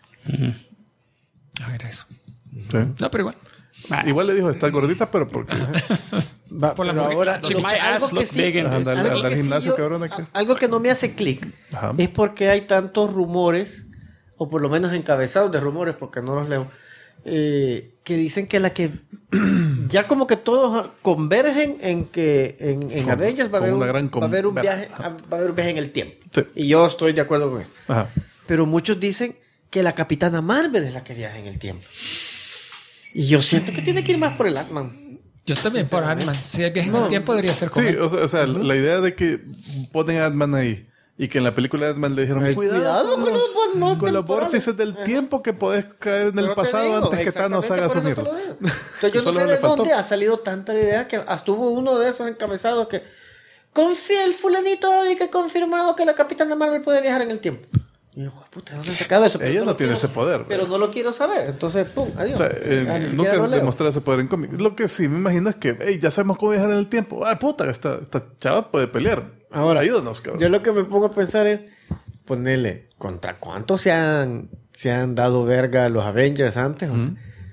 A ver eso. Sí. No, pero igual. Igual le dijo, está gordita, pero porque... Va, Por la pero mujer- ahora, Does lo my que- ass algo que look sí, big in Ajá, this? andale algo al que sí gimnasio, yo- cabrón, aquí. algo que no me hace clic Ajá. es porque hay tantos rumores, o por lo menos encabezados de rumores, porque no los leo, que dicen que ya como que todos convergen en que en Avengers va a haber una un, gran va a haber un viaje, Ajá. va a haber un viaje en el tiempo. Sí. Y yo estoy de acuerdo con eso. Ajá. Pero muchos dicen que la Capitana Marvel es la que viaja en el tiempo. Y yo siento que tiene que ir más por el Ant-Man. Yo también por Ant-Man. Si hay viaje en el tiempo, debería ser con Sí, él. o sea, la idea de que ponen a Ant-Man ahí y que en la película de Ant-Man le dijeron, Cuidado con los con los temporales". vórtices del Ajá. tiempo que podés caer en Pero el te pasado digo, antes que Thanos haga su exactamente mierda. por eso te lo digo. O sea, yo no Solo sé le de faltó. dónde ha salido tanta la idea que hasta hubo uno de esos encabezados que confía el fulanito hoy que ha confirmado que la Capitana Marvel puede viajar en el tiempo. Y yo, puta, ¿dónde han sacado eso? Pero Ella no lo tiene quiero- ese poder. Pero no lo quiero saber. Entonces, pum, O adiós. sea, Ni siquiera nunca lo leo. demostrar ese poder en cómics. Lo que sí me imagino es que, hey, ya sabemos cómo viajar en el tiempo. Puta, esta chava puede pelear. Ahora, ayúdanos, cabrón. Yo lo que me pongo a pensar es ponerle contra cuántos se han dado verga los Avengers antes. O sea,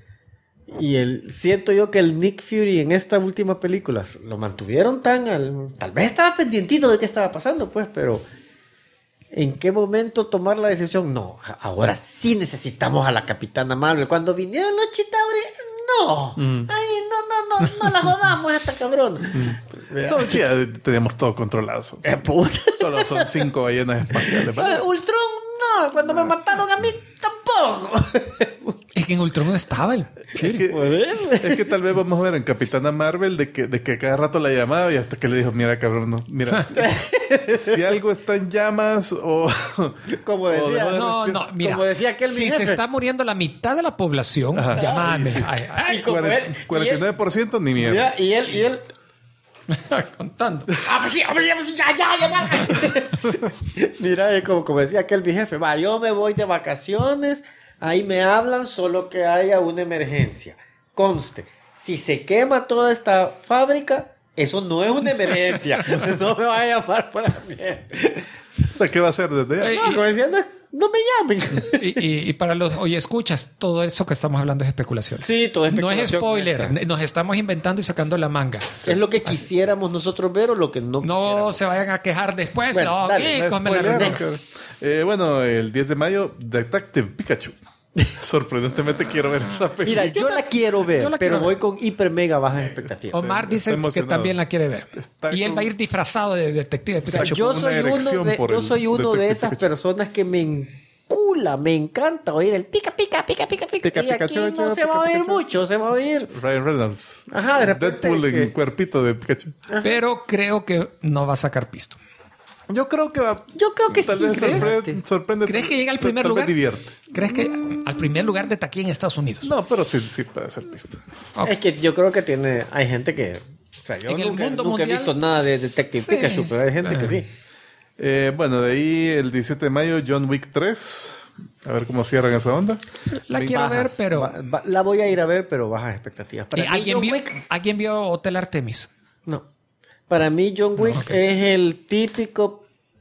y siento yo que el Nick Fury en esta última película lo mantuvieron tal vez estaba pendientito de qué estaba pasando, pues, pero ¿en qué momento tomar la decisión? No, ahora sí necesitamos a la Capitana Marvel. Cuando vinieron los Chitauri, no. Ay, no la jodamos a esta cabrón. No, aquí ya teníamos todo controlado. Puta. Solo son 5 ballenas espaciales. ¿vale? Ultron, no. Cuando me mataron a mí, tampoco. Es que en Ultron no estaba él. Es que tal vez vamos a ver en Capitana Marvel de que cada rato la llamaba y hasta que le dijo, mira cabrón, no, mira, si algo está en llamas o... Como decía, No, mira. Como decía aquel mi si se jefe. está muriendo la mitad de la población, llamame. Sí. Ay, ay, Y como él- 49% ni mierda. y él. contando. Pues sí, ya. Mira, como decía aquel mi jefe, va, yo me voy de vacaciones, ahí me hablan, solo que haya una emergencia. Conste, si se quema toda esta fábrica, eso no es una emergencia. No me va a llamar para mierda. O sea, ¿qué va a hacer desde allá? No, como decía, no me llamen. Y para los oye, escuchas, todo eso que estamos hablando es especulaciones. Sí, todo es No es especulación. spoiler. Nos estamos inventando y sacando la manga. ¿Es lo que quisiéramos nosotros ver o lo que no No quisiéramos? se vayan a quejar después. Bueno, no, dale, come la Spoiler, renex. cabrón. Bueno, el 10 de mayo, Detective Pikachu. Sorprendentemente quiero ver esa película. Mira, yo la quiero ver, yo la pero quiero voy ver. con hiper mega bajas expectativas. Omar dice que emocionado. también la quiere ver. Está Y él con- va a ir disfrazado de detective Pikachu. Yo con soy una erección por yo el soy uno de Detective esas Pikachu. personas que me encula, me encanta oír el pica, pica, pica, pica, pica. Pica, Y aquí Pikachu, no se pica, va a oír Pikachu. mucho, se va a oír. Ryan Reynolds. Ajá, de repente Deadpool que- en cuerpito de Pikachu. Pero creo que no va a sacar pisto. Yo creo que va. Yo creo que Tal sí. vez sorprende. ¿Crees que llega al primer tal vez lugar? divierte. ¿Crees que al primer lugar de taquilla en Estados Unidos? No, pero sí puede ser pista. Ok. Es que yo creo que hay gente que... O sea, yo En el nunca, mundo nunca he mundial- visto nada de Detective Sí, Pikachu, pero hay gente que sí. Bueno, de ahí el 17 de mayo, John Wick 3. A ver cómo cierran esa onda. La quiero ver, Bajas, pero... la voy a ir a ver, pero bajas expectativas. Para mí, ¿Alguien, John vio, Wick... ¿Alguien vio Hotel Artemis? No. Para mí, John Wick es el típico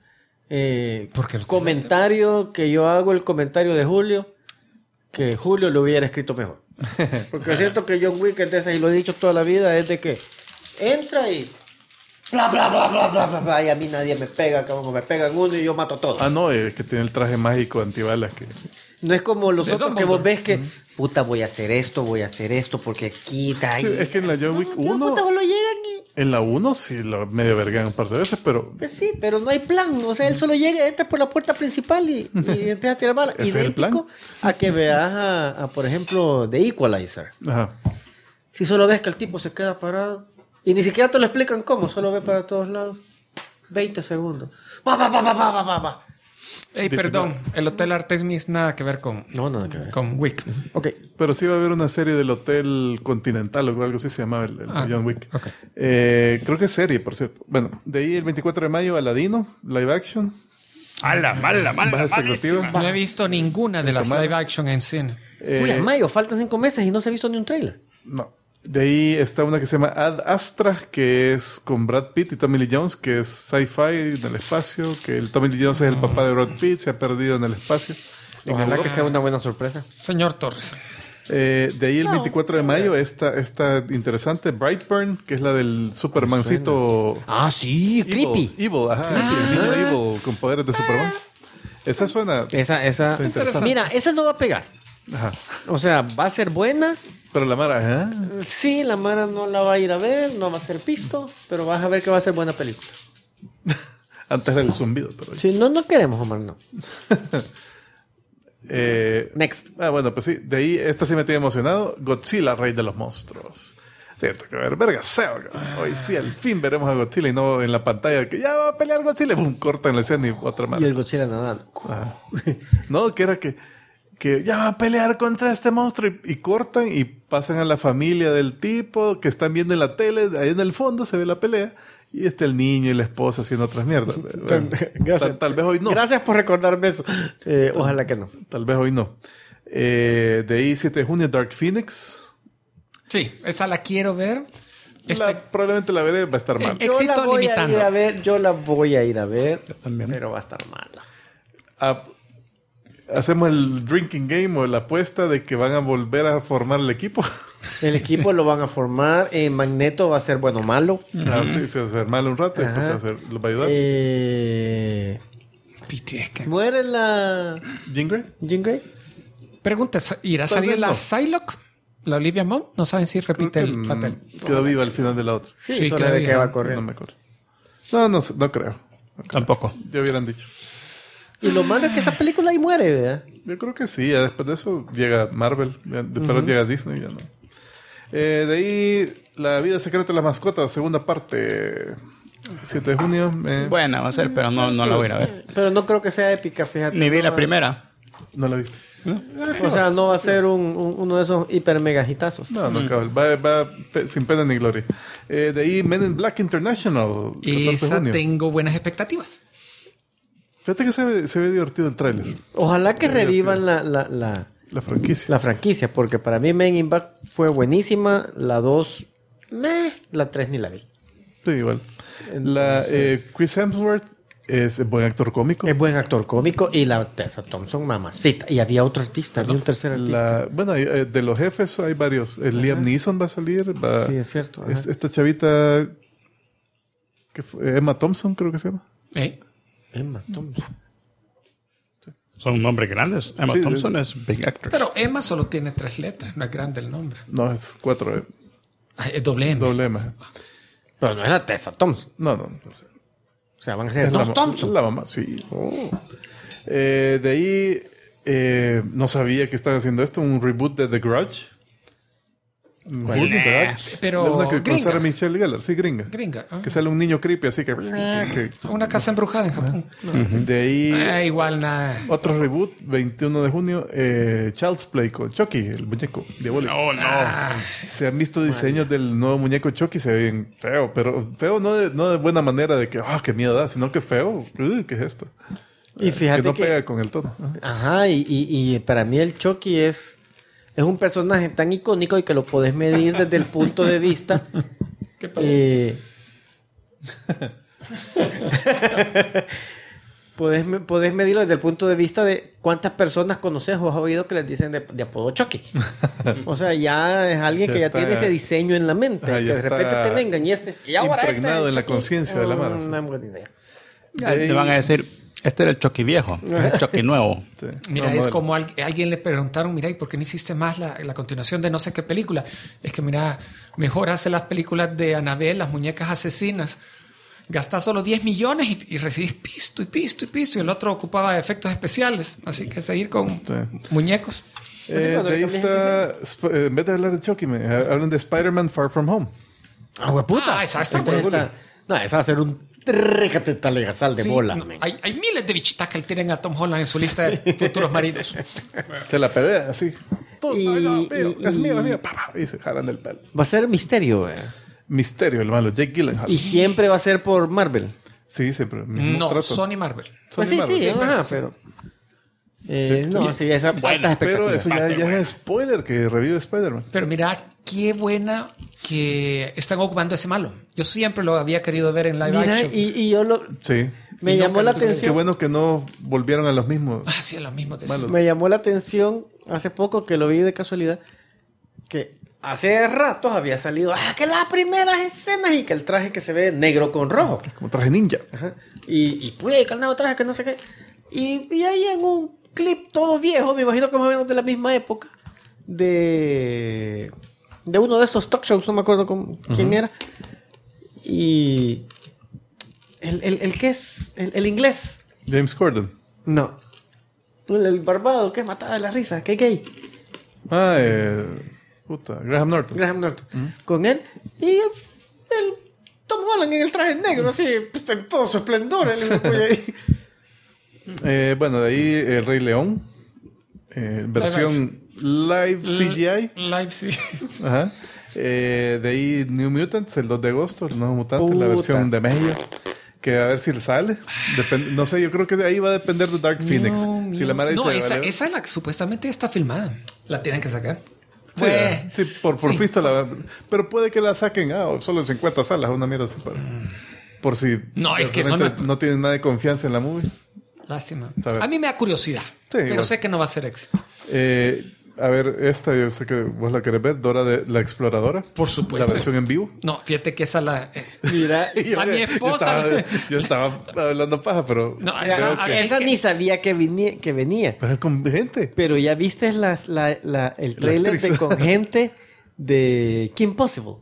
Porque el comentario que yo hago, el comentario de Julio, que Julio lo hubiera escrito mejor. Porque es cierto que John Wick es de esas, y lo he dicho toda la vida, es de que entra y bla, bla, bla, bla, bla, bla, bla, y a mí nadie me pega, como me pegan uno y yo mato a todos. Ah, no, es que tiene el traje mágico antibalas que... No es como los De otros que Dumbledore. vos ves que, puta, voy a hacer esto, porque quita. Sí, es que en la John Wick 1... Puta, solo llegan y... En la 1 sí lo medio vergan un par de veces, pero... Pues sí, pero no hay plan. O sea, él solo llega, entra por la puerta principal y empieza a tirar balas. ¿Ese es el Idéntico a que veas a, por ejemplo, The Equalizer. Ajá. Si solo ves que el tipo se queda parado y ni siquiera te lo explican cómo, solo ve para todos lados. 20 segundos. Va, va, va, va, va, va, va, va. Ey, Dice, perdón, el Hotel Artemis nada que ver con Nada que ver. Wick. Ok. Pero sí va a haber una serie del Hotel Continental o algo así se llamaba el John Wick. ok. Creo que es serie, por cierto. Bueno, de ahí el 24 de mayo, Aladino, live action. Mala, Baja expectativa. No he visto ninguna de las Tomar. live action en cine. Uy, a mayo, faltan 5 meses y no se ha visto ni un trailer. No. De ahí está una que se llama Ad Astra, que es con Brad Pitt y Tommy Lee Jones, que es sci-fi en el espacio, que el Tommy Lee Jones es el papá de Brad Pitt, se ha perdido en el espacio. Ojalá que sea una buena sorpresa. Señor Torres. De ahí el 24 de mayo está interesante Brightburn, que es la del Supermancito Ah, sí, creepy. Evil, ajá, el niño Evil con poderes de Superman. Esa suena Esa. interesante. Mira, esa no va a pegar. Ajá. O sea, va a ser buena. Pero la Mara, Sí, la Mara no la va a ir a ver, no va a ser pisto, pero vas a ver que va a ser buena película. antes del zumbido, pero Sí, no queremos, Omar, no. Next. bueno, pues sí, de ahí esta sí me tiene emocionado. Godzilla, Rey de los Monstruos. Cierto, que ver, verga, hoy sí, al fin veremos a Godzilla y no en la pantalla que ya va a pelear Godzilla y pum, cortan la escena y otra Y madre. el Godzilla nadando. No, que era que ya va a pelear contra este monstruo y cortan y pasan a la familia del tipo que están viendo en la tele, ahí en el fondo se ve la pelea y está el niño y la esposa haciendo otras mierdas. Bueno, Gracias. tal vez hoy no. Gracias por recordarme eso. Ojalá que no. Tal vez hoy no. De ahí 7 de junio, Dark Phoenix. Sí, esa la quiero ver. Probablemente la veré, va a estar mal. Éxito Yo la voy limitando. a ir a ver, yo la voy a ir a ver, también. pero va a estar mala. Hacemos el drinking game o la apuesta de que van a volver a formar el equipo. El equipo lo van a formar. Magneto va a ser bueno o malo. Sí, se va a hacer mal un rato y después lo va a ayudar. Piti, es que... ¿Muere la ¿Jean Grey? Jean Grey? Pregunta, ¿irá a Tal salir vez la no. Psylocke? ¿La Olivia Munn? No saben si repite Creo que, el papel. Quedó viva al final de la otra. Sí, Sí, solo creo de que que va a No correr. me acuerdo. No creo. Tampoco. Ya hubieran dicho. Y lo malo es que esa película ahí muere, ¿verdad? Yo creo que sí. Ya después de eso llega Marvel. Después llega Disney. Ya no. De ahí, La vida secreta de las mascotas, segunda parte. 7 de junio. Buena va a ser, pero no la voy a ir a ver. Pero no creo que sea épica, fíjate. Ni vi No la va- primera. No la vi. O sea, no va a ser uno de esos hiper mega hitazos. No, cabal. Va sin pena ni gloria. De ahí, Men in Black International. 14 de Esa junio. tengo buenas expectativas. Fíjate que se ve divertido el tráiler. Ojalá que revivan la La franquicia. la franquicia, porque para mí Men in Black fue buenísima. La 2, la 3 ni la vi. Sí, igual. Entonces- Chris Hemsworth es buen actor cómico. Es buen actor cómico y la Tessa Thompson, mamacita. Y había otro artista, había un tercer artista. Bueno, de los jefes hay varios. Liam Neeson va a salir. Sí, es cierto. ajá. Esta chavita, Emma Thompson creo que se llama. Emma Thompson. Son nombres grandes. Emma Sí, Thompson es big actress. Pero Emma solo tiene 3 letras, no es grande el nombre. No, es 4. Ah, es doble M. Doble M. Pero no era Tessa Thompson. No. O sea, van a ser Es dos Thompson. la mamá, sí. De ahí, no sabía que estaban haciendo esto. Un reboot de The Grudge. Pero Una que con gringa. Sarah Michelle Gellar. Sí, gringa. Gringa. Que sale un niño creepy, así que... Una casa embrujada en Japón. De ahí... Igual nada. Otro reboot, 21 de junio, Child's Play con Chucky, el muñeco diabólico. Oh, no. Se han visto diseños del nuevo muñeco Chucky, se ve bien feo, pero feo no de buena manera de que, qué miedo da, sino que feo, ¿qué es esto? Y fíjate que no pega con el tono. Ajá, y para mí el Chucky es un personaje tan icónico y que lo podés medir desde el punto de vista... ¿Qué pasó? Podés medirlo desde el punto de vista de cuántas personas conoces o has oído que les dicen de apodo Chucky. O sea, ya es alguien que ya está, tiene ese diseño en la mente. ya Que de repente está te vengan y ahora impregnado en la Chucky. conciencia de la mara, sí. Una buena idea. Te van a decir, este era el Chucky viejo, este es el Chucky nuevo. Sí. Mira, No, es modelo. como alguien le preguntaron, mira, ¿y por qué no hiciste más la continuación de no sé qué película? Es que, mira, mejor hace las películas de Annabelle, las muñecas asesinas. Gastas solo 10 millones y recibís pisto y pisto y pisto. Y el otro ocupaba efectos especiales. Así que seguir con muñecos. De ahí está, en vez de hablar de Chucky, hablan de Spider-Man Far From Home. ¡Puta! Esa está Esta buena. No, esa va a ser un tréjate talegazal de Sí, bola. no, hay miles de bichitas que le tienen a Tom Holland en su lista de futuros maridos. Se la pelea así. Todo, Y- es mío, y- es mío. Y se jalan del pelo. Va a ser misterio, Misterio, el malo, Jake Gyllenhaal. Y siempre va a ser por Marvel. Sí, siempre. mismo No, trato. Sony Marvel. Pues Sony sí, Marvel, sí, siempre. ajá, pero... no, sí, esa altas Pero expectativas. eso ya es un spoiler que revive Spider-Man. Pero mira, qué buena que están ocupando ese malo. Yo siempre lo había querido ver en live Mira, action. y yo Sí. me Y llamó nunca la lo tuve. Qué atención. bueno que no volvieron a los mismos. Ah, sí, es lo mismo. De Malos. Me llamó la atención hace poco que lo vi de casualidad que hace ratos había salido que las primeras escenas y que el traje que se ve negro con rojo. Como traje ninja. Ajá. Y pude que el nuevo traje que no sé qué. Y ahí en un clip todo viejo, me imagino que más o menos de la misma época, de uno de estos talk shows, no me acuerdo quién era. Y el que es el inglés. James Corden. No. El barbado que es matado de la risa, que es gay. Graham Norton. Graham Norton. Con él. Y el Tom Holland en el traje negro, así, en todo su esplendor. Bueno, de ahí El Rey León. Versión live CGI. Live, sí. Ajá. De ahí New Mutants, el 2 de agosto, el nuevo mutante, la Puta. versión de México. Que a ver si le sale. No sé, yo creo que de ahí va a depender de Dark Phoenix. Si la Mara dice, No, esa vale, es la que supuestamente está filmada. La tienen que sacar. sí, Pues, sí, por sí. pistola. Pero puede que la saquen solo en 50 salas, una mierda así por si No, es que realmente son- no tienen nada de confianza en la movie. Lástima. Está bien. A mí me da curiosidad. Pero igual. sé que no va a ser éxito. A ver, esta yo sé que vos la querés ver, Dora de la Exploradora. Por supuesto. La versión en vivo. No, fíjate que esa la... Mira, A mi esposa. Yo estaba hablando paja, pero... No, creo que- esa ni sabía que venía. Pero es con gente. Pero ya viste el trailer actriz. de con gente de Kim Possible.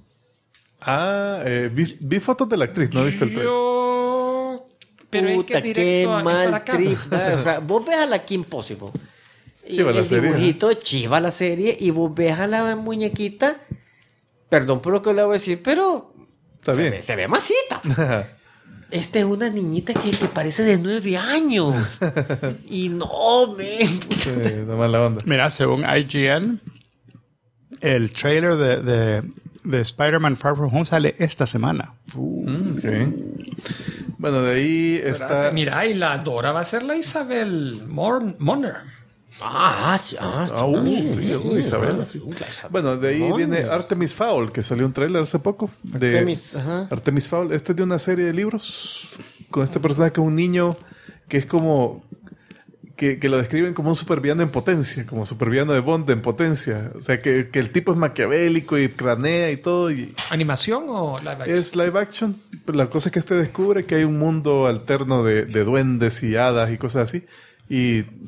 Vi fotos de la actriz, no he visto el trailer. Pero es que Puta, es qué directo es para mal acá. trip. O sea, vos ves a la Kim Possible. Y Chiva la el serie, dibujito chiva la serie. Y vos ves a la muñequita. Perdón por lo que le voy a decir, pero Está bien. se ve masita. Esta es una niñita que parece de 9 años. Y no, De mala onda. Mira, según IGN, el trailer de Spider-Man Far From Home sale esta semana. Ok. Bueno, de ahí está... Espérate, mira, y la Dora va a ser la Isabel Moner. Sí, Isabela, sí. Bueno, de ahí viene Artemis Fowl, que salió un trailer hace poco. Artemis Fowl. Este es de una serie de libros con este personaje que es un niño que es como... Que lo describen como un supervillano en potencia, como supervillano de Bond en potencia. O sea, que el tipo es maquiavélico y cranea y todo. Y ¿Animación o live action? es live action. Pero la cosa es que este descubre que hay un mundo alterno de duendes y hadas y cosas así. Y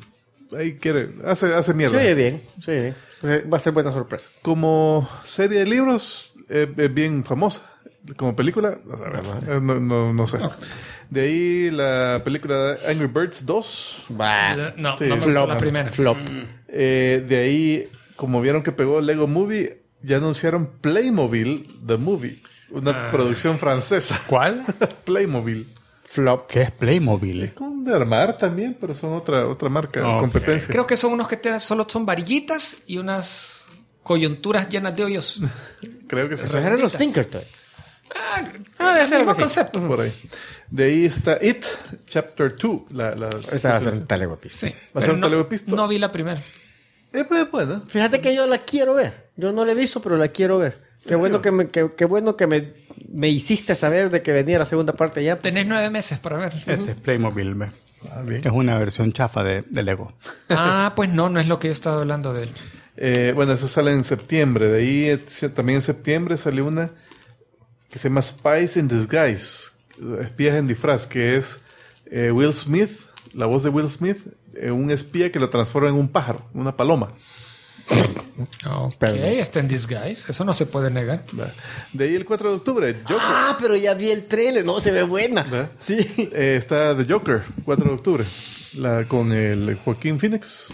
ahí hace mierda. Sí, bien. Sí. Va a ser buena sorpresa. Como serie de libros, es bien famosa. Como película, no sé. Ok. De ahí la película Angry Birds 2. No, Sí, no me gustó la primera. Flop. De ahí, como vieron que pegó Lego Movie, ya anunciaron Playmobil, The Movie. Una producción francesa. ¿Cuál? Playmobil. Flop. ¿Qué es Playmobil? Es como de armar también, pero son otra marca, Ok. competencia. Creo que son unos que solo son varillitas y unas coyunturas llenas de hoyos. Creo que sí. Esos eran los Redonditas. Tinkertoy. El ser algo mismo así. concepto. Por ahí. De ahí está It, Chapter 2. Esa va a ser un teleguapista. Sí. ¿Va a ser Pero un televisto? no vi la primera. Pues, bueno. Fíjate que yo la quiero ver. Yo no la he visto, pero la quiero ver. Qué bueno que me hiciste saber de que venía la segunda parte ya. Tenés 9 meses para ver. Este es Playmobil. Bien. Es una versión chafa de Lego. Pues no es lo que yo estaba hablando de él. Bueno, esa sale en septiembre. De ahí también en septiembre sale una que se llama Spies in Disguise. Espías en disfraz, que es Will Smith, la voz de Will Smith, un espía que lo transforma en un pájaro, una paloma. Ok, Perdón. está en disguise. Eso no se puede negar. De ahí el 4 de octubre, Joker. Pero ya vi el trailer. No, se ve buena. ¿Verdad? Sí. Está The Joker, 4 de octubre. Con el Joaquín Phoenix.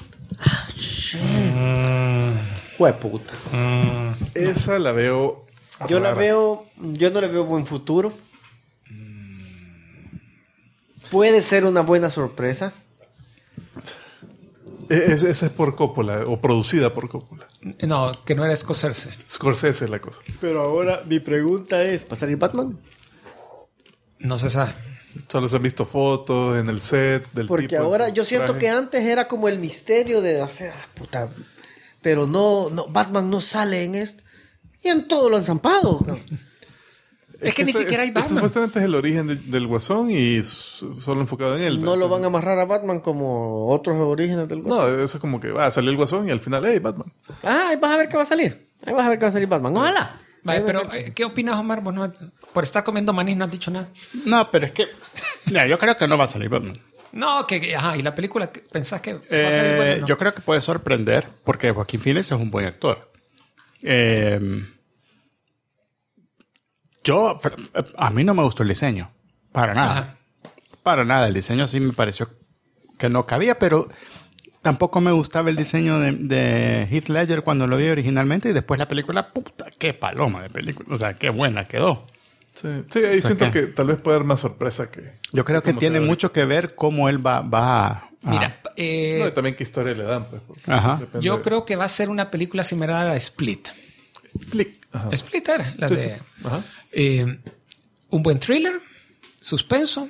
Jueputa. Esa la veo. Yo rara. no le veo buen futuro. Puede ser una buena sorpresa. Esa es por Coppola, o producida por Coppola. No, que no era Scorsese. Scorsese es la cosa. Pero ahora mi pregunta es, ¿va a salir Batman? No se sabe. Solo se han visto fotos en el set del Porque tipo en ahora su yo siento traje. que antes era como el misterio de hacer, puta, pero no, Batman no sale en esto. Y en todo lo han zampado. Es que ni siquiera hay Batman. Supuestamente es el origen del Guasón y solo enfocado en él. No lo van a amarrar a Batman como otros orígenes del No, Guasón. eso es como que salió el Guasón y al final, hey, Batman. Ahí vas a ver qué va a salir. Ahí vas a ver qué va a salir Batman. Ojalá. Vale, pero ¿qué opinas, Omar? Vos por estar comiendo maní no has dicho nada. No, pero es que... Mira, yo creo que no va a salir Batman. No, ¿y la película pensás que va a salir buena? No. Yo creo que puede sorprender porque Joaquín Phoenix es un buen actor. A mí no me gustó el diseño. Para nada. Ajá. Para nada. El diseño sí me pareció que no cabía, pero tampoco me gustaba el diseño de Heath Ledger cuando lo vi originalmente y después la película, puta, qué paloma de película. O sea, qué buena quedó. Sí, ahí siento ¿qué? que tal vez puede haber más sorpresa que... Yo creo que cómo tiene se ve. mucho que ver cómo él va a... Mira, No, y también qué historia le dan, pues. porque Ajá. depende yo de- creo que va a ser una película similar a Split. Ajá. Split era la Sí, de... sí. Ajá. Un buen thriller, suspenso,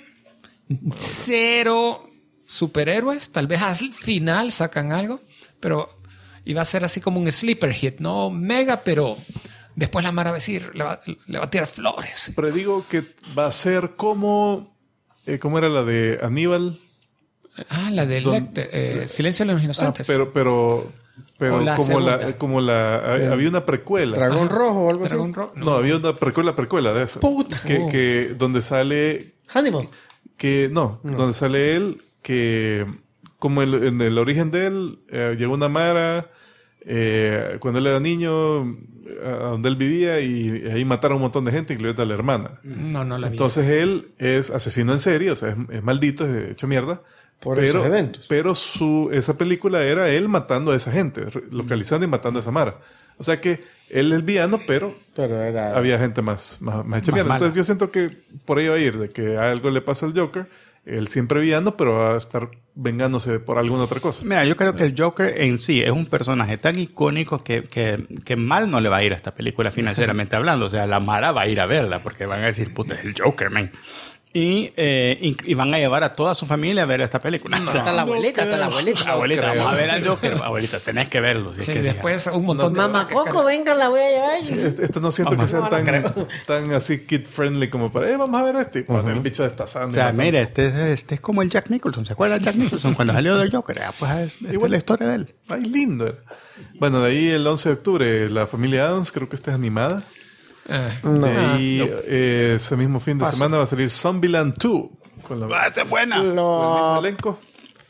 cero superhéroes, tal vez al final sacan algo, pero iba a ser así como un sleeper hit, no mega, pero después la Mara va a decir, le va a tirar flores. Pero digo que va a ser como... ¿Cómo era la de Aníbal? La de Lecter, Silencio de los Inocentes. Pero O la segunda. había una precuela. Dragón Rojo o algo así. Dragón Rojo. No, había una precuela de esa. Puta. Que donde sale Hannibal. donde sale él que como en el origen de él llegó una mara cuando él era niño a donde él vivía y ahí mataron un montón de gente, incluyendo a la hermana. No la vi. Entonces él es asesino en serie, o sea, es maldito, es hecho mierda. Por esos eventos. Pero esa película era él matando a esa gente, localizando y matando a esa mara. O sea que él es el villano, pero era... había gente más hecha mierda. mala. Entonces yo siento que por ahí va a ir, de que algo le pasa al Joker, él siempre villano, pero va a estar vengándose por alguna otra cosa. Mira, yo creo que el Joker en sí es un personaje tan icónico que mal no le va a ir a esta película financieramente hablando. O sea, la Mara va a ir a verla porque van a decir, puta, es el Joker, man. Y van a llevar a toda su familia a ver esta película. O sea, Hasta la abuelita, abuelita, vamos a ver al Joker. Abuelita, tenés que verlo. Si es Sí, que después un montón de... Mamá Coco, venga, la voy a llevar. Esto no siento que sea tan así kid-friendly como para, vamos a ver este. Y pues el bicho destazando. O sea, mire, este es como el Jack Nicholson. ¿Se acuerdan de Jack Nicholson cuando salió del Joker? Pues esta es la historia de él. Ay, lindo. Bueno, de ahí el 11 de octubre, La Familia Addams, creo que esta es animada. De ahí, ese mismo fin de semana va a salir Zombieland 2. Con la ¡Esta es buena! con el mismo No. elenco.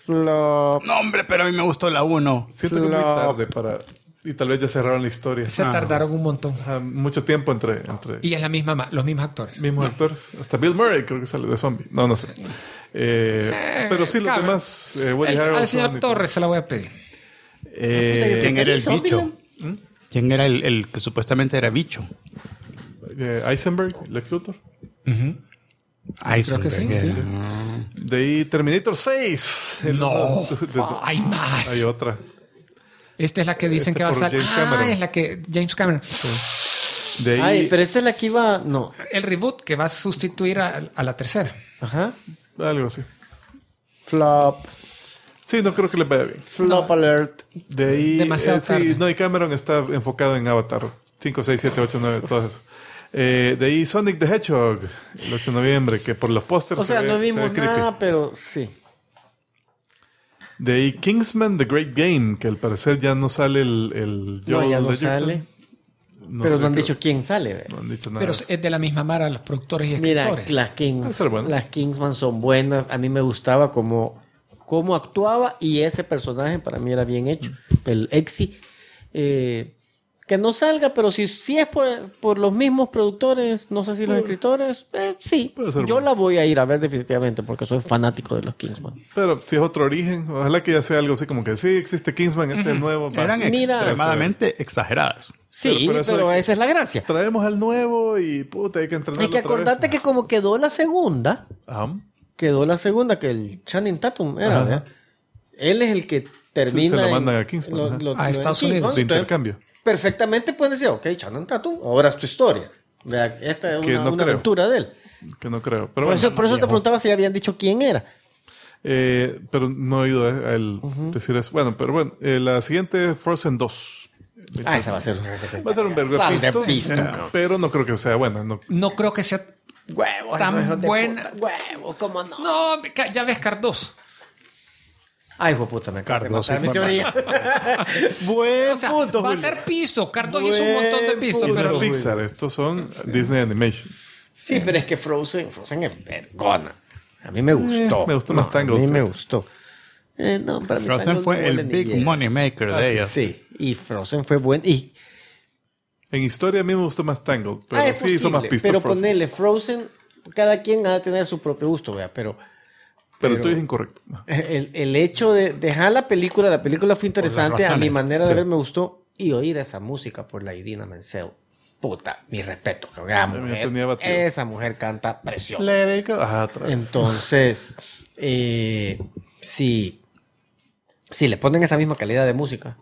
Flop. No, hombre, pero a mí me gustó la 1. Siento que es muy tarde para... Y tal vez ya cerraron la historia. Se tardaron un montón. Mucho tiempo entre Y es los mismos actores. mismos actores. Hasta Bill Murray creo que sale de zombie. No sé. Pero sí, los demás... Woody Al Harrelson señor y Torres se la voy a pedir. ¿Quién era el Zombieland. bicho? ¿Quién era el que supuestamente era bicho? Eisenberg, Lex Luthor. Creo que sí. De ahí Terminator 6. No, hay más. Hay otra. Esta es la que dicen que va a por salir. James Cameron. Es la que James Cameron. De ahí... Ay, pero esta es la que iba... No. El reboot que va a sustituir a la tercera. Ajá. Algo así. Flop. Sí, no creo que le vaya bien. Flop alert. De ahí... Demasiado tarde. sí, no, y Cameron está enfocado en Avatar. 5, 6, 7, 8, 9, todas esas. De ahí Sonic the Hedgehog, el 8 de noviembre, que por los pósters O sea, se no ve vimos creepy. nada, pero sí. De ahí Kingsman The Great Game, que al parecer ya no sale el No, Joel ya no Edgerton. sale. No Pero sé, no han creo- dicho quién sale. ¿ve? No han dicho nada. Pero es de la misma mara los productores y Mira, escritores. Puede ser bueno. las Kingsman son buenas. A mí me gustaba cómo actuaba y ese personaje para mí era bien hecho. El Exi. Que no salga, pero si es por los mismos productores, no sé si los escritores, sí. Puede ser Yo bueno. la voy a ir a ver definitivamente porque soy fanático de los Kingsman. Pero si es otro origen, ojalá que ya sea algo así como que sí, existe Kingsman, este es el nuevo. va. Eran Mira. extremadamente exageradas. Sí, pero pero, eso- esa es la gracia. Traemos al nuevo y puta, hay que entrenarlo Es que otra vez. acordate que como quedó la segunda, Ajá. que el Channing Tatum era, Ajá. ¿verdad? Él es el que termina... Se lo en- mandan a Kingsman, ajá. A Estados Kingsman. Unidos. De Entonces, intercambio. perfectamente pueden decir, ok, Channing Tatum, ahora es tu historia. Vea, esta es Que una no creo. aventura de él. Que no creo. Pero Por bueno, eso te preguntaba si habían dicho quién era. pero no he oído a él decir eso. Bueno, pero bueno, la siguiente es Frozen 2. Esa va a ser Va a ser un verbo Sal de pisto, pisto. pero no creo que sea buena. No. No creo que sea Huevo, tan esos hijos de buena. puta. Huevo, ¿cómo no? No, ya ves Cardos. Ay, hijo de puta, me acabo de Cardoso, matar mi mamá. teoría. Buen O sea, punto, va a Julio. ser piso. Cardos hizo un montón de piso, Buen Pero pero punto. Pixar, estos son Disney Animation. Sí, pero es que Frozen es vergona. A mí me gustó. me gustó más Tangled, A mí me fíjate. gustó. No, para mí Frozen Tangled fue no el vale ni big llega. money maker de ellas. Sí, y Frozen fue buen. Y En historia a mí me gustó más Tangled, pero es sí hizo más posible, pisto pero Frozen. ponerle Frozen, cada quien ha de tener su propio gusto, vea, pero Pero tú es incorrecto. No. el hecho de dejar la película fue interesante, a mi razones, manera de sí. ver me gustó, y oír esa música por la Idina Menzel. Puta, mi respeto, cabrón. me tenía batido. Esa mujer canta precioso. Let it go. Ah, otra vez. Entonces, si le ponen esa misma calidad de música,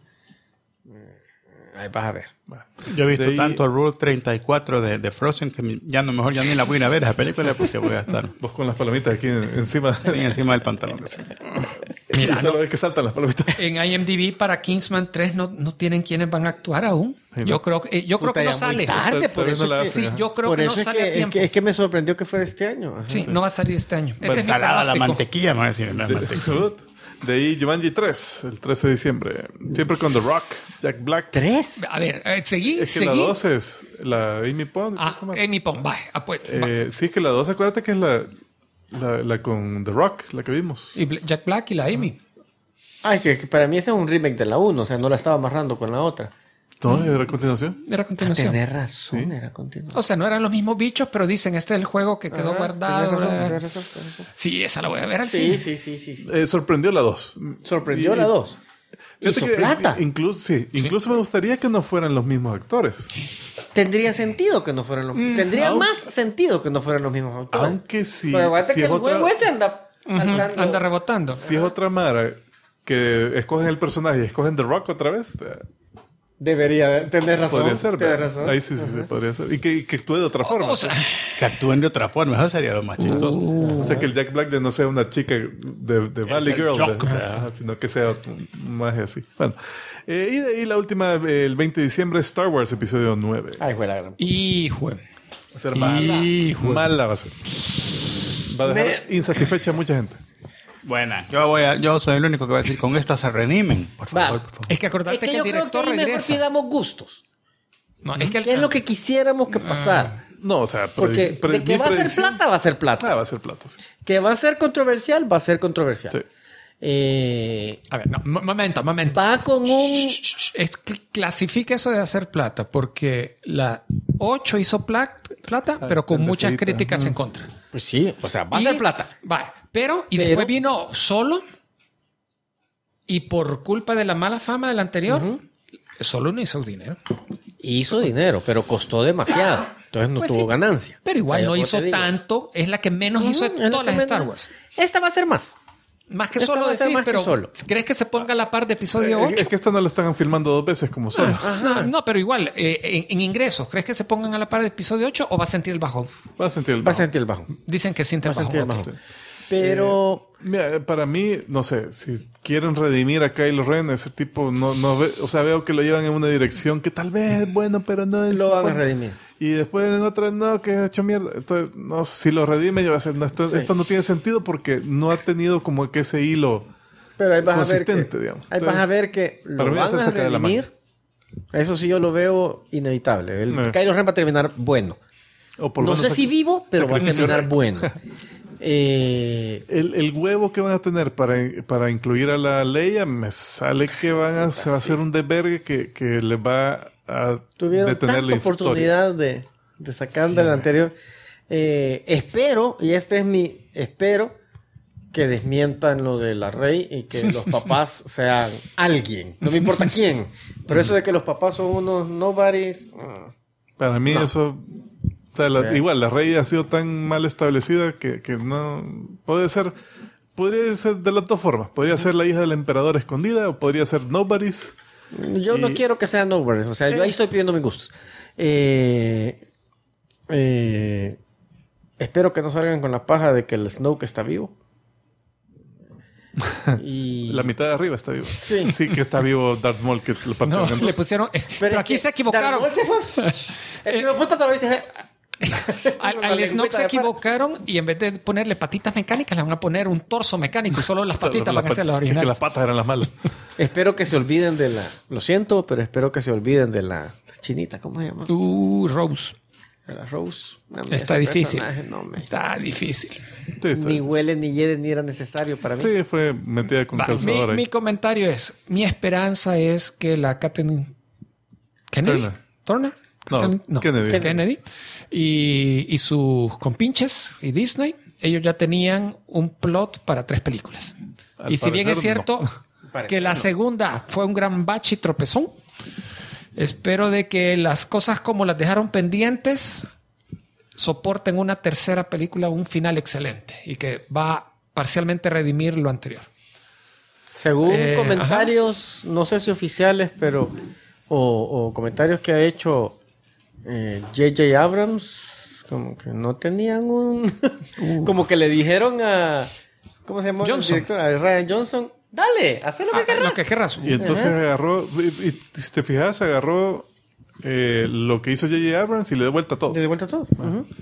ahí vas a ver. Yo he visto De ahí- tanto Rule 34 de Frozen que mejor ya ni la voy a ir a ver esa película porque voy a estar Vos con las palomitas aquí encima. sí, encima del pantalón. Sí, solo ves que saltan las palomitas. en IMDb para Kingsman 3 no tienen quienes van a actuar aún. Sí, ¿no? Yo creo que Puta, no ya muy sale. tarde, Tal- por tal vez eso no la que- hacen, Sí, ajá. yo creo por que no eso es sale a que, tiempo. es que me sorprendió que fuera este año. Ajá. Sí, no va a salir este año. Ese es mi Salada la pronóstico. mantequilla, me va a decir. La mantequilla. De ahí Jumanji 3, el 13 de diciembre. Siempre con The Rock, Jack Black. ¿Tres? A ver, seguí. Es que la 2 es la Amy Pond. ¿cómo se llama? Amy Pond, va. Pues, va. Sí, es que la 2, acuérdate que es la con The Rock, la que vimos. Y Jack Black y la Amy. Ay, que para mí ese es un remake de la 1, o sea, no la estaba amarrando con la otra. ¿No? ¿Era a continuación? Era a continuación. Tenés razón, era continuación. O sea, no eran los mismos bichos, pero dicen, este es el juego que quedó guardado. Tenés razón. Sí, esa la voy a ver al Sí, cine. sí. Sorprendió la 2. Sorprendió la 2. Fíjate Hizo que plata. Incluso me gustaría que no fueran los mismos actores. Tendría sentido que no fueran los Tendría más sentido que no fueran los mismos autores. Aunque sí. Pero acuérdate si que es el otra, juego ese anda saltando. Anda rebotando. si es otra Mara que escogen el personaje y escogen The Rock otra vez, Debería tener razón. podría ser. Tienes ¿verdad? razón. Ahí sí, podría ser. Y que actúe de otra forma. O sea, Que actúen de otra forma, eso sería lo más chistoso. O sea, que el Jack Black de no sea una chica de Valley el Girl, Jock. sino que sea más así. Bueno, y de ahí la última, el 20 de diciembre, Star Wars Episodio 9. Ay, fue la gran. hijo. Va a ser mala va a ser. Va a dejar insatisfecha a mucha gente. Buena. Yo soy el único que va a decir, con esta se redimen. Por favor, Va. por favor. Es que acordate Es que que yo el creo que director ahí mejor regresa. pidamos gustos. No, es que ¿Qué es lo que quisiéramos que pasara? No, o sea, Porque de que va a ser plata, va a ser plata. Va a ser plata, sí. Que va a ser controversial, va a ser controversial. Sí. A ver, no, momento. Va con un... Clasifica eso de hacer plata, porque la 8 hizo plata, pero con muchas críticas en contra. Pues sí, o sea, va a ser plata. Va, pero después vino Solo, y por culpa de la mala fama del anterior, Solo no hizo dinero. Hizo dinero, pero costó demasiado. Entonces no tuvo ganancia. Pero igual no hizo tanto. Es la que menos hizo de todas las Star Wars. Esta va a ser más. Más que Solo decir, pero ¿crees que se ponga a la par de episodio 8? Es que esta no la están filmando 2 veces como Solo. No, pero igual, en ingresos, ¿crees que se pongan a la par de episodio 8 o va a sentir el bajón? Va a sentir el bajón. Dicen que siente el bajón. Pero... mira, para mí, no sé, si quieren redimir a Kylo Ren, ese tipo o sea, veo que lo llevan en una dirección que tal vez es bueno, pero no es... Lo van a redimir. Y después en otra, no, que ha hecho mierda. Entonces, no, si lo redime, yo voy a hacer, esto no tiene sentido porque no ha tenido como que ese hilo pero ahí vas consistente, a ver que, digamos. Ahí vas a ver que lo van a redimir. Eso sí yo lo veo inevitable. Kylo Ren va a terminar bueno. O por no sé si vivo, pero va a terminar bueno. El huevo que van a tener para incluir a la Leia, me sale que se va a hacer un desvergue que les va a tuvieron detener tanta oportunidad de sacar del anterior. Espero, y espero que desmientan lo de la Rey y que los papás sean alguien. No me importa quién. Pero eso de que los papás son unos nobodies. Para mí eso... O sea, igual, la Rey ha sido tan mal establecida que no... Podría ser de las dos formas. Podría ser la hija del emperador escondida o podría ser nobodies. Yo no quiero que sean nobodies. O sea, yo ahí estoy pidiendo mis gustos. Espero que no salgan con la paja de que el Snoke está vivo. Y... La mitad de arriba está vivo. Sí, que está vivo Darth Maul, que lo no, le pusieron... pero aquí se equivocaron. Al Snoke se equivocaron y en vez de ponerle patitas mecánicas le van a poner un torso mecánico y solo las patitas van a ser las originales. Es que las patas eran las malas. Espero que se olviden de la... Lo siento, pero espero que se olviden de la chinita. ¿Cómo se llama? Rose. La Rose. Está difícil. Está difícil. Ni huele, ni hiede, ni era necesario para mí. Sí, fue metida con calzador ahí. Mi comentario es... Mi esperanza es que la Kathleen... ¿Turner? No, Kennedy. Y sus compinches y Disney, ellos ya tenían un plot para 3 películas. Y si bien es cierto que la segunda fue un gran bache y tropezón, espero de que las cosas como las dejaron pendientes soporten una tercera película, un final excelente y que va a parcialmente redimir lo anterior. Según comentarios, no sé si oficiales, pero o comentarios que ha hecho J.J. Abrams, como que no tenían un... como que le dijeron a... ¿Cómo se llama el director? A Ryan Johnson. Dale, haz lo que querrás. Lo que querrás. Y entonces agarró... Y si te fijas, agarró lo que hizo J.J. Abrams y le dio vuelta a todo. Le dio vuelta a todo.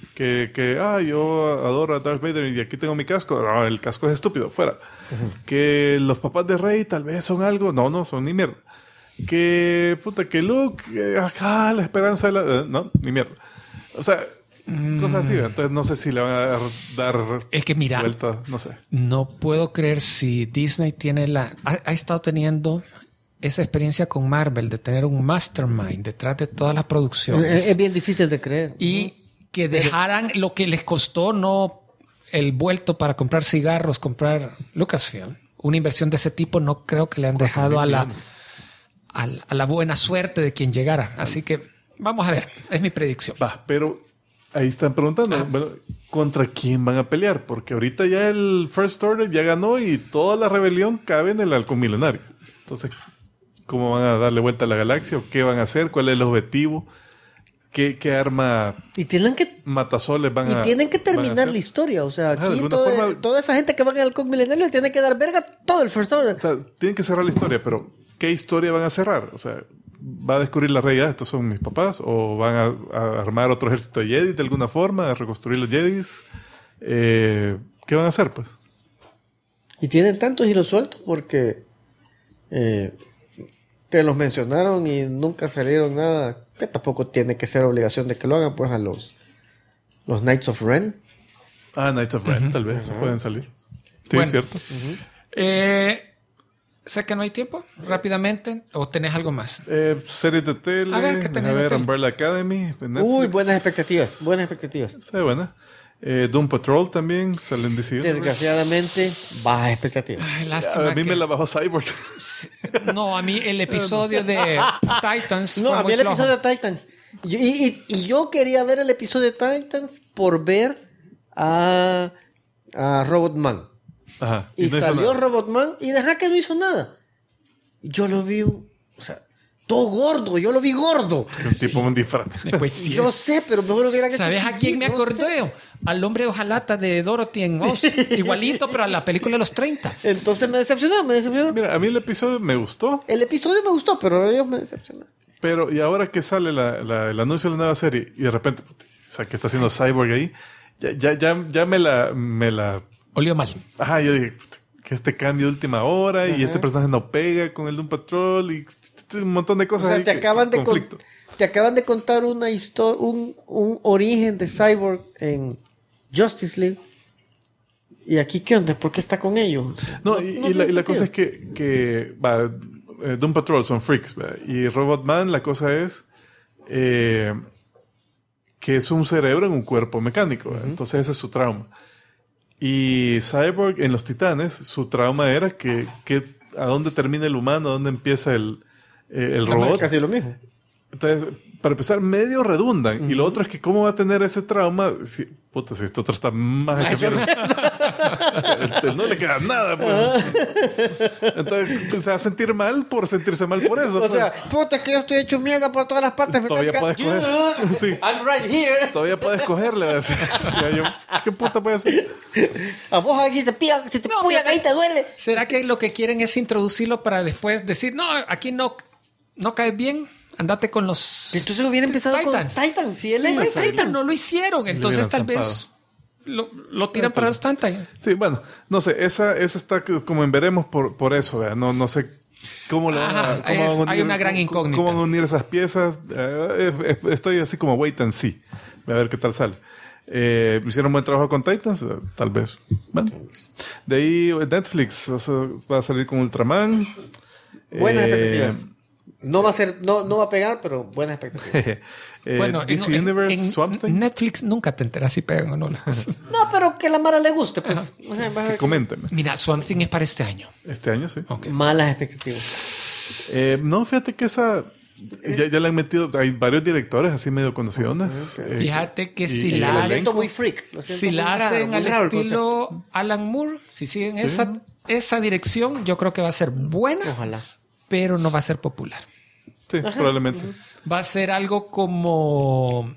Yo adoro a Darth Vader y aquí tengo mi casco. No, el casco es estúpido, fuera. Que los papás de Rey tal vez son algo. No son ni mierda. Que Luke, la esperanza de la... no, ni mierda. O sea, cosas así. Entonces no sé si le van a dar es que mira, vuelta, no sé. No puedo creer si Disney tiene ha estado teniendo esa experiencia con Marvel de tener un mastermind detrás de todas las producciones. Es bien difícil de creer. Y que dejaran lo que les costó, no el vuelto para comprar cigarros, comprar Lucasfilm. Una inversión de ese tipo no creo que le han dejado a la buena suerte de quien llegara. Así que vamos a ver. Es mi predicción. Pero ahí están preguntando, bueno, ¿contra quién van a pelear? Porque ahorita ya el First Order ya ganó y toda la rebelión cabe en el Halcón Milenario. Entonces, ¿cómo van a darle vuelta a la galaxia? ¿O qué van a hacer? ¿Cuál es el objetivo? ¿Qué arma matasoles van a... Y tienen que terminar la historia. O sea, aquí toda esa gente que va en el Halcón Milenario tiene que dar verga todo el First Order. O sea, tienen que cerrar la historia, pero ¿qué historia van a cerrar? O sea, ¿va a descubrir la realidad? ¿Estos son mis papás? ¿O van a armar otro ejército de Jedi de alguna forma? ¿A reconstruir los Jedis? ¿Qué van a hacer, pues? Y tienen tantos hilos sueltos porque te los mencionaron y nunca salieron nada. Que tampoco tiene que ser obligación de que lo hagan, pues, a los Knights of Ren. Knights of Ren, tal vez pueden salir. Sí, es cierto. Sé que no hay tiempo. Rápidamente. ¿O tenés algo más? Series de tele. A ver, ¿qué tenés de tele? Umbrella Academy. Netflix. Uy, buenas expectativas. Sí, buena. Doom Patrol también sale en DC Universe. Desgraciadamente, bajas expectativas. Ay, lástima. A mí me la bajó Cyborg. No, a mí el episodio de Titans. No, fue a mí muy el flojo. episodio de Titans. Y yo quería ver el episodio de Titans por ver a Robotman. Ajá. Y no hizo salió nada. Robotman y de que no hizo nada. Yo lo vi, o sea, todo gordo, yo lo vi gordo. Un tipo un disfraz. Pues sí. Yo sé, pero mejor hubieran hecho ¿Sabes a CGI, quién me no acordé? sé. Al hombre de hojalata de Dorothy en Oz. Igualito, pero a la película de los 30. Entonces me decepcionó. Mira, a mí el episodio me gustó, El episodio me gustó, pero ellos me decepcionaron. pero y ahora que sale el anuncio de la nueva serie y de repente, o sea, que está haciendo Cyborg ahí, ya me la... Olió mal. Ajá, yo dije, que este cambio de última hora y este personaje no pega con el Doom Patrol y un montón de cosas O sea, ahí te acaban de conflicto. te acaban de contar una historia, un origen de Cyborg en Justice League. ¿Y aquí qué onda? ¿Por qué está con ellos? No, No y tiene la cosa es sentido. que Doom Patrol son freaks, ¿va? Y Robotman la cosa es que es un cerebro en un cuerpo mecánico, ¿va? Entonces ese es su trauma. Y Cyborg en los Titanes, su trauma era que a dónde termina el humano, a dónde empieza el robot. Es casi lo mismo. Entonces, para empezar, medio redundan. Y lo otro es que cómo va a tener ese trauma si este otro está más hecho mierda. No le queda nada. Pues. Entonces, se va a sentir mal por sentirse mal por eso. O sea, puta, es que yo estoy hecho mierda por todas las partes. me todavía está- puedes coger. Sí. I'm right here. Todavía puedes cogerle. ¿Qué puta puede hacer? A vos aquí si te pillan, No, puyan, fíjate. ahí te duele. ¿Será que lo que quieren es introducirlo para después decir, no, aquí no caes bien? Andate con los Entonces hubiera empezado Titans. con Titans. Si él es Pues, Titans. Titans no lo hicieron. Entonces hubieran tal vez lo tiran para los Titans. Sí, bueno, no sé, esa está como en veremos por eso, ¿verdad? No sé cómo lo van a, Ajá, cómo van a unir, hay una gran incógnita. cómo van a unir esas piezas. Estoy así como wait and see. A ver qué tal sale. ¿Hicieron buen trabajo con Titans? Tal vez. Bueno. De ahí Netflix va a salir con Ultraman. Buenas expectativas. No va a pegar, pero buenas expectativas. Bueno, DC Universe, Swamp Thing. Netflix nunca te enteras si pegan o no las cosas. No, pero que la Mara le guste, pues. Que coméntenme. Mira, Swamp Thing es para este año. Este año, sí. Ok. Malas expectativas. No, fíjate que esa... Ya le han metido... Hay varios directores así medio conocidos. Fíjate que si y la Lo el hacen, siento muy freak. Lo siento si muy la raro, hacen muy al raro el estilo Alan Moore, si siguen esa dirección, yo creo que va a ser buena, concepto. Ojalá. pero no va a ser popular. Sí, probablemente. Va a ser algo como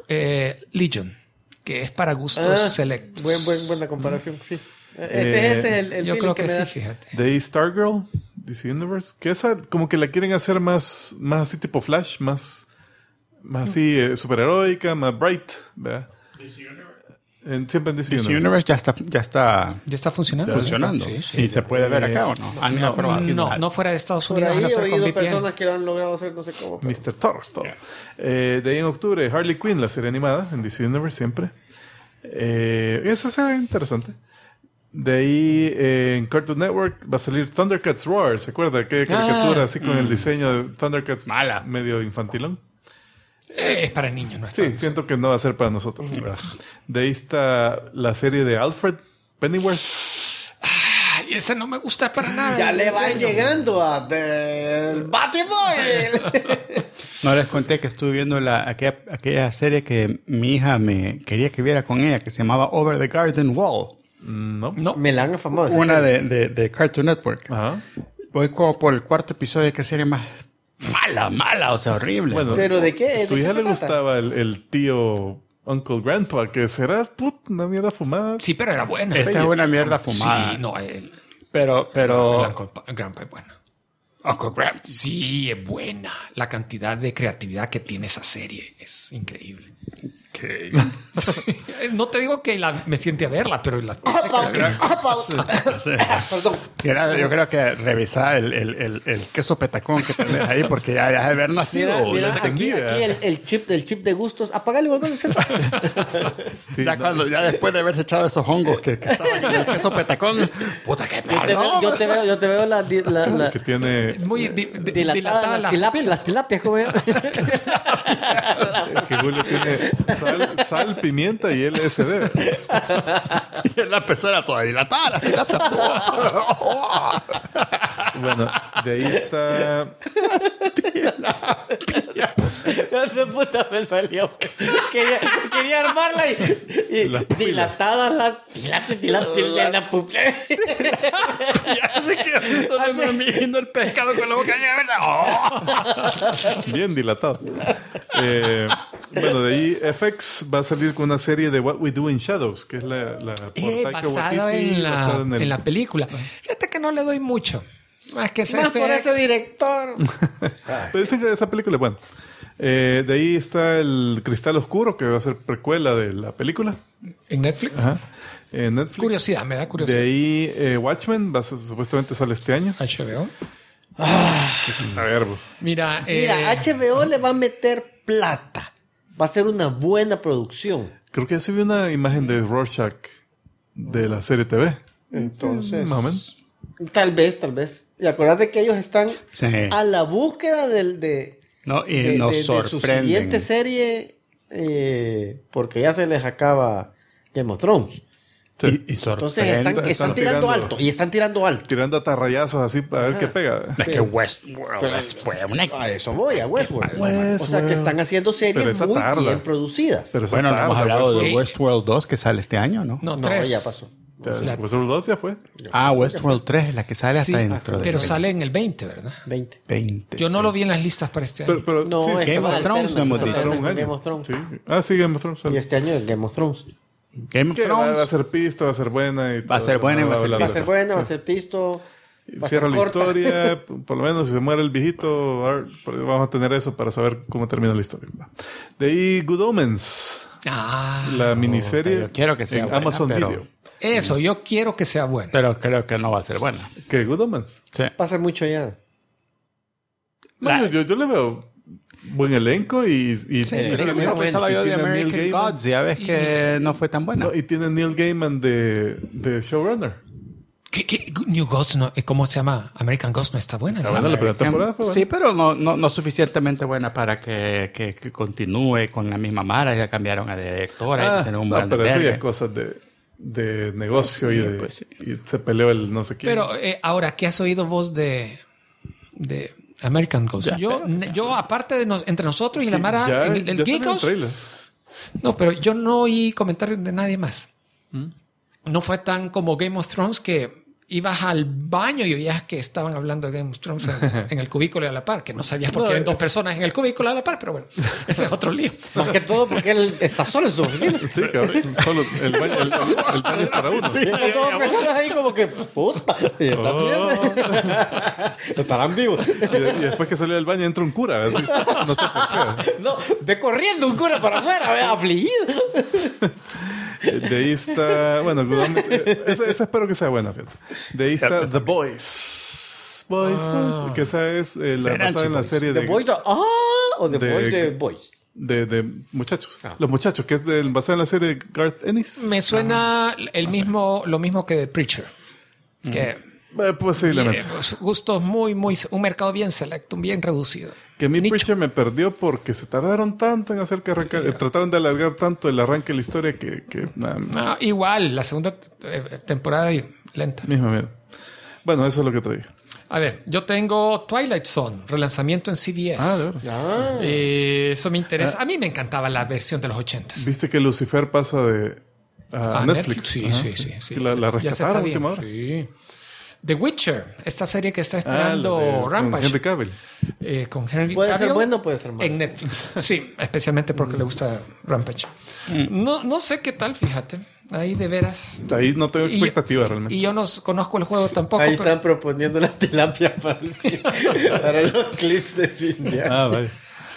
Legion, que es para gustos selectos. Buena comparación, sí. Ese es el Yo feeling creo que me sí, da. fíjate. De ahí Stargirl, DC Universe, que esa como que la quieren hacer más así tipo Flash, más así superheroica, más bright, ¿verdad? Siempre en DC DC Universe. Universe ya está ¿Ya está funcionando? funcionando. Sí, sí. ¿Y se puede ver acá o no? ¿Han aprobado? No fuera de Estados Por Unidos, ahí van a he hacer con oído VPN. personas que lo han logrado hacer no sé cómo. pero- Mr. Thor's todo. De ahí en octubre, Harley Quinn, la serie animada en DC Universe siempre. Eso se ve interesante. De ahí en Cartoon Network va a salir Thundercats Roar. ¿Se acuerda? Aquella caricatura así con el diseño de Thundercats Mala. medio infantilón. Es para niños, no es Sí, para siento que no va a ser para nosotros. De ahí está la serie de Alfred Pennyworth. Ay, ese no me gusta para nada. Ya le En van serio. llegando a del Batman. No les conté que estuve viendo aquella serie que mi hija me quería que viera con ella, que se llamaba Over the Garden Wall. No. No. Me la han afamado. esa Una serie. de Cartoon Network. Ajá. Voy como por el cuarto episodio, que serie más mala, o sea, horrible. Bueno, ¿Pero de qué? tu ¿De hija qué le se trata? gustaba el tío Uncle Grandpa, que será una mierda fumada. Sí, pero era buena. Esta es una mierda fumada. Sí, no, el Pero Grandpa es buena. Uncle Graham. Sí, es buena. La cantidad de creatividad que tiene esa serie es increíble. No te digo que me siente a verla, pero la... Yo creo que revisar el queso petacón que tenés ahí, porque ya de haber nacido. Mira, aquí el chip de gustos. Apagale, volvemos al centro. Sí, ya después de haberse echado esos hongos que estaban en el queso petacón, puta que perro. Yo te veo la que tiene... Muy dilatadas las tilapias, ¿cómo es? que Julio tiene sal, pimienta y LSD. Y en la pecera toda dilatada. Bueno, de ahí está... De puta me salió. Quería armarla y dilatadas las tilapias. La puta. Ya se quedó dormiendo el pescado con la boca llena. Bien dilatado. Bueno, de ahí FX va a salir con una serie de What We Do in Shadows, que es la por Taika basada Waititi, en la película. Fíjate que no le doy mucho. Más que Más por ese director. Pero dicen que esa película es buena. De ahí está el Cristal Oscuro, que va a ser precuela de la película. ¿En Netflix? Ajá. En Netflix. Curiosidad, me da De curiosidad. ahí Watchmen supuestamente sale este año. HBO. ¿Qué se sabe? Mira, HBO le va a meter plata. Va a ser una buena producción. Creo que ya se vio una imagen de Rorschach de la serie TV. Entonces, Más o menos. Tal vez. Y acuérdate que ellos están Sí. a la búsqueda de Nos su sorprenden. siguiente serie, porque ya se les acaba Game of Thrones. Sí. Y Entonces sorprende. están tirando alto. Y están tirando alto. Tirando atarrayazos así para ver qué pega. Es que Westworld fue una... A eso voy, a Westworld. Westworld. O sea que están haciendo Pero series esa muy tarda. bien producidas. Pero Bueno, no hemos hablado de Westworld. Westworld 2 que sale este año, ¿no? no, No, 3. ya pasó. Westworld 2 ya fue. Westworld 3 es la que sale hasta Sí, dentro de pero sale en el 20, ¿verdad? 20. 20. Yo no lo vi en las listas para este año. Pero No, sí, esta Game va of Thrones alterna, hemos se dicho. alterna un con año. Game of Thrones. Sí. Sí, Game of Thrones. Y este año es Game of Thrones. Game of Que va a Thrones. ser pista, va a ser buena. Y Va a ser buena y va a ser Va a ser buena, va a ser pisto. Va a Cierra ser la corta. historia. Por lo menos si se muere el viejito, vamos a tener eso para saber cómo termina la historia. De ahí Good Omens, la miniserie yo quiero que sea en buena, Amazon pero- Video. Eso, yo quiero que sea bueno. Pero creo que no va a ser buena. ¿Qué? Good Omens. Sí. Va a ser mucho ya. No, yo le veo buen elenco y Eso pensaba yo de tiene Neil American Gaiman. Gods. Ya ves que no fue tan buena. No, y tiene Neil Gaiman de showrunner. ¿Qué? New Ghost, no, ¿cómo se llama? American Ghost no está buena. Está ¿no? buena la primera temporada. Fue Sí, buena. pero no suficientemente buena para que continúe con la misma Mara. Ya cambiaron a directora. y un no, buen pero eso ya verga. es cosas de negocio y, pues sí. y se peleó el no sé quién. Pero ahora, ¿qué has oído vos de American Ghost? Yo aparte de entre nosotros y la Mara, ya, en el ya Geek salieron House, trailers. no, pero yo no oí comentarios de nadie más. No fue tan como Game of Thrones que ibas al baño y oías que estaban hablando de Game of Thrones en el cubículo a la par, que no sabías por qué había dos personas en el cúbículo a la par, pero bueno, ese es otro lío. Más que todo porque él está solo en su oficina. Sí, cabrón. Solo el baño es para uno. Sí, están todas personas ahí como que, puta, y están bien. Estarán vivos. Y después que salió del baño entra un cura. Así. No sé por qué. No, ve corriendo un cura para afuera, ve, afligido. De ahí está... Bueno, esa espero que sea buena, fíjate. De ahí está The Boys. Boys. Que esa es basada en la serie ¿The de... Boys o The Boys de Boys? De muchachos. Los muchachos, que es basada en la serie de Garth Ennis. Me suena lo mismo que The Preacher. Que Posiblemente. gustos un mercado bien selecto, bien reducido. Que mi Nicho. Preacher me perdió porque se tardaron tanto en hacer que trataron de alargar tanto el arranque de la historia que nada, Igual, la segunda temporada lenta. misma mierda. Bueno, eso es lo que traía. A ver, yo tengo Twilight Zone, relanzamiento en CBS. De verdad. Eso me interesa. A mí me encantaba la versión de los 80s. ¿Viste que Lucifer pasa a Netflix? Sí, Ajá. sí. Que la Ya se rescataron a sabía. última hora. Sí. The Witcher, esta serie que está esperando Con Rampage. Henry Cavill. Con Henry Puede ser Cavill bueno, puede ser malo. en Netflix. Sí, especialmente porque le gusta Rampage. No sé qué tal, fíjate. Ahí de veras. Ahí no tengo expectativas realmente. Y yo no conozco el juego tampoco. Ahí pero- están proponiendo las tilapias para los clips de fin de año. Vale.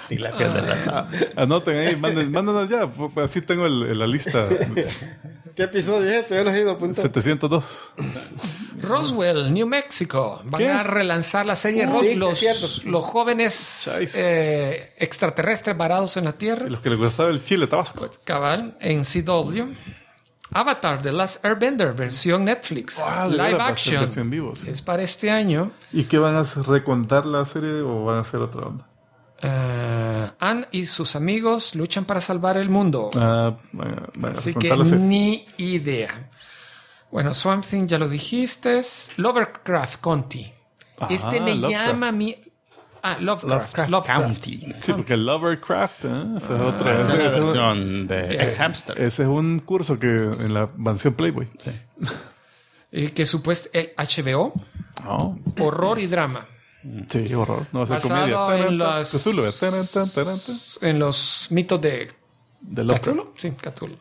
Y la piel del Anoten ahí, mándenos ya. Así tengo la lista. ¿Qué episodio es este? Yo los he ido apuntando. 702. Roswell, New Mexico. Van ¿Qué? a relanzar la serie Sí, los jóvenes extraterrestres varados en la Tierra. Los que les gustaba el chile tabasco. Cabal, en CW. Avatar, The Last Airbender, versión Netflix. De Live veras, va a ser action. versión vivo, sí. Es para este año. ¿Y qué van a recontar la serie o van a hacer otra onda? Anne y sus amigos luchan para salvar el mundo. Van a Así recontar que la serie. ni idea. Bueno, Swamp Thing ya lo dijiste. Lovecraft County. Este me Lovecraft. llama a mí. Lovecraft County. Sí, porque Lovecraft, esa es otra. Esa es la ese es- versión de Ex-Hamster. ese es un curso que en la mansión Playboy. Que supuestamente HBO, Oh, horror y drama. sí, horror. No va a ser Basado comedia. en las- Cthulhu, taran, tan, taran, tan. En los mitos de De Lovecraft. Cthulhu. Sí, Cthulhu.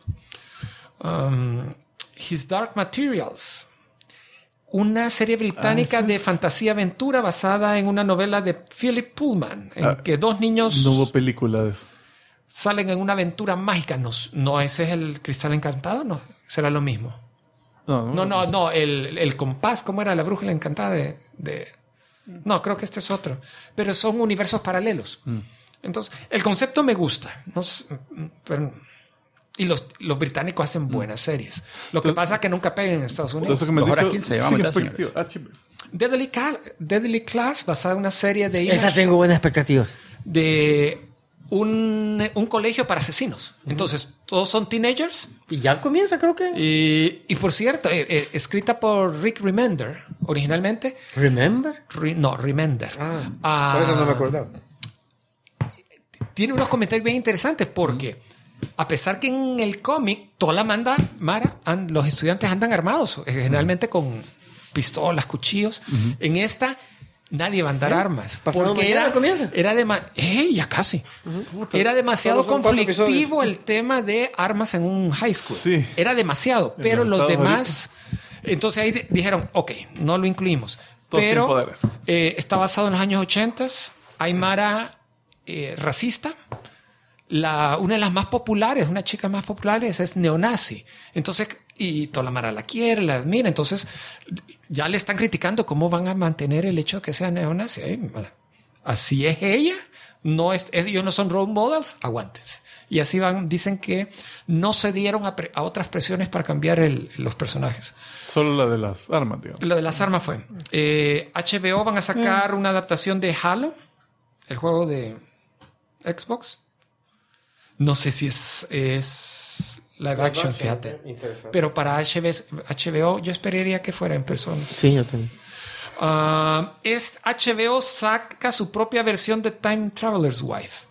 His Dark Materials. Una serie británica de fantasía aventura basada en una novela de Philip Pullman, en que dos niños No hubo película de eso. salen en una aventura mágica. No, ese es el Cristal Encantado, no, será lo mismo. No, el compás, ¿cómo era la brújula encantada de... No, creo que este es otro. Pero son universos paralelos. Entonces, el concepto me gusta. No sé, pero... Y los británicos hacen buenas series. Lo que pasa es que nunca pegan en Estados Unidos. Entonces, que me Dos has horas dicho, 15 llevamos sin ya, expectativa. Chive. Deadly Class, basada en una serie de Esa tengo buenas expectativas. de un colegio para asesinos. Entonces, todos son teenagers. Y ya comienza, creo que. Y por cierto, escrita por Rick Remender, originalmente. ¿Remember? Remender. Por eso no me acordaba. Tiene unos comentarios bien interesantes porque, a pesar que en el cómic, toda la los estudiantes andan armados, generalmente con pistolas, cuchillos. En esta, nadie va a andar armas. Pasado Porque mañana comienza. ya casi. Era demasiado Solo son 4 conflictivo el tema de armas en un high school. Sí. Era demasiado, En pero los los Estados demás... Entonces ahí dijeron, ok, no lo incluimos. Todos pero tienen poderes. está basado en los años 80. Hay mara racista. Una de las más populares, una chica más populares es neonazi. Entonces, y toda la mara la quiere, la admira. Entonces, ya le están criticando cómo van a mantener el hecho de que sea neonazi. Así es ella. Ellos no son role models. Aguántense. Y así van. Dicen que no se dieron a otras presiones para cambiar los personajes. Solo la de las armas, digamos. Lo de las armas fue. HBO van a sacar una adaptación de Halo, el juego de Xbox. No sé si es live action, fíjate. Pero para HBO yo esperaría que fuera en persona. Sí, yo también. HBO saca su propia versión de Time Traveler's Wife.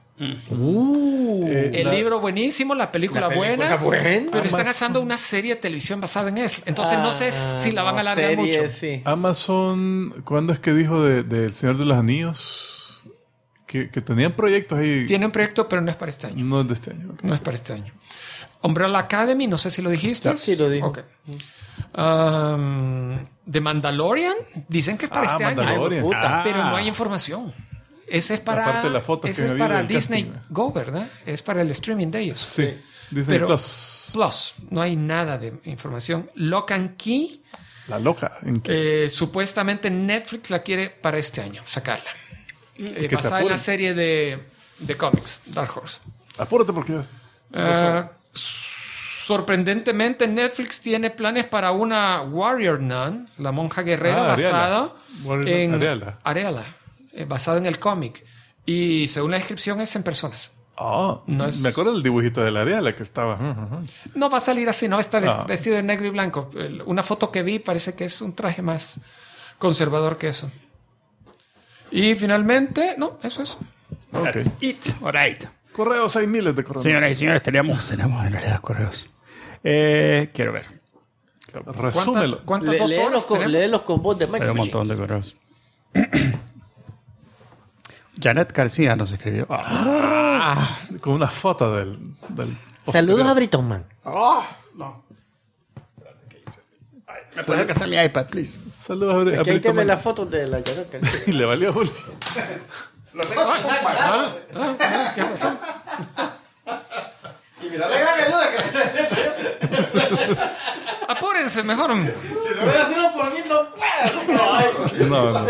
El libro buenísimo, la película buena, pero están haciendo una serie de televisión basada en eso. Entonces no sé si la van a alargar mucho. Sí. Amazon, ¿cuándo es que dijo del Señor de los Anillos? Que tenían proyectos ahí. Tienen proyecto, pero no es para este año. No es de este año. No es para este año. Umbrella Academy, no sé si lo dijiste. Sí, lo dijo. Okay. The Mandalorian, dicen que es para este Mandalorian. año. Pero no hay información. Ese es para, Aparte de la foto ese que es vi para del Disney casting. Go, ¿verdad? Es para el streaming de ellos. Sí. Disney Pero Plus. no hay nada de información. Lock and Key, La loca. ¿En qué? supuestamente Netflix la quiere para este año, sacarla. se Basada en la apuren. serie de cómics, Dark Horse. Apúrate porque Sorprendentemente, Netflix tiene planes para una Warrior Nun, la monja guerrera, Ariela. basada Warrior en Ariela. basada en el cómic. Y según la descripción es en personas. No es- Me acuerdo del dibujito de la Ariela que estaba. No va a salir así, no está vestido de negro y blanco. Una foto que vi parece que es un traje más conservador que eso. Y finalmente, no, eso es. Ok. All right. Correos, hay miles de correos. Señoras y señores, tenemos en realidad correos. Quiero ver. Resúmelo. ¿Cuántas 2 horas tenemos? Léelos con voz de Hay Michael un montón de correos. Janet García nos escribió. Con una foto del Saludos a Britton Man. ¿Me puedes pasar mi iPad, please? Saludos a Es que ahí Brito tiene Man. la foto de la Janet García. Y le valió Julio. Tienes razón. Y mira la gran ayuda que me está haciendo. Apúrense, mejor. Si no hubiera sido por mí, no puedo. No.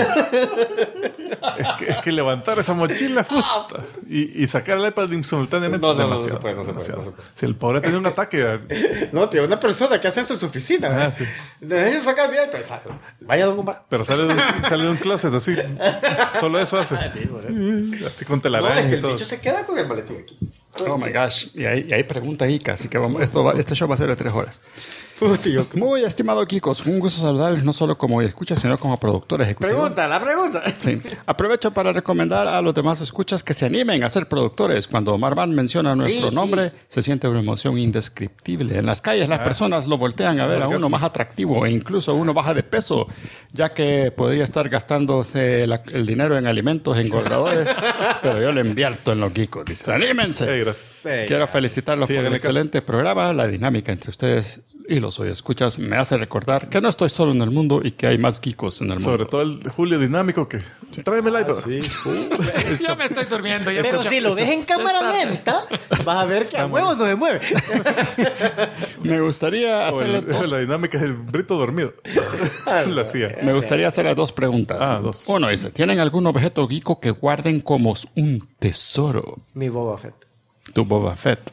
Es que levantar esa mochila puta, y sacar el iPad simultáneamente No es demasiado. se puede, no se puede. Demasiado. Si el pobre tiene un ataque. No, tío, una persona que hace eso en su oficina. Sí. Necesito sacar el video y pensar. Vaya Don Omar. Pero sale de un closet así. Solo eso hace. Sí, por eso. Así con No, telaraña es que y el todo. bicho se queda con el maletín aquí. Oh my gosh. Y hay preguntas, Ica, así que este show va a ser de 3 horas. Tío. Muy estimado Kikos, un gusto saludarles no solo como escuchas, sino como productor ejecutivo. La pregunta. Sí. Aprovecho para recomendar a los demás escuchas que se animen a ser productores. Cuando Marvan menciona nuestro nombre, se siente una emoción indescriptible. En las calles las personas lo voltean a ver a uno más atractivo e incluso uno baja de peso, ya que podría estar gastándose el dinero en alimentos engordadores, pero yo lo invierto en los Kikos. Dice, ¡anímense! Sí, gracias. Quiero felicitarlos por el háganle caso. excelente programa. La dinámica entre ustedes y los escuchas me hace recordar que no estoy solo en el mundo y que hay más geekos en el mundo. Sobre todo el Julio dinámico que tráeme el iPad. Ya me estoy durmiendo. Ya Pero si lo ves en cámara lenta, vas a ver que a huevos no se mueve. Me gustaría O hacerle dos. la dinámica es el Brito dormido. La hacía. Me gustaría hacerle 2 preguntas. Dos. Uno dice, ¿tienen algún objeto geeko que guarden como un tesoro? Mi Boba Fett. Tu Boba Fett.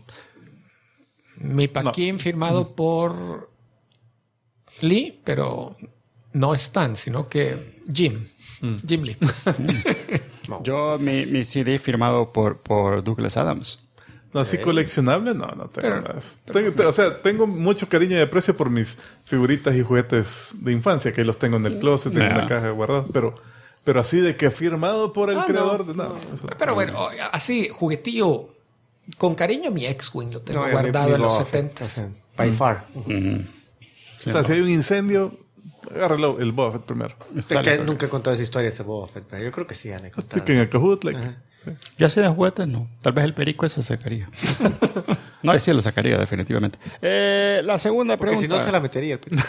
Mi paquín firmado por Lee, pero no Stan, sino que Jim Lee. Yo, mi CD firmado por Douglas Adams. No, así coleccionable, no tengo nada de eso. Tengo mucho cariño y aprecio por mis figuritas y juguetes de infancia, que los tengo en el closet, tengo una caja guardada, pero así de que firmado por el creador, eso no. Pero bueno, así, juguetillo con cariño, mi X-Wing lo tengo No, guardado mi en los Boba Fett. 70s. By far. O sea, si hay un incendio, agárralo el Boba Fett primero. Es que nunca he contado esa historia de ese Boba Fett, pero yo creo que sí han Así que en el Kahoot, sí. Ya sea de juguetes, no. Tal vez el perico ese sacaría. No, sí lo sacaría, definitivamente. La segunda Porque pregunta. si no se la metería el perico.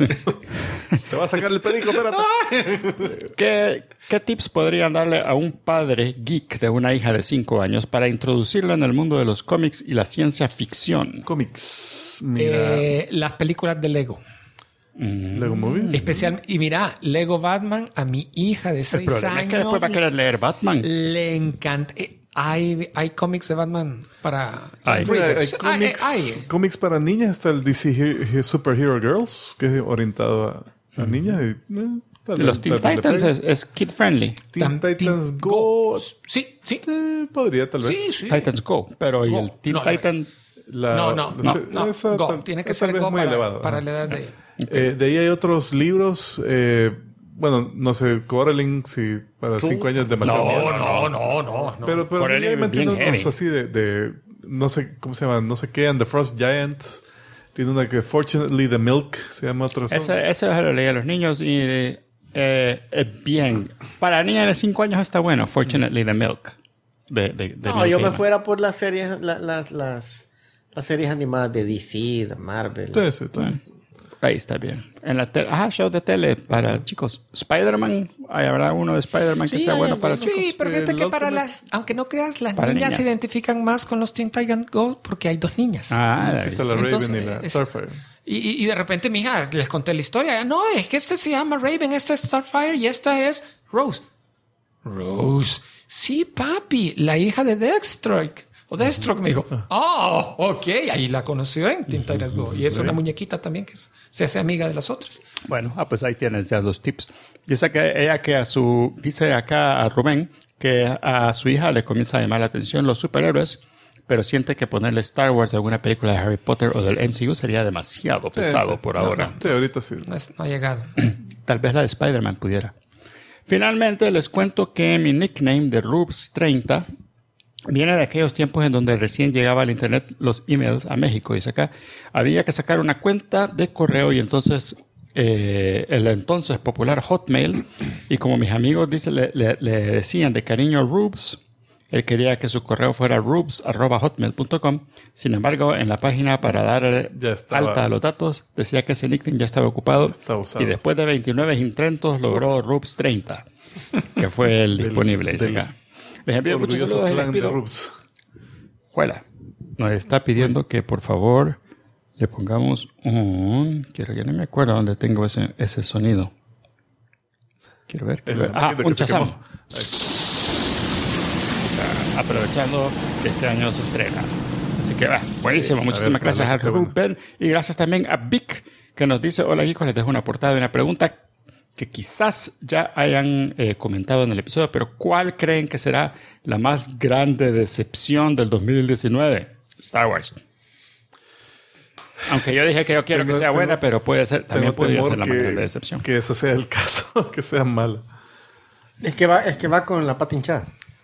Te va a sacar el perico, espérate. ¿Qué tips podrían darle a un padre geek de una hija de 5 años para introducirlo en el mundo de los cómics y la ciencia ficción? Cómics. Mira. Las películas de Lego. Lego Movie. Especial, y mira, Lego Batman a mi hija de 6 El problema años. es que después va a querer leer Batman. Le encanta. Hay cómics de Batman para Hay. Mira, hay readers. cómics para niñas. Está el DC Superhero Girls, que es orientado a niñas. Los Teen Titans es kid friendly. Teen Titans Go. Sí. Podría, tal vez. Sí. Titans Go. Pero ¿y Go. el Teen No, Titans? No. Esa Go. tal- Tiene que esa ser vez Go muy elevado. para la edad de ella. De ahí hay otros libros. Bueno, no sé, Coraline, si para 5 años es demasiado. No. Pero Coraline realmente bien tiene unos heavy. así de no sé cómo se llama, no sé qué, and the Frost Giants. Tiene una que Fortunately the Milk se llama otro. Ese se lo leí a los niños y bien. Para niñas de 5 años está bueno. Fortunately the Milk. De No, Neil yo me Gaiman. fuera por las series, las series animadas de DC, de Marvel. Sí, también. Ahí está bien. En la show de tele para chicos. Spider-Man. Habrá uno de Spider-Man que Sí, sea hay bueno para algunos. chicos. Sí, pero fíjate el que para Ultimate. aunque no creas, las Para niñas se niñas. identifican más con los Teen Titans Go porque hay 2 niñas. Aquí está la Raven Entonces, y la es- Starfire. Y de repente mi hija les conté la historia. No, es que este se llama Raven, esta es Starfire y esta es Rose. Rose. Sí, papi, la hija de Deathstroke. O Deathstroke me dijo, ok, ahí la conoció en Teen Titans Go. Y es una muñequita también que se hace amiga de las otras. Bueno, pues ahí tienes ya los tips. Dice dice acá a Rubén que a su hija le comienza a llamar la atención los superhéroes, pero siente que ponerle Star Wars a alguna película de Harry Potter o del MCU sería demasiado pesado sí. por ahora. Sí, ahorita sí. No ha llegado. Tal vez la de Spider-Man pudiera. Finalmente les cuento que mi nickname de Rubs30 viene de aquellos tiempos en donde recién llegaba al internet los emails a México. Dice acá, había que sacar una cuenta de correo y entonces el entonces popular Hotmail, y como mis amigos le decían de cariño Rubs, Él quería que su correo fuera rubes@hotmail.com. Sin embargo, en la página para dar alta a los datos, decía que ese nickname ya estaba ocupado. Y después de 29 intentos, logró rubes30, que fue el disponible. Les envío muchos saludos y les pido. Juela, nos está pidiendo que por favor le pongamos quiero que no me acuerdo dónde tengo ese sonido. Quiero ver. Un Shazam. Aprovechando que este año se estrena. Así que buenísimo. Muchísimas gracias a Ruben. Y gracias también a Vic, que nos dice: hola hijos, les dejo una portada de una pregunta que quizás ya hayan comentado en el episodio, pero ¿cuál creen que será la más grande decepción del 2019? Star Wars. Aunque yo dije que yo quiero que sea buena, pero puede ser, también podría ser la más grande decepción. Que eso sea el caso, que sea mala. Es que va con la pata hinchada.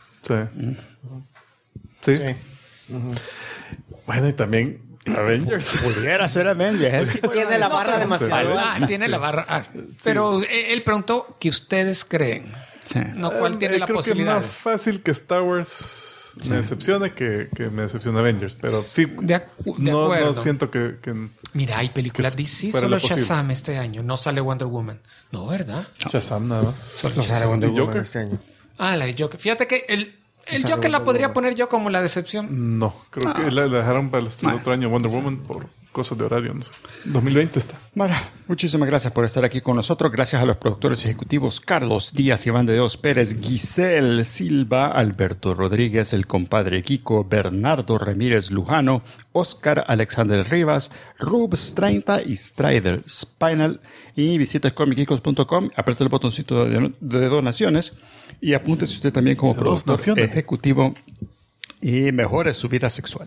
Sí. Bueno, y también Avengers. Pudiera ser Avengers. Tiene la barra demasiado. Tiene la barra. Pero él preguntó ¿qué ustedes creen? Sí. No, ¿cuál tiene la posibilidad? Creo que es más fácil que Star Wars me decepcione que me decepcione Avengers. Pero sí, de acuerdo. No siento que mira, hay películas DC, solo Shazam este año. No sale Wonder Woman. No, ¿verdad? Shazam nada más. No sale Wonder Woman Joker este año. La de Joker. Fíjate que el Joker la podría poner yo como la decepción. No, creo que la dejaron para el otro año Wonder Woman por cosas de horario, no sé. 2020 está. Bueno, muchísimas gracias por estar aquí con nosotros. Gracias a los productores ejecutivos Carlos Díaz, Iván de Dios Pérez, Giselle Silva, Alberto Rodríguez, el compadre Kiko, Bernardo Ramírez Lujano, Oscar Alexander Rivas, Rubes30 y Strider Spinal. Y visita comicicos.com, aprieta el botoncito de donaciones y apúntese usted también como productor ejecutivo y mejore su vida sexual.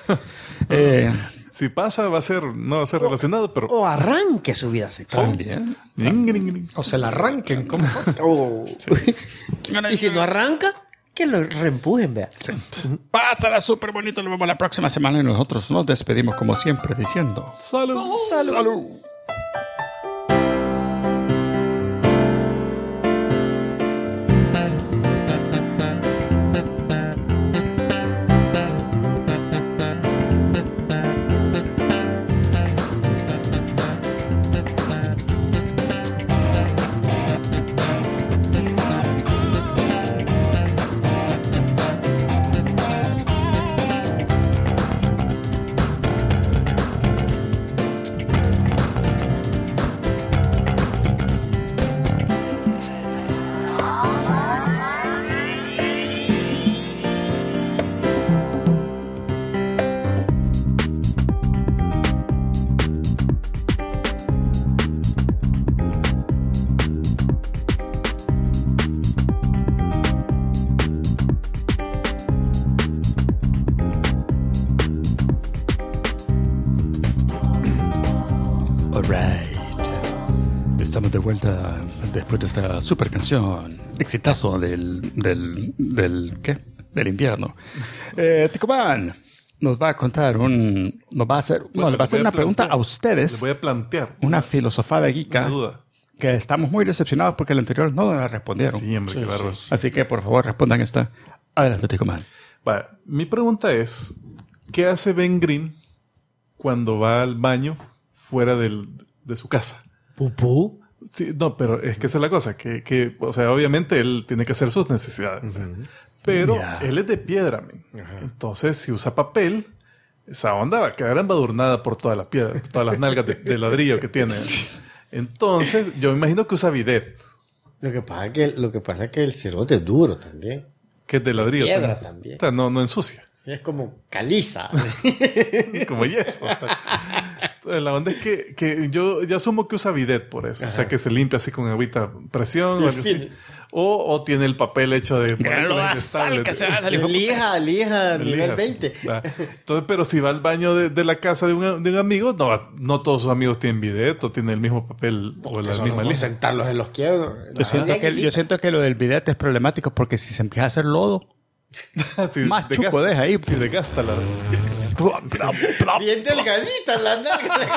Si pasa, no va a ser relacionado, pero... O arranque su vida sexual. También. O se la arranquen. ¿Cómo? Sí. Y si no arranca, que lo reempujen, vea. Sí. Pásala súper bonito. Nos vemos la próxima semana y nosotros nos despedimos como siempre diciendo... ¡Salud! ¡Salud! Estamos de vuelta después de esta super canción, exitazo del invierno. Ticomán nos va a contar le va a hacer una pregunta a ustedes. Les voy a plantear una filosofada geeka. Que estamos muy decepcionados porque el anterior no nos la respondieron. Sí, hombre, qué bárbaro. Así que por favor respondan esta. Adelante, Ticomán. Mi pregunta es: ¿qué hace Ben Grimm cuando va al baño fuera de su casa? ¿Pupú? Sí, no, pero es que esa es la cosa, o sea, obviamente él tiene que hacer sus necesidades, pero él es de piedra, man. Entonces, si usa papel, esa onda va a quedar embadurnada por toda la piedra, todas las nalgas de ladrillo que tiene. Entonces, yo me imagino que usa bidet. Lo que pasa es que el cerote es duro también. Que es de ladrillo. Piedra también. O sea, no ensucia. Es como caliza. Como yeso. O sea. Entonces, la onda es que yo asumo que usa bidet por eso. Ajá. O sea, que se limpia así con agüita presión o algo así. O tiene el papel hecho de... Lija, nivel 20. Entonces, pero si va al baño de la casa de un amigo, no todos sus amigos tienen bidet o tienen el mismo papel o la misma lija. Sentarlos en los quiebros. Yo siento que lo del bidet es problemático porque si se empieza a hacer lodo, más chupo deja ahí. Si desgasta la... Bien delgadita la nalga.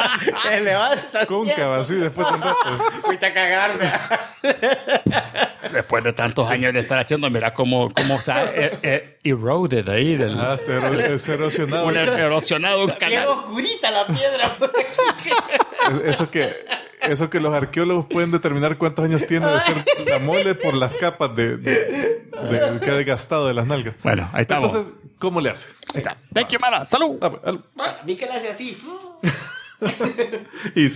Se levanta. Cóncava, así después de un rato. Fuiste a cagarme. Después de tantos años de estar haciendo, mira cómo se ha eroded ahí. Se erosionado. Erosionado un Bien canal. oscurita la piedra por aquí. Eso que los arqueólogos pueden determinar cuántos años tiene de ser la mole por las capas que ha desgastado de las nalgas. Bueno, ahí estamos. Entonces, ¿cómo le hace? Ahí está. Thank you, Mara. Salud. Vi que le hace así. Y